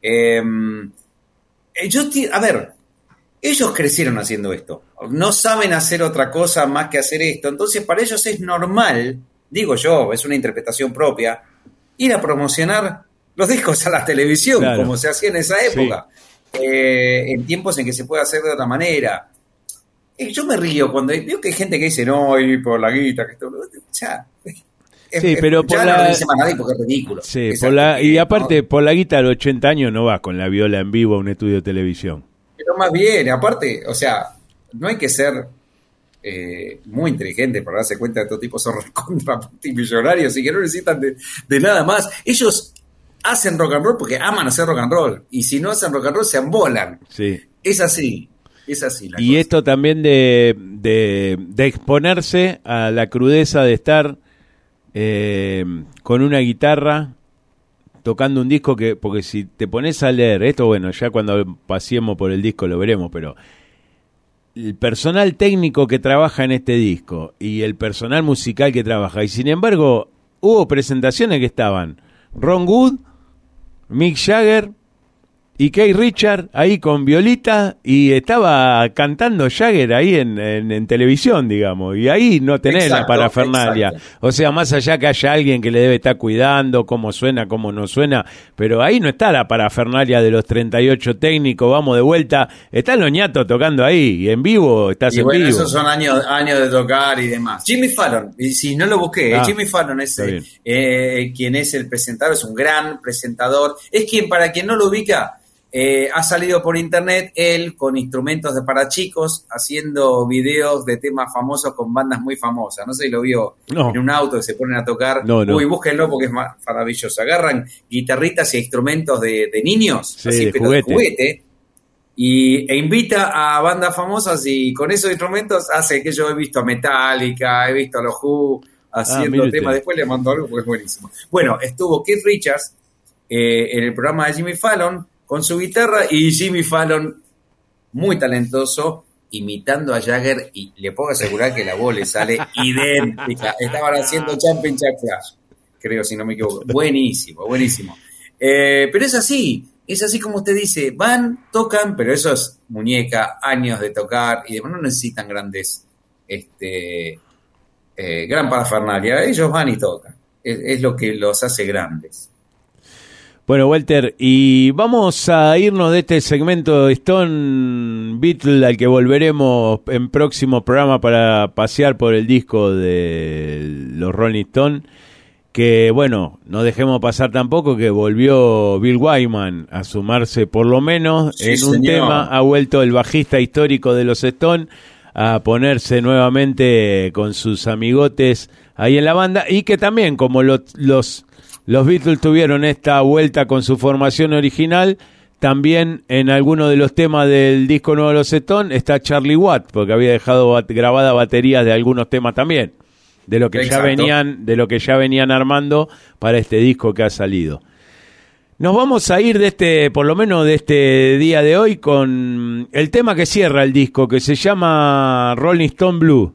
A ver, ellos crecieron haciendo esto, no saben hacer otra cosa más que hacer esto, entonces para ellos es normal, digo yo, es una interpretación propia, ir a promocionar los discos a la televisión, claro, como se hacía en esa época, sí, en tiempos en que se puede hacer de otra manera. Yo me río cuando veo que hay gente que dice, no, y por la guita, que esto, ya... Sí, pero ya no lo dice más nadie porque es ridículo. Sí, y aparte, por la guita a los 80 años no vas con la viola en vivo a un estudio de televisión. Pero más bien, aparte, o sea, no hay que ser muy inteligente para darse cuenta de que estos tipos son recontra multimillonarios y que no necesitan de nada más. Ellos hacen rock and roll porque aman hacer rock and roll, y si no hacen rock and roll se ambolan. Sí. Es así la y cosa. Esto también de exponerse a la crudeza de estar con una guitarra tocando un disco porque si te pones a leer esto, bueno, ya cuando pasemos por el disco lo veremos, pero el personal técnico que trabaja en este disco y el personal musical que trabaja, y sin embargo hubo presentaciones que estaban Ron Wood, Mick Jagger y Keith Richards ahí con violita y estaba cantando Jagger ahí en televisión, digamos, y ahí no tenés la parafernalia. O sea, más allá que haya alguien que le debe estar cuidando cómo suena, cómo no suena, pero ahí no está la parafernalia de los 38 técnicos, vamos de vuelta, está el Oñato tocando ahí, y en vivo, estás y en bueno, vivo. esos son años de tocar y demás. Jimmy Fallon, y si no lo busqué, Jimmy Fallon es quien es el presentador, es un gran presentador, es quien, para quien no lo ubica, ha salido por internet él con instrumentos para chicos haciendo videos de temas famosos con bandas muy famosas. No sé si lo vio en un auto que se ponen a tocar. No. Uy, búsquenlo porque es maravilloso. Agarran guitarritas y instrumentos de niños, así, pero de juguete, e invita a bandas famosas y con esos instrumentos hace que yo he visto a Metallica, he visto a los Who haciendo temas. Después le mando algo porque es buenísimo. Bueno, estuvo Keith Richards en el programa de Jimmy Fallon con su guitarra y Jimmy Fallon, muy talentoso, imitando a Jagger, y le puedo asegurar que la voz le sale idéntica. Estaban haciendo Jumping Jack Flash, creo, si no me equivoco. Buenísimo. Pero es así como usted dice, van, tocan, pero eso es muñeca, años de tocar, y demás, no necesitan grandes, gran parafernalia. Ellos van y tocan. Es lo que los hace grandes. Bueno, Walter, y vamos a irnos de este segmento Stone Beatle al que volveremos en próximo programa para pasear por el disco de los Rolling Stones, que bueno, no dejemos pasar tampoco que volvió Bill Wyman a sumarse por lo menos en un tema, ha vuelto el bajista histórico de los Stones a ponerse nuevamente con sus amigotes ahí en la banda, y que también como los Beatles tuvieron esta vuelta con su formación original, también en alguno de los temas del disco nuevo de los Stones está Charlie Watts, porque había dejado grabadas baterías de algunos temas también, de lo que ya venían armando para este disco que ha salido. Nos vamos a ir por lo menos de este día de hoy, con el tema que cierra el disco, que se llama Rolling Stone Blue.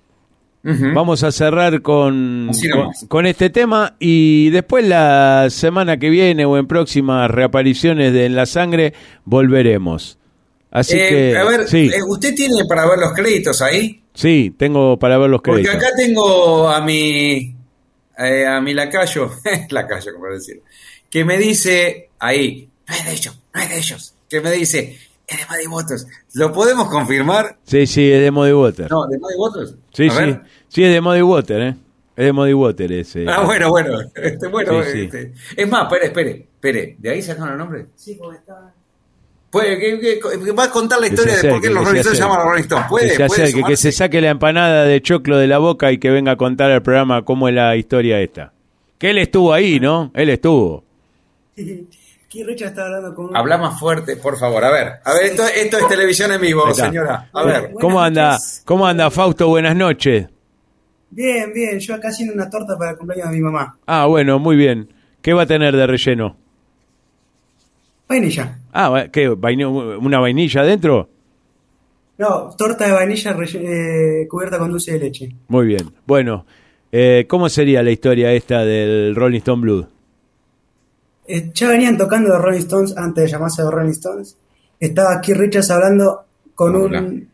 Vamos a cerrar con este tema, y después la semana que viene o en próximas reapariciones de En la Sangre volveremos. Así que, a ver, ¿usted tiene para ver los créditos ahí? Sí, tengo para ver los créditos. Porque acá tengo a mi lacayo, como decir, que me dice ahí, no es de ellos, que me dice, es de Muddy Waters. ¿Lo podemos confirmar? Sí, es de Muddy Waters. No, ¿de Muddy Waters? Sí, sí, es de Muddy Waters, Es de Muddy Waters ese. Ah, bueno. Sí. Es más, espere. ¿De ahí sacaron el nombre? Sí, porque está... Va a contar la historia de por qué los Rolling Stones se llaman los Rolling Stones. Que se saque la empanada de choclo de la boca y que venga a contar al programa cómo es la historia esta. Que él estuvo ahí, ¿no? Él estuvo. Keith Richards está hablando con... Habla más fuerte, por favor. A ver, esto es televisión en vivo, señora. A ver. ¿Cómo anda, Fausto? Buenas noches. Bien. Yo acá haciendo una torta para el cumpleaños de mi mamá. Ah, bueno, muy bien. ¿Qué va a tener de relleno? Vainilla. Ah, ¿qué? ¿Una vainilla adentro? No, torta de vainilla cubierta con dulce de leche. Muy bien. Bueno, ¿cómo sería la historia esta del Rolling Stone Blues? Ya venían tocando los Rolling Stones antes de llamarse los Rolling Stones. Estaba Keith Richards hablando con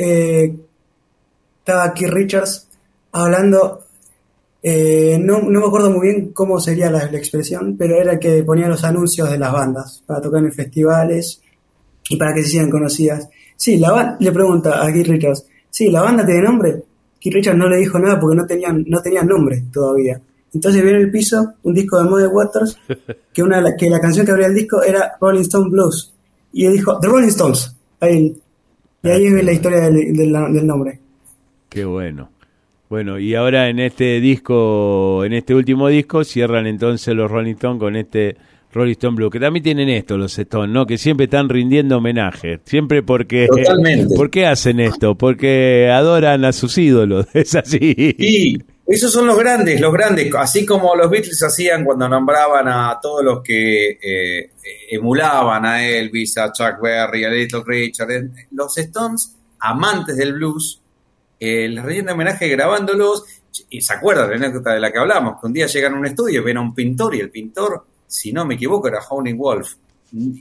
estaba Keith Richards hablando... no me acuerdo muy bien cómo sería la expresión, pero era el que ponía los anuncios de las bandas para tocar en festivales y para que se hicieran conocidas. Sí, le pregunta a Keith Richards, sí, ¿la banda tiene nombre? Keith Richards no le dijo nada porque no tenían nombre todavía. Entonces vio en el piso un disco de Muddy Waters que la canción que abría el disco era Rolling Stone Blues, y él dijo The Rolling Stones. Y ahí es la historia del nombre. Qué bueno. Bueno, y ahora en este último disco, cierran entonces los Rolling Stones con este Rolling Stone Blue, que también tienen esto los Stones, ¿no? Que siempre están rindiendo homenaje, siempre porque... Totalmente. ¿Por qué hacen esto? Porque adoran a sus ídolos, es así. Y esos son los grandes, así como los Beatles hacían cuando nombraban a todos los que emulaban a Elvis, a Chuck Berry, a Little Richard. Los Stones, amantes del blues, les rinden homenaje grabándolos, y se acuerdan de la anécdota de la que hablamos, que un día llegan a un estudio y ven a un pintor, y el pintor, si no me equivoco, era Howlin' Wolf.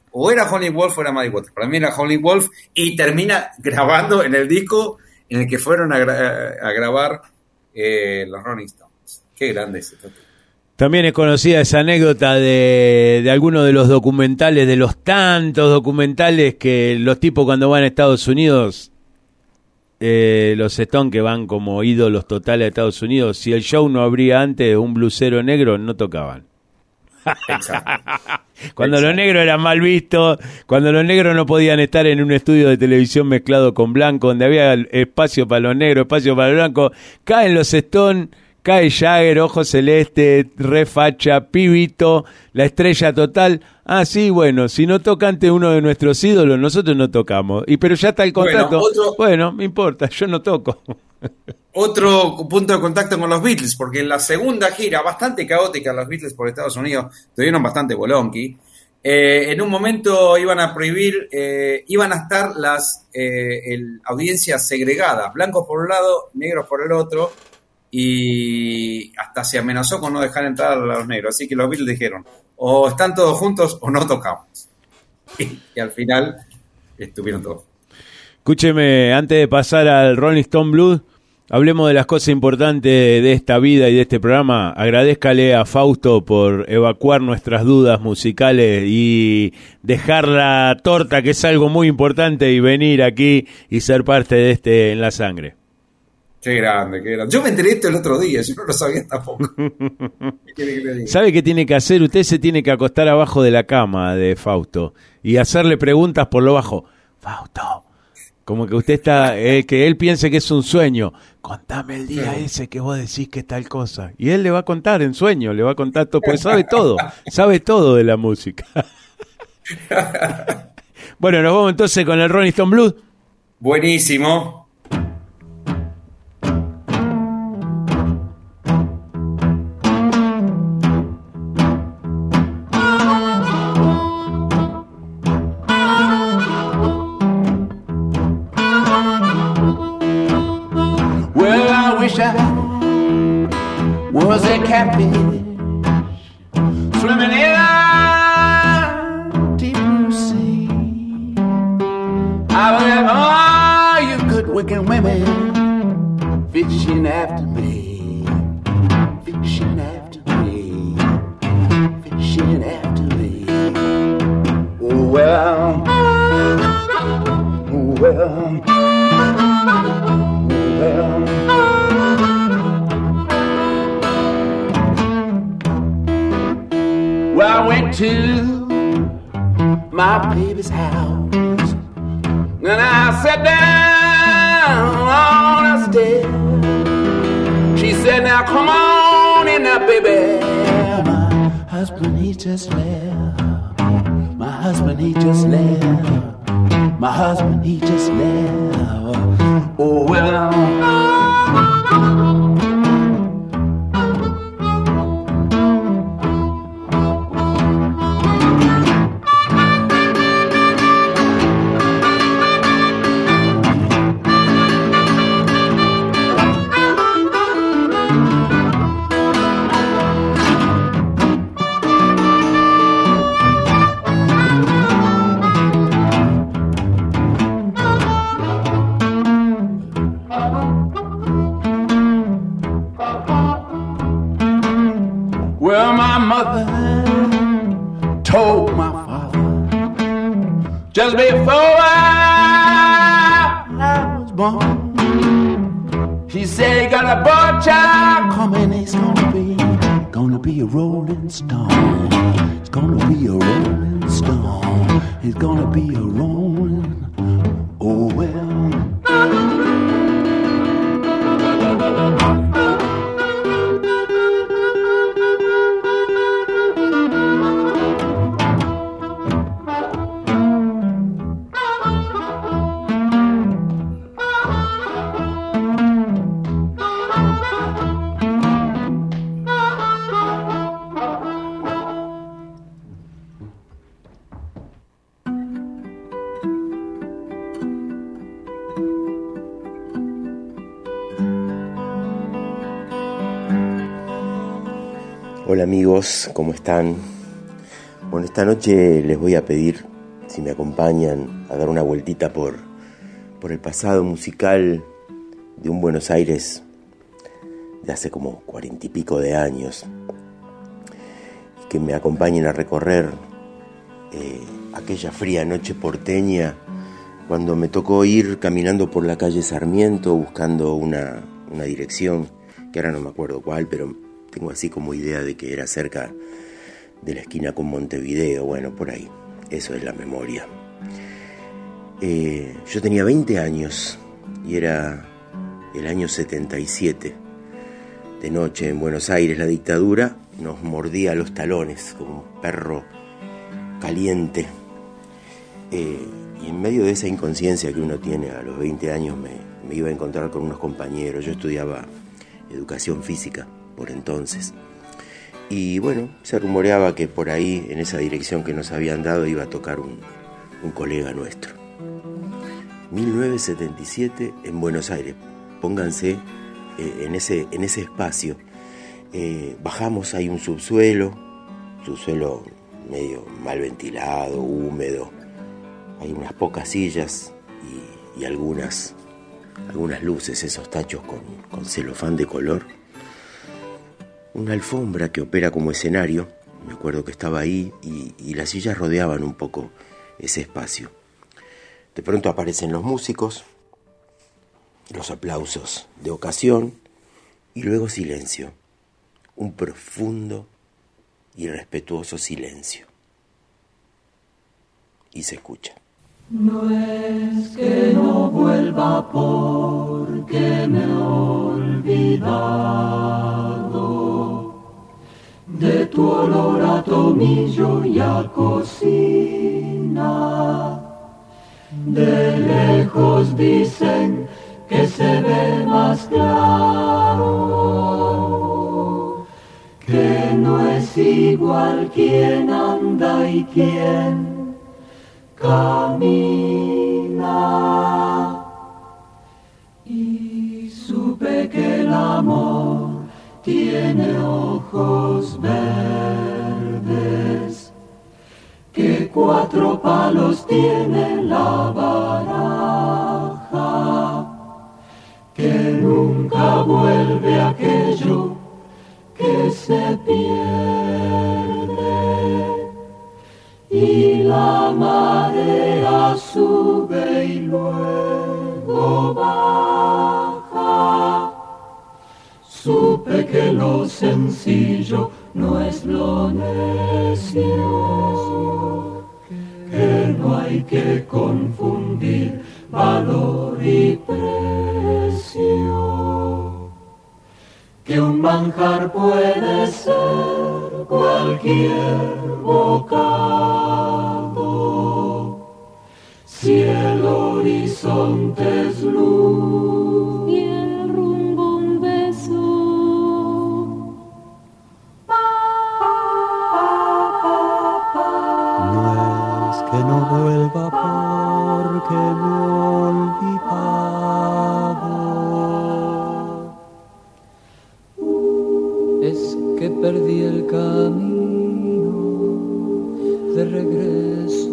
o era Howlin' Wolf o era Muddy Waters. Para mí era Howlin' Wolf y termina grabando en el disco en el que fueron a grabar los Rolling Stones. Qué grande ese Toto. También es conocida esa anécdota de algunos de los documentales, de los tantos documentales que los tipos cuando van a Estados Unidos, los Stones que van como ídolos totales a Estados Unidos, si el show no habría antes un blusero negro, no tocaban. Exacto. Cuando los negros eran mal vistos, cuando los negros no podían estar en un estudio de televisión mezclado con blanco, donde había espacio para los negros, espacio para los blancos, caen los Stones, cae Jagger, Ojo Celeste, Re Facha, Pibito, la estrella total. Ah, sí, bueno, si no toca ante uno de nuestros ídolos, nosotros no tocamos. Pero ya está el contrato. Bueno, me importa, yo no toco. Otro punto de contacto con los Beatles, porque en la segunda gira, bastante caótica, los Beatles por Estados Unidos tuvieron bastante bolonqui. En un momento iban a prohibir, iban a estar las audiencias segregadas, blancos por un lado, negros por el otro, y hasta se amenazó con no dejar entrar a los negros. Así que los Beatles dijeron, o están todos juntos o no tocamos. Y al final estuvieron todos. Escúcheme, antes de pasar al Rolling Stone Blues, hablemos de las cosas importantes de esta vida y de este programa. Agradézcale a Fausto por evacuar nuestras dudas musicales y dejar la torta, que es algo muy importante, y venir aquí y ser parte de este En la Sangre. Qué grande, qué grande. Yo me enteré esto el otro día, yo no lo sabía tampoco. ¿Qué quiere que le diga? ¿Sabe qué tiene que hacer? Usted se tiene que acostar abajo de la cama de Fausto y hacerle preguntas por lo bajo. Fausto, como que usted está, que él piense que es un sueño. Contame el día ese que vos decís que tal cosa. Y él le va a contar en sueño, le va a contar todo, porque sabe todo de la música. Bueno, nos vamos entonces con el Rolling Stone Blues. Buenísimo. Was a catfish swimming in a deep blue sea. I would have all you good looking women fishing after me, fishing after me, fishing after me. Oh well, oh well, oh well. Well, I went to my baby's house and I sat down on a step. She said, now come on in now, baby. My husband, he just left. My husband, he just left. My husband, he just left. Oh, well. Well, my mother told my father just before I was born. She said he got a boy child coming. He's gonna be a rolling stone. It's gonna be a rolling stone. It's gonna be a rolling. Oh well. Hola amigos, ¿cómo están? Bueno, esta noche les voy a pedir si me acompañan a dar una vueltita por el pasado musical de un Buenos Aires de hace como 40 y pico de años, y que me acompañen a recorrer aquella fría noche porteña cuando me tocó ir caminando por la calle Sarmiento buscando una dirección que ahora no me acuerdo cuál, pero tengo así como idea de que era cerca de la esquina con Montevideo, bueno, por ahí, eso es la memoria. Yo tenía 20 años y era el año 77. De noche en Buenos Aires la dictadura nos mordía los talones como un perro caliente. Y en medio de esa inconsciencia que uno tiene a los 20 años me iba a encontrar con unos compañeros. Yo estudiaba educación física por entonces. Y bueno, se rumoreaba que por ahí, en esa dirección que nos habían dado, iba a tocar un colega nuestro. 1977 en Buenos Aires. Pónganse en ese espacio. Bajamos, hay un subsuelo medio mal ventilado, húmedo. Hay unas pocas sillas y algunas luces, esos tachos con celofán de color. Una alfombra que opera como escenario, me acuerdo que estaba ahí, y las sillas rodeaban un poco ese espacio. De pronto aparecen los músicos, los aplausos de ocasión, y luego silencio, un profundo y respetuoso silencio. Y se escucha. No es que no vuelva porque me he olvidado de tu olor a tomillo y a cocina. De lejos dicen que se ve más claro, que no es igual quien anda y quien camina. Y supe que el amor tiene ojos verdes, que 4 palos tiene la baraja, que nunca vuelve aquello que se pierde. Y la marea sube y luego baja. Supe que lo sencillo no es lo necio, que no hay que confundir valor y precio, que un manjar puede ser cualquier bocado, si el horizonte es luz y el rumbo un beso. No es que no vuelva porque me he olvidado, es que perdí el camino de regreso.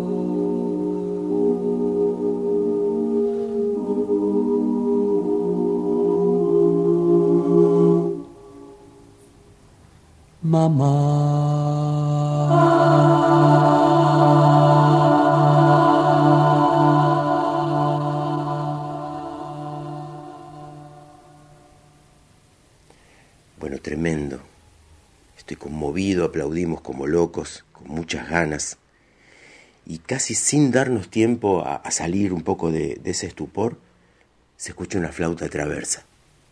Bueno, tremendo. Estoy conmovido, aplaudimos como locos, con muchas ganas. Y casi sin darnos tiempo a salir un poco de ese estupor, se escucha una flauta traversa.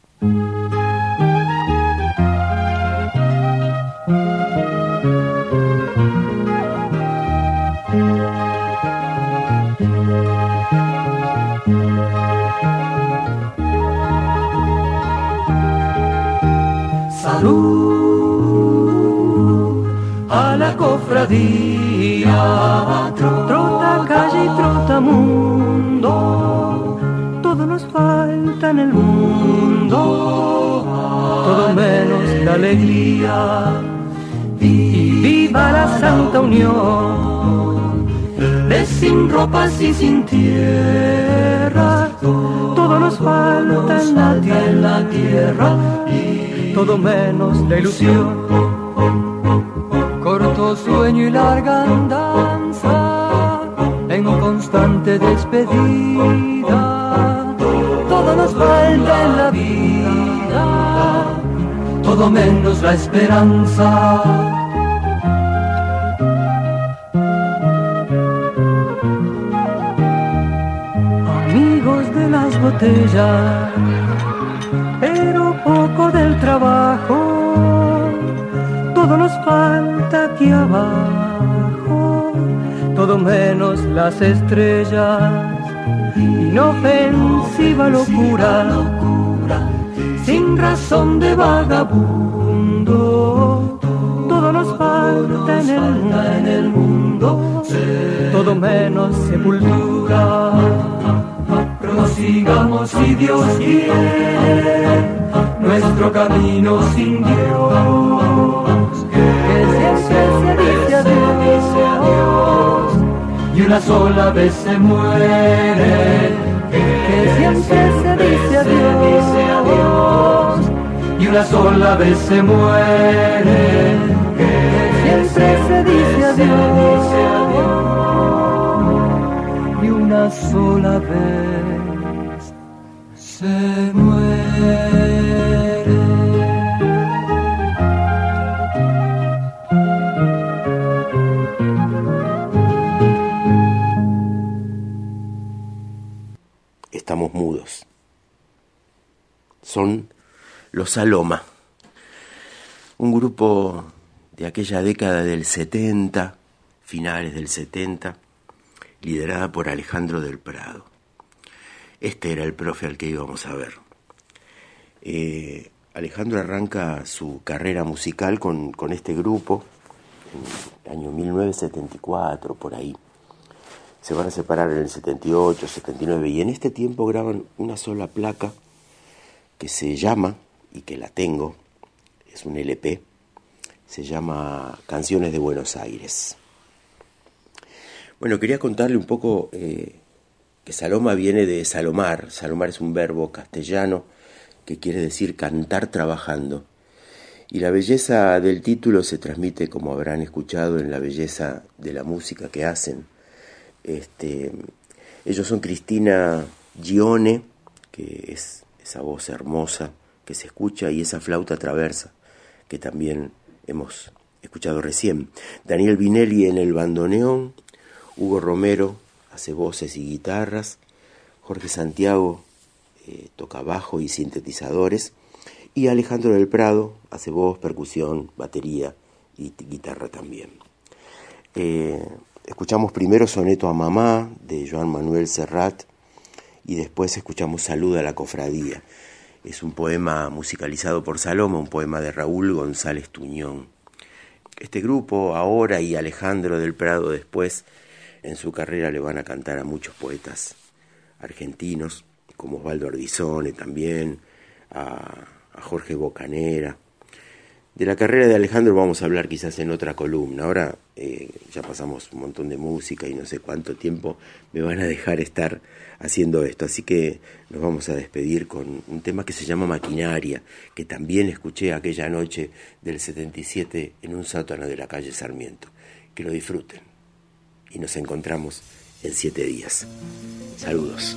Salud a la cofradía, trota calle y trota mundo, todo nos falta en el mundo, todo menos la alegría. Y viva la santa unión de sin ropas y sin tierra. Todo nos falta en la tierra, todo menos la ilusión. Corto sueño y larga andanza en constante despedida. Todo nos falta en la vida, todo menos la esperanza. Amigos de las botellas, pero poco del trabajo. Todo nos falta aquí abajo, todo menos las estrellas. Inofensiva locura, sin razón de vagabundo. Todo nos falta en el mundo, todo menos sepultura. Prosigamos si Dios quiere nuestro camino sin Dios, que siempre se dice adiós y una sola vez se muere, que siempre se dice adiós y una sola vez se muere, que siempre se dice adiós y una sola vez se muere. Estamos mudos. Son los Saloma, un grupo de aquella década del 70, finales del 70, liderada por Alejandro del Prado. Este era el profe al que íbamos a ver. Alejandro arranca su carrera musical con este grupo en el año 1974, por ahí. Se van a separar en el 78, 79, y en este tiempo graban una sola placa que se llama, y que la tengo, es un LP, se llama Canciones de Buenos Aires. Bueno, quería contarle un poco que Saloma viene de salomar. Salomar es un verbo castellano que quiere decir cantar trabajando. Y la belleza del título se transmite, como habrán escuchado, en la belleza de la música que hacen. Ellos son Cristina Gione, que es esa voz hermosa que se escucha, y esa flauta traversa que también hemos escuchado recién. Daniel Vinelli en el bandoneón, Hugo Romero hace voces y guitarras, Jorge Santiago toca bajo y sintetizadores, y Alejandro del Prado hace voz, percusión, batería y guitarra también. Escuchamos primero Soneto a Mamá, de Joan Manuel Serrat, y después escuchamos Salud a la Cofradía. Es un poema musicalizado por Saloma, un poema de Raúl González Tuñón. Este grupo, ahora, y Alejandro del Prado después, en su carrera le van a cantar a muchos poetas argentinos, como Osvaldo Ardizone también, a Jorge Bocanera. De la carrera de Alejandro vamos a hablar quizás en otra columna. Ahora ya pasamos un montón de música y no sé cuánto tiempo me van a dejar estar haciendo esto. Así que nos vamos a despedir con un tema que se llama Maquinaria, que también escuché aquella noche del 77 en un sótano de la calle Sarmiento. Que lo disfruten y nos encontramos en 7 días. Saludos.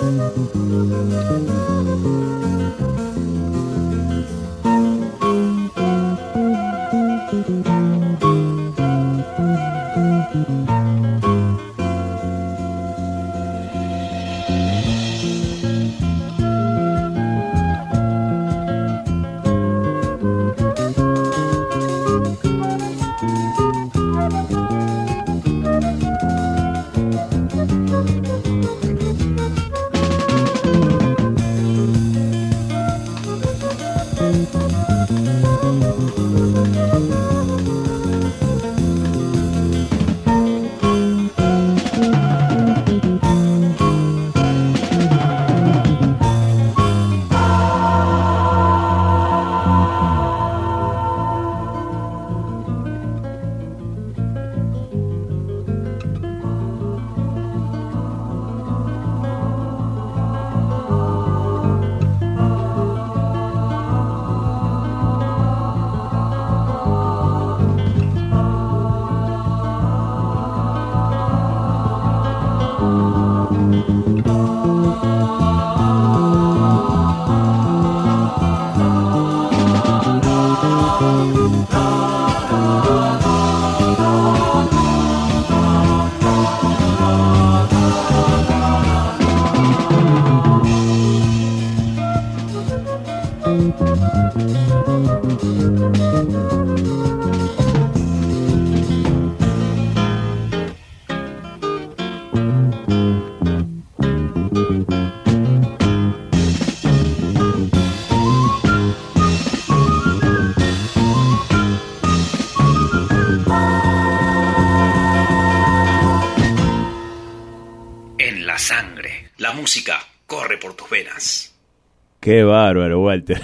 música corre por tus venas. Qué bárbaro, Walter.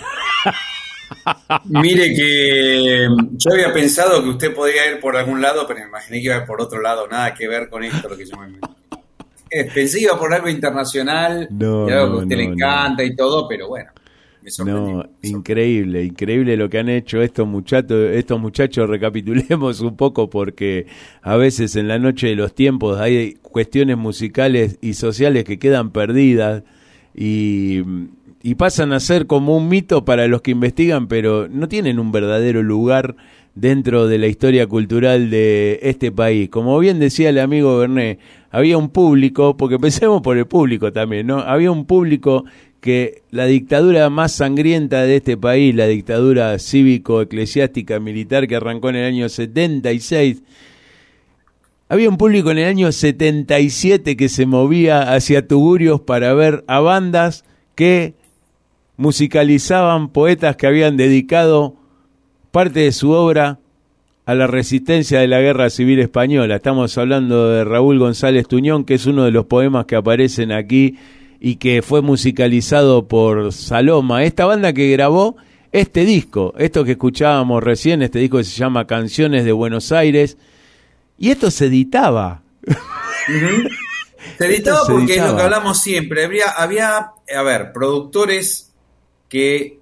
Mire que yo había pensado que usted podía ir por algún lado, pero me imaginé que iba por otro lado. Nada que ver con esto, lo que yo me pensé que iba por algo internacional, algo que a usted le encanta y todo, pero bueno, me sorprendió. No, increíble lo que han hecho estos muchachos. Recapitulemos un poco, porque a veces en la noche de los tiempos hay cuestiones musicales y sociales que quedan perdidas y pasan a ser como un mito para los que investigan, pero no tienen un verdadero lugar dentro de la historia cultural de este país. Como bien decía el amigo Bernet, había un público, porque pensemos por el público también, ¿no? Había un público que la dictadura más sangrienta de este país, la dictadura cívico-eclesiástica militar que arrancó en el año 76, había un público en el año 77 que se movía hacia Tugurios para ver a bandas que musicalizaban poetas que habían dedicado parte de su obra a la resistencia de la Guerra Civil Española. Estamos hablando de Raúl González Tuñón, que es uno de los poemas que aparecen aquí y que fue musicalizado por Saloma, esta banda que grabó este disco, esto que escuchábamos recién, este disco que se llama Canciones de Buenos Aires, y esto se editaba. Uh-huh. Se editaba porque es lo que hablamos siempre. Había productores que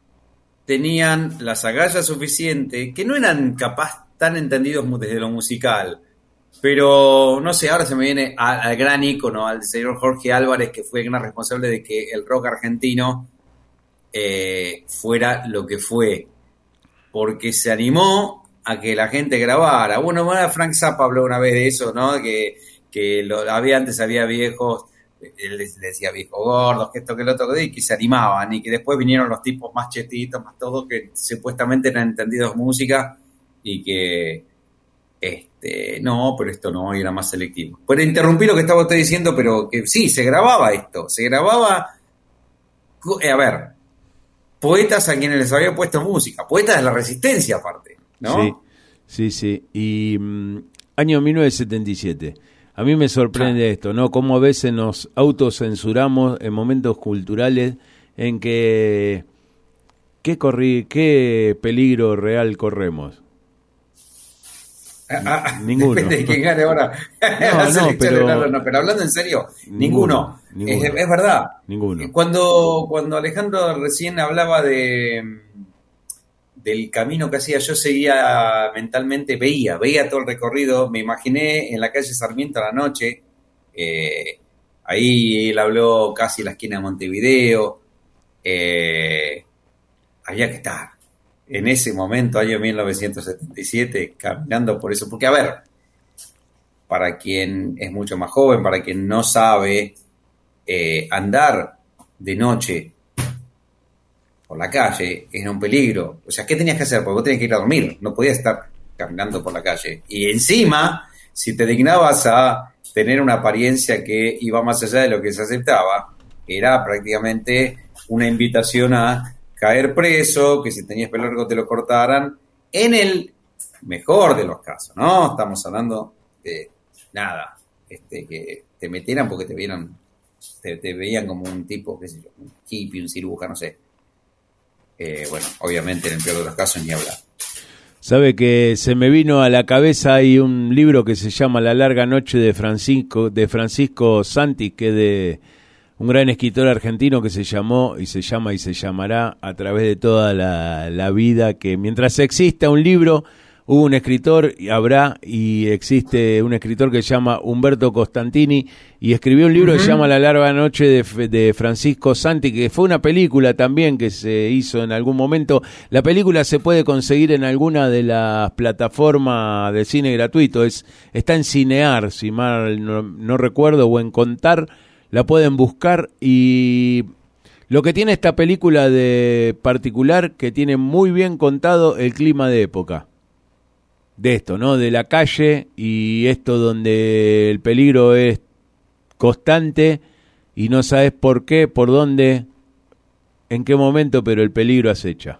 tenían las agallas suficiente, que no eran capaz tan entendidos desde lo musical, pero no sé, ahora se me viene al gran ícono, al señor Jorge Álvarez, que fue el gran responsable de que el rock argentino fuera lo que fue, porque se animó a que la gente grabara. Bueno, Frank Zappa habló una vez de eso, ¿no? Que antes había viejos, él decía viejos gordos, que esto, que lo otro, y que se animaban, y que después vinieron los tipos más chetitos, más todos, que supuestamente eran entendidos de música, y que no, pero esto no, y era más selectivo. Pero interrumpí lo que estaba usted diciendo, pero que sí, se grababa esto, poetas a quienes les había puesto música, poetas de la resistencia aparte, ¿no? Sí, y año 1977. A mí me sorprende esto, ¿no? Cómo a veces nos autocensuramos en momentos culturales en que ¿qué peligro real corremos? Ninguno. Depende de quién gane ahora. Pero hablando en serio, ninguno. Es verdad. Ninguno. Cuando Alejandro recién hablaba del camino que hacía, yo seguía mentalmente, veía todo el recorrido, me imaginé en la calle Sarmiento a la noche, Ahí él habló casi la esquina de Montevideo. Había que estar en ese momento, año 1977, caminando por eso. Porque, a ver, para quien es mucho más joven, para quien no sabe, andar de noche por la calle era un peligro. O sea, ¿qué tenías que hacer? Porque vos tenías que ir a dormir, no podías estar caminando por la calle. Y encima, si te dignabas a tener una apariencia que iba más allá de lo que se aceptaba, era prácticamente una invitación a caer preso, que si tenías pelo largo te lo cortaran, en el mejor de los casos, ¿no? Estamos hablando de nada, que te metieran porque te vieran, te veían como un tipo, qué sé yo, un hippie, un ciruja, no sé. Bueno, obviamente en el peor de los casos ni hablar. Sabe que se me vino a la cabeza, hay un libro que se llama La larga noche de Francisco Santi, que es de un gran escritor argentino que se llamó y se llama y se llamará a través de toda la vida, que mientras exista un libro, hubo un escritor, habrá y existe un escritor que se llama Humberto Costantini y escribió un libro que se llama La larga noche de Francisco Santi, que fue una película también que se hizo en algún momento. La película se puede conseguir en alguna de las plataformas de cine gratuito, está en Cinear, si mal no recuerdo, o en Contar, la pueden buscar. Y lo que tiene esta película de particular, que tiene muy bien contado el clima de época. De esto, ¿no? De la calle y esto donde el peligro es constante y no sabes por qué, por dónde, en qué momento, pero el peligro acecha.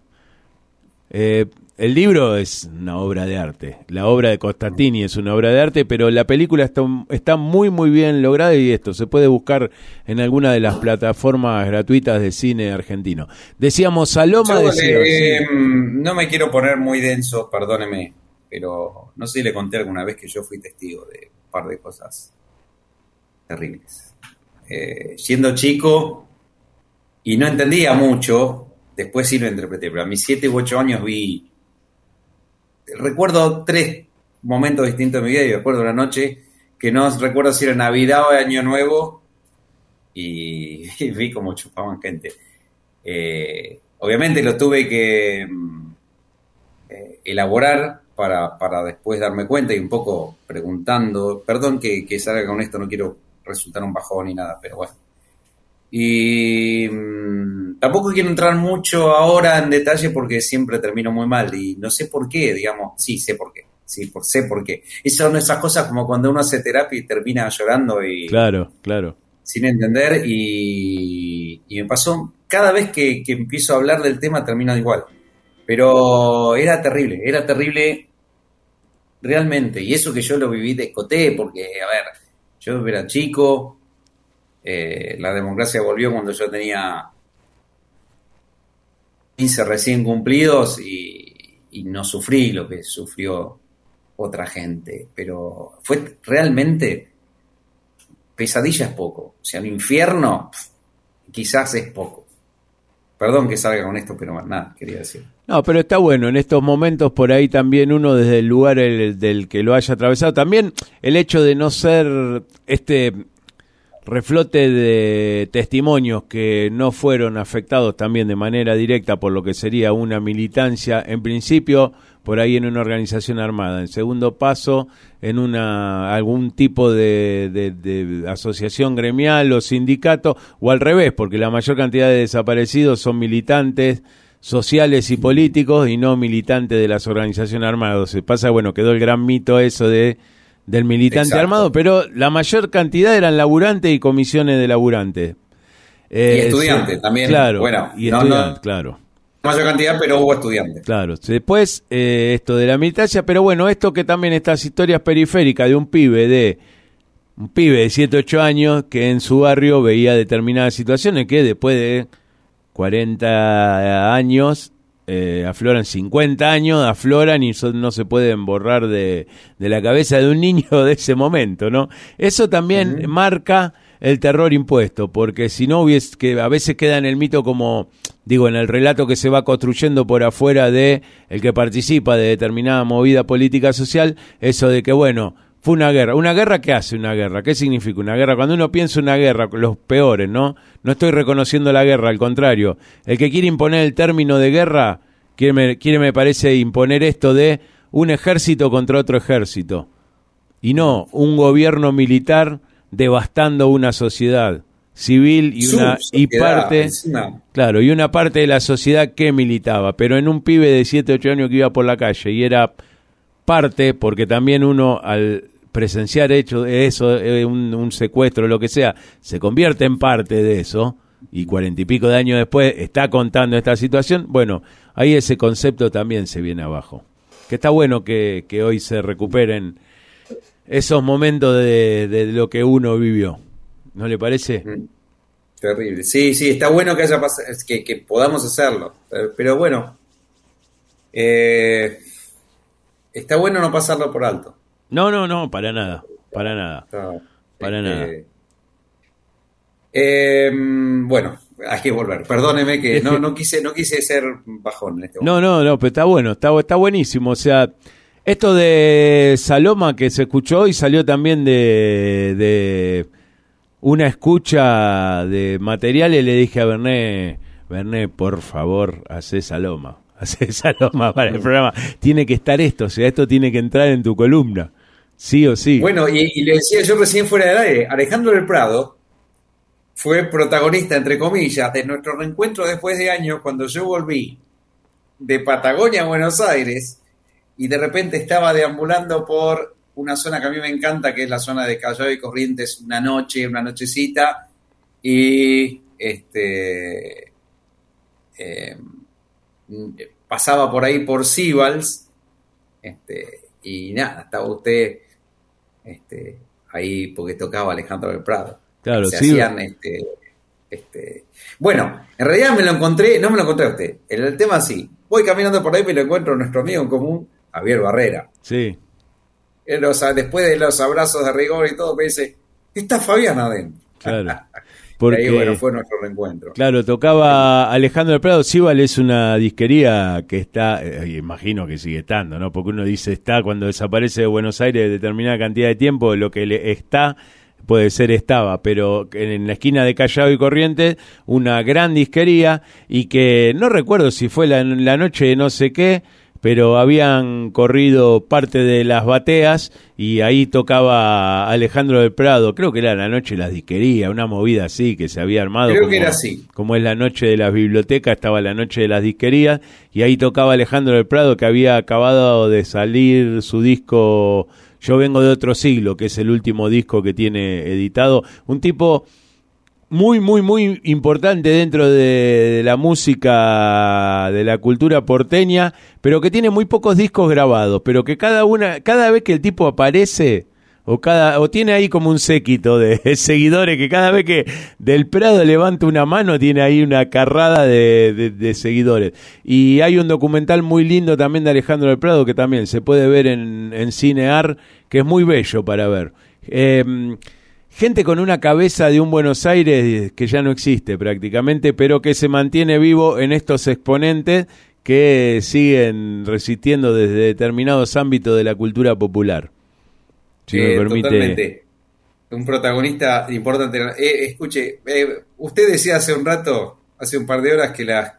El libro es una obra de arte, la obra de Costantini es una obra de arte, pero la película está muy muy bien lograda y esto se puede buscar en alguna de las plataformas gratuitas de cine argentino. Decíamos Saloma, no me quiero poner muy denso, perdóneme, pero no sé si le conté alguna vez que yo fui testigo de un par de cosas terribles. Siendo chico y no entendía mucho, después sí lo interpreté, pero a mis 7 u 8 años recuerdo 3 momentos distintos de mi vida y recuerdo una noche que no recuerdo si era Navidad o Año Nuevo y vi cómo chupaban gente. Obviamente lo tuve que elaborar para después darme cuenta y un poco preguntando, perdón que salga con esto, no quiero resultar un bajón ni nada, pero bueno. Y tampoco quiero entrar mucho ahora en detalle porque siempre termino muy mal y no sé por qué, digamos, sí, sé por qué, sé por qué. Esas son esas cosas como cuando uno hace terapia y termina llorando y... Claro. Sin entender y me pasó, cada vez que empiezo a hablar del tema termino igual. Pero era terrible realmente, y eso que yo lo viví de escoté, porque, a ver, yo era chico, la democracia volvió cuando yo tenía 15 recién cumplidos y no sufrí lo que sufrió otra gente, pero fue realmente, pesadilla es poco, o sea, el infierno quizás es poco. Perdón que salga con esto, pero nada, quería decir. No, pero está bueno, en estos momentos por ahí también uno desde el lugar del que lo haya atravesado, también el hecho de no ser reflote de testimonios que no fueron afectados también de manera directa por lo que sería una militancia, en principio por ahí en una organización armada, en segundo paso en algún tipo de asociación gremial o sindicato, o al revés, porque la mayor cantidad de desaparecidos son militantes sociales y políticos y no militantes de las organizaciones armadas. Se pasa, bueno, quedó el gran mito eso del militante Exacto. armado, pero la mayor cantidad eran laburantes y comisiones de laburantes. Y estudiantes también. Claro, bueno, y estudiantes, claro. Mayor cantidad, pero hubo estudiantes. Claro, después esto de la militancia, pero bueno, esto que también estas historias periféricas de un pibe de 7, 8 años que en su barrio veía determinadas situaciones que después de 40 años afloran, 50 años afloran y no se pueden borrar de la cabeza de un niño de ese momento, ¿no? Eso también marca el terror impuesto, porque si no hubiese, que a veces queda en el mito como, digo, en el relato que se va construyendo por afuera de el que participa de determinada movida política social, eso de que, bueno, Fue una guerra. ¿Una guerra qué hace una guerra? ¿Qué significa una guerra? Cuando uno piensa una guerra, los peores, ¿no? No estoy reconociendo la guerra, al contrario. El que quiere imponer el término de guerra, quiere me parece, imponer esto de un ejército contra otro ejército. Y no, un gobierno militar devastando una sociedad civil y parte, claro, y una parte de la sociedad que militaba, pero en un pibe de 7, 8 años que iba por la calle y era parte, porque también uno al presenciar hecho eso, un secuestro, lo que sea, se convierte en parte de eso, y 40 y pico de años después está contando esta situación. Bueno, ahí ese concepto también se viene abajo. Que está bueno que hoy se recuperen esos momentos de lo que uno vivió. ¿No le parece? Terrible. Sí, está bueno que haya pasado, que podamos hacerlo. Pero bueno, está bueno no pasarlo por alto. No, para nada. Para nada. Bueno, hay que volver. Perdóneme que no quise ser bajón en este momento. No, pero está bueno, está buenísimo. O sea, esto de Saloma que se escuchó hoy salió también de una escucha de materiales. Le dije a Berné, por favor, hacé Saloma para el programa. Tiene que estar esto, o sea, esto tiene que entrar en tu columna, sí o sí. Bueno, y le decía yo recién fuera del aire, Alejandro del Prado fue protagonista, entre comillas, de nuestro reencuentro después de años, cuando yo volví de Patagonia a Buenos Aires y de repente estaba deambulando por una zona que a mí me encanta, que es la zona de Callao y Corrientes, una nochecita, y pasaba por ahí por Sibals, y nada, estaba usted ahí porque tocaba Alejandro del Prado. Claro, se sí. Hacían bueno, en realidad no me lo encontré a usted. El tema sí, voy caminando por ahí y me lo encuentro a nuestro amigo en común, Javier Barrera. Sí. Después de los abrazos de rigor y todo, me dice, está Fabián adentro. Claro. Porque, y ahí, bueno, fue nuestro reencuentro. Claro, tocaba Alejandro del Prado. Sibal es una disquería que está, imagino que sigue estando, ¿no? Porque uno dice está cuando desaparece de Buenos Aires determinada cantidad de tiempo, lo que está puede ser estaba, pero en la esquina de Callao y Corrientes, una gran disquería, y que no recuerdo si fue la noche de no sé qué, pero habían corrido parte de las bateas y ahí tocaba Alejandro del Prado. Creo que era la noche de las disquerías, una movida así que se había armado. Creo que era así. Como es la noche de las bibliotecas, estaba la noche de las disquerías y ahí tocaba Alejandro del Prado, que había acabado de salir su disco Yo vengo de otro siglo, que es el último disco que tiene editado. Un tipo muy, muy, muy importante dentro de la música, de la cultura porteña, pero que tiene muy pocos discos grabados, pero que cada vez que el tipo aparece, o tiene ahí como un séquito de seguidores, que cada vez que del Prado levanta una mano, tiene ahí una carrada de seguidores. Y hay un documental muy lindo también de Alejandro del Prado, que también se puede ver en Cinear, que es muy bello para ver. Gente con una cabeza de un Buenos Aires que ya no existe prácticamente, pero que se mantiene vivo en estos exponentes que siguen resistiendo desde determinados ámbitos de la cultura popular. Si me permite. Totalmente. Un protagonista importante. Escuche, usted decía hace un rato, hace un par de horas, que las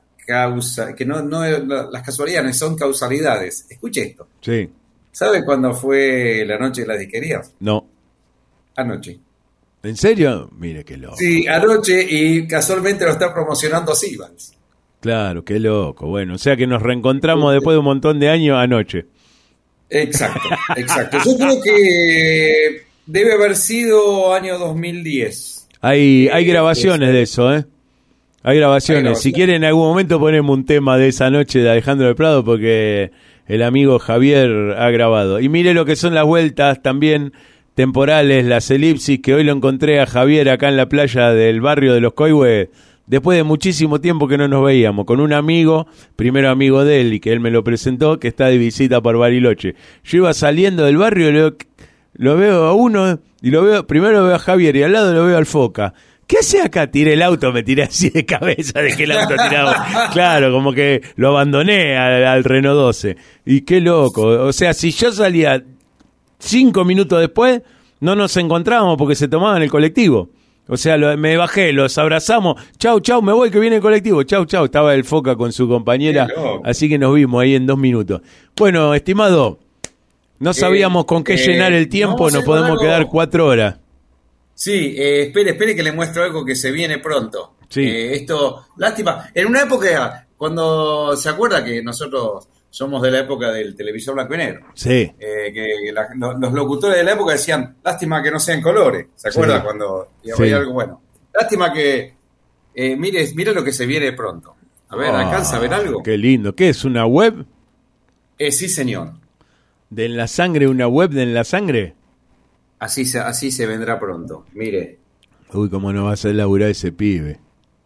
casualidades son causalidades. Escuche esto. Sí. ¿Sabe cuándo fue la noche de las disquerías? No. Anoche. ¿En serio? Mire qué loco. Sí, anoche, y casualmente lo está promocionando Sibals. Claro, qué loco. Bueno, o sea que nos reencontramos después de un montón de años anoche. Exacto. Yo creo que debe haber sido año 2010. Hay grabaciones de eso, ¿eh? Hay grabaciones. Si quieren, en algún momento ponemos un tema de esa noche de Alejandro del Prado, porque el amigo Javier ha grabado. Y mire lo que son las vueltas también temporales, las elipsis, que hoy lo encontré a Javier acá en la playa del barrio de Los Coihues, después de muchísimo tiempo que no nos veíamos, con un amigo, primero amigo de él, y que él me lo presentó, que está de visita por Bariloche. Yo iba saliendo del barrio y lo veo a uno, y primero lo veo a Javier, y al lado lo veo al Foca. ¿Qué hace acá? Tiré el auto, me tiré así de cabeza de que el auto tiraba. Claro, como que lo abandoné al Renault 12. Y qué loco. O sea, si yo salía 5 minutos después no nos encontrábamos porque se tomaban el colectivo. O sea, me bajé, los abrazamos, chau, me voy que viene el colectivo, chau, estaba el Foca con su compañera, así que nos vimos ahí en 2 minutos. Bueno, estimado, no sabíamos con qué llenar el tiempo, nos podemos quedar 4 horas. Sí, espere que le muestro algo que se viene pronto. Sí. Esto, lástima, en una época, cuando se acuerda que nosotros somos de la época del televisor blanco y negro. Sí. Los locutores de la época decían, lástima que no sean colores. ¿Se acuerda cuando había algo bueno? Lástima que, mire lo que se viene pronto. A ver, ¿alcanza a ver algo? Qué lindo. ¿Qué es, una web? Sí, señor. ¿De En la Sangre, una web de En la Sangre? Así se vendrá pronto. Mire. Uy, cómo no va a hacer laburar ese pibe.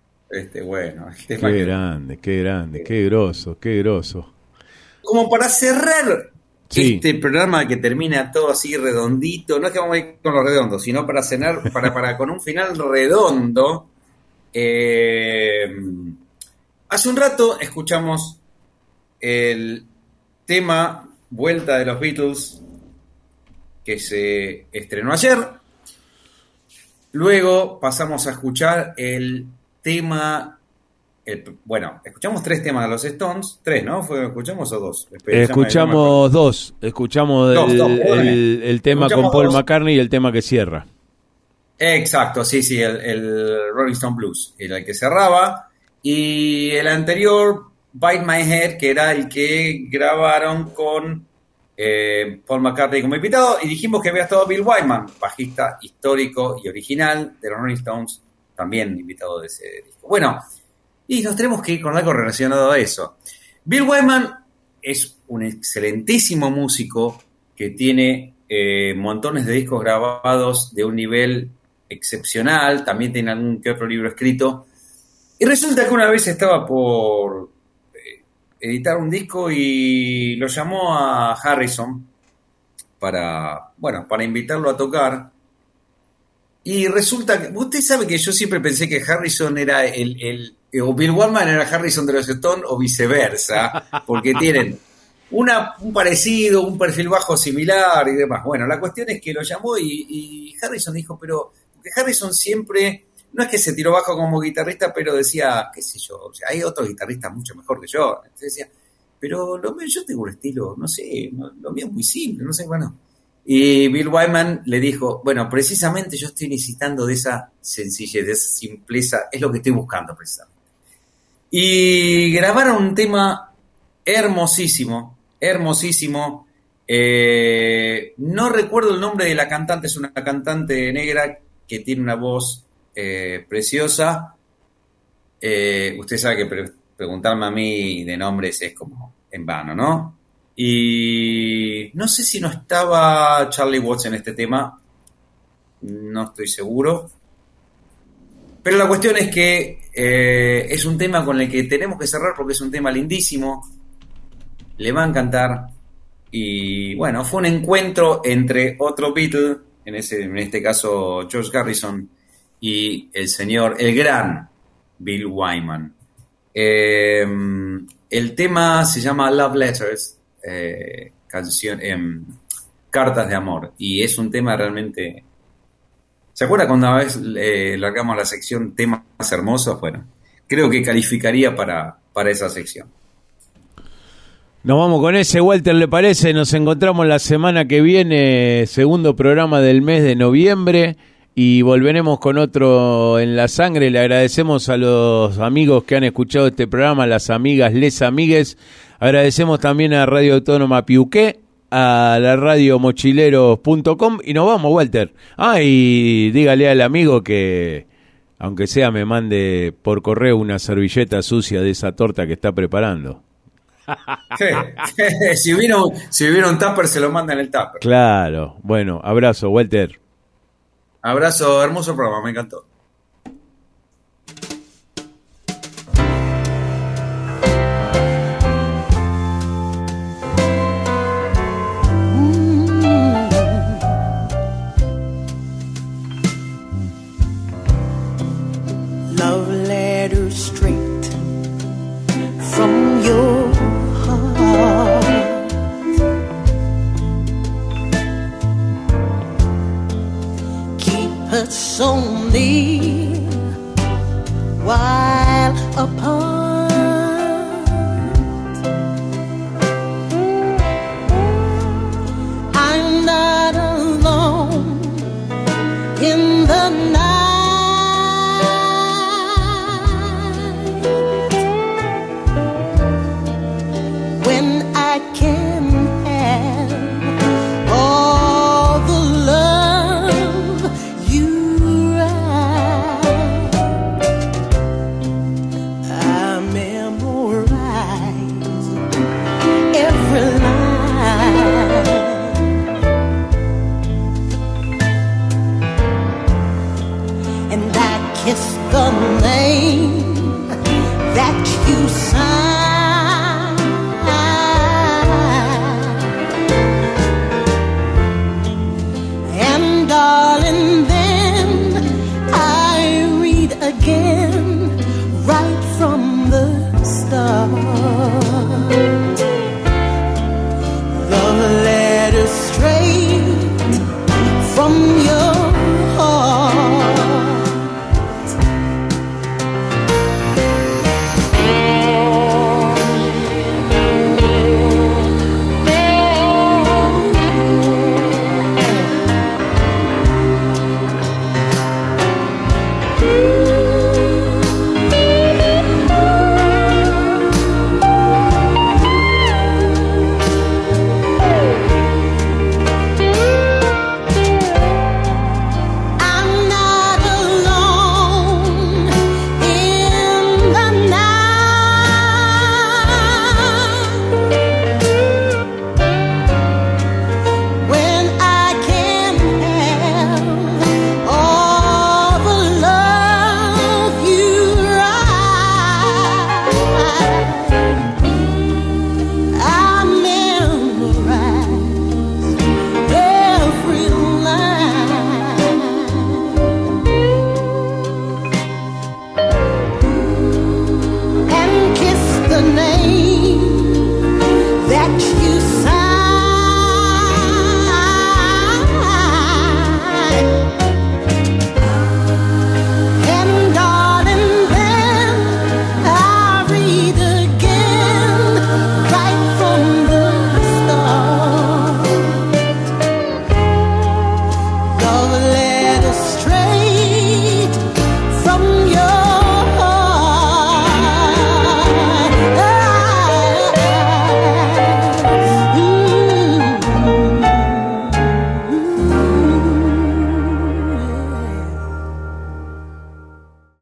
Qué grande, qué groso. Como para cerrar este programa que termina todo así redondito, no es que vamos a ir con los redondos, sino para cenar, para con un final redondo. Hace un rato escuchamos el tema Vuelta de los Beatles, que se estrenó ayer. Luego pasamos a escuchar el tema... escuchamos 3 temas de los Stones, 3, ¿no? ¿Escuchamos o 2? Escuchamos 2. Escuchamos el tema escuchamos con Paul 2. McCartney y el tema que cierra. Exacto, sí, el Rolling Stone Blues era el que cerraba. Y el anterior, Bite My Head, que era el que grabaron con Paul McCartney como invitado. Y dijimos que había estado Bill Wyman, bajista histórico y original de los Rolling Stones, también invitado de ese disco. Bueno, y nos tenemos que ir con algo relacionado a eso. Bill Wyman es un excelentísimo músico que tiene montones de discos grabados de un nivel excepcional, también tiene algún que otro libro escrito. Y resulta que una vez estaba por editar un disco y lo llamó a Harrison para invitarlo a tocar. Y resulta que, usted sabe que yo siempre pensé que Harrison era o Bill Wyman era Harrison de los Stones o viceversa, porque tienen un parecido, un perfil bajo similar y demás. Bueno, la cuestión es que lo llamó y Harrison dijo, pero porque Harrison siempre, no es que se tiró bajo como guitarrista, pero decía, qué sé yo, o sea, hay otros guitarristas mucho mejor que yo. Entonces decía, pero lo mío, yo tengo un estilo, no sé, lo mío es muy simple, no sé, bueno. Y Bill Wyman le dijo, bueno, precisamente yo estoy necesitando de esa sencillez, de esa simpleza, es lo que estoy buscando precisamente. Y grabaron un tema hermosísimo. No recuerdo el nombre de la cantante, es una cantante negra que tiene una voz preciosa. Usted sabe que preguntarme a mí de nombres es como en vano, ¿no? Y no sé si no estaba Charlie Watts en este tema, no estoy seguro. Pero la cuestión es que es un tema con el que tenemos que cerrar porque es un tema lindísimo, le va a encantar. Y bueno, fue un encuentro entre otro Beatle, en este caso George Harrison, y el gran Bill Wyman. El tema se llama Love Letters, cartas de amor, y es un tema realmente... ¿Se acuerda cuando una vez largamos la sección temas hermosos? Bueno, creo que calificaría para esa sección. Nos vamos con ese, Walter, ¿le parece? Nos encontramos la semana que viene, segundo programa del mes de noviembre, y volveremos con otro En la Sangre. Le agradecemos a los amigos que han escuchado este programa, las amigas, les amigues. Agradecemos también a Radio Autónoma Piuqué, a la radio mochileros.com, y nos vamos, Walter. Y dígale al amigo que, aunque sea, me mande por correo una servilleta sucia de esa torta que está preparando. Si hubiera un tupper, se lo manda en el tupper. Claro. Bueno, abrazo, Walter. Abrazo, hermoso programa, me encantó. Love letter straight from your heart. so near while apart. I'm not alone in the night when I can't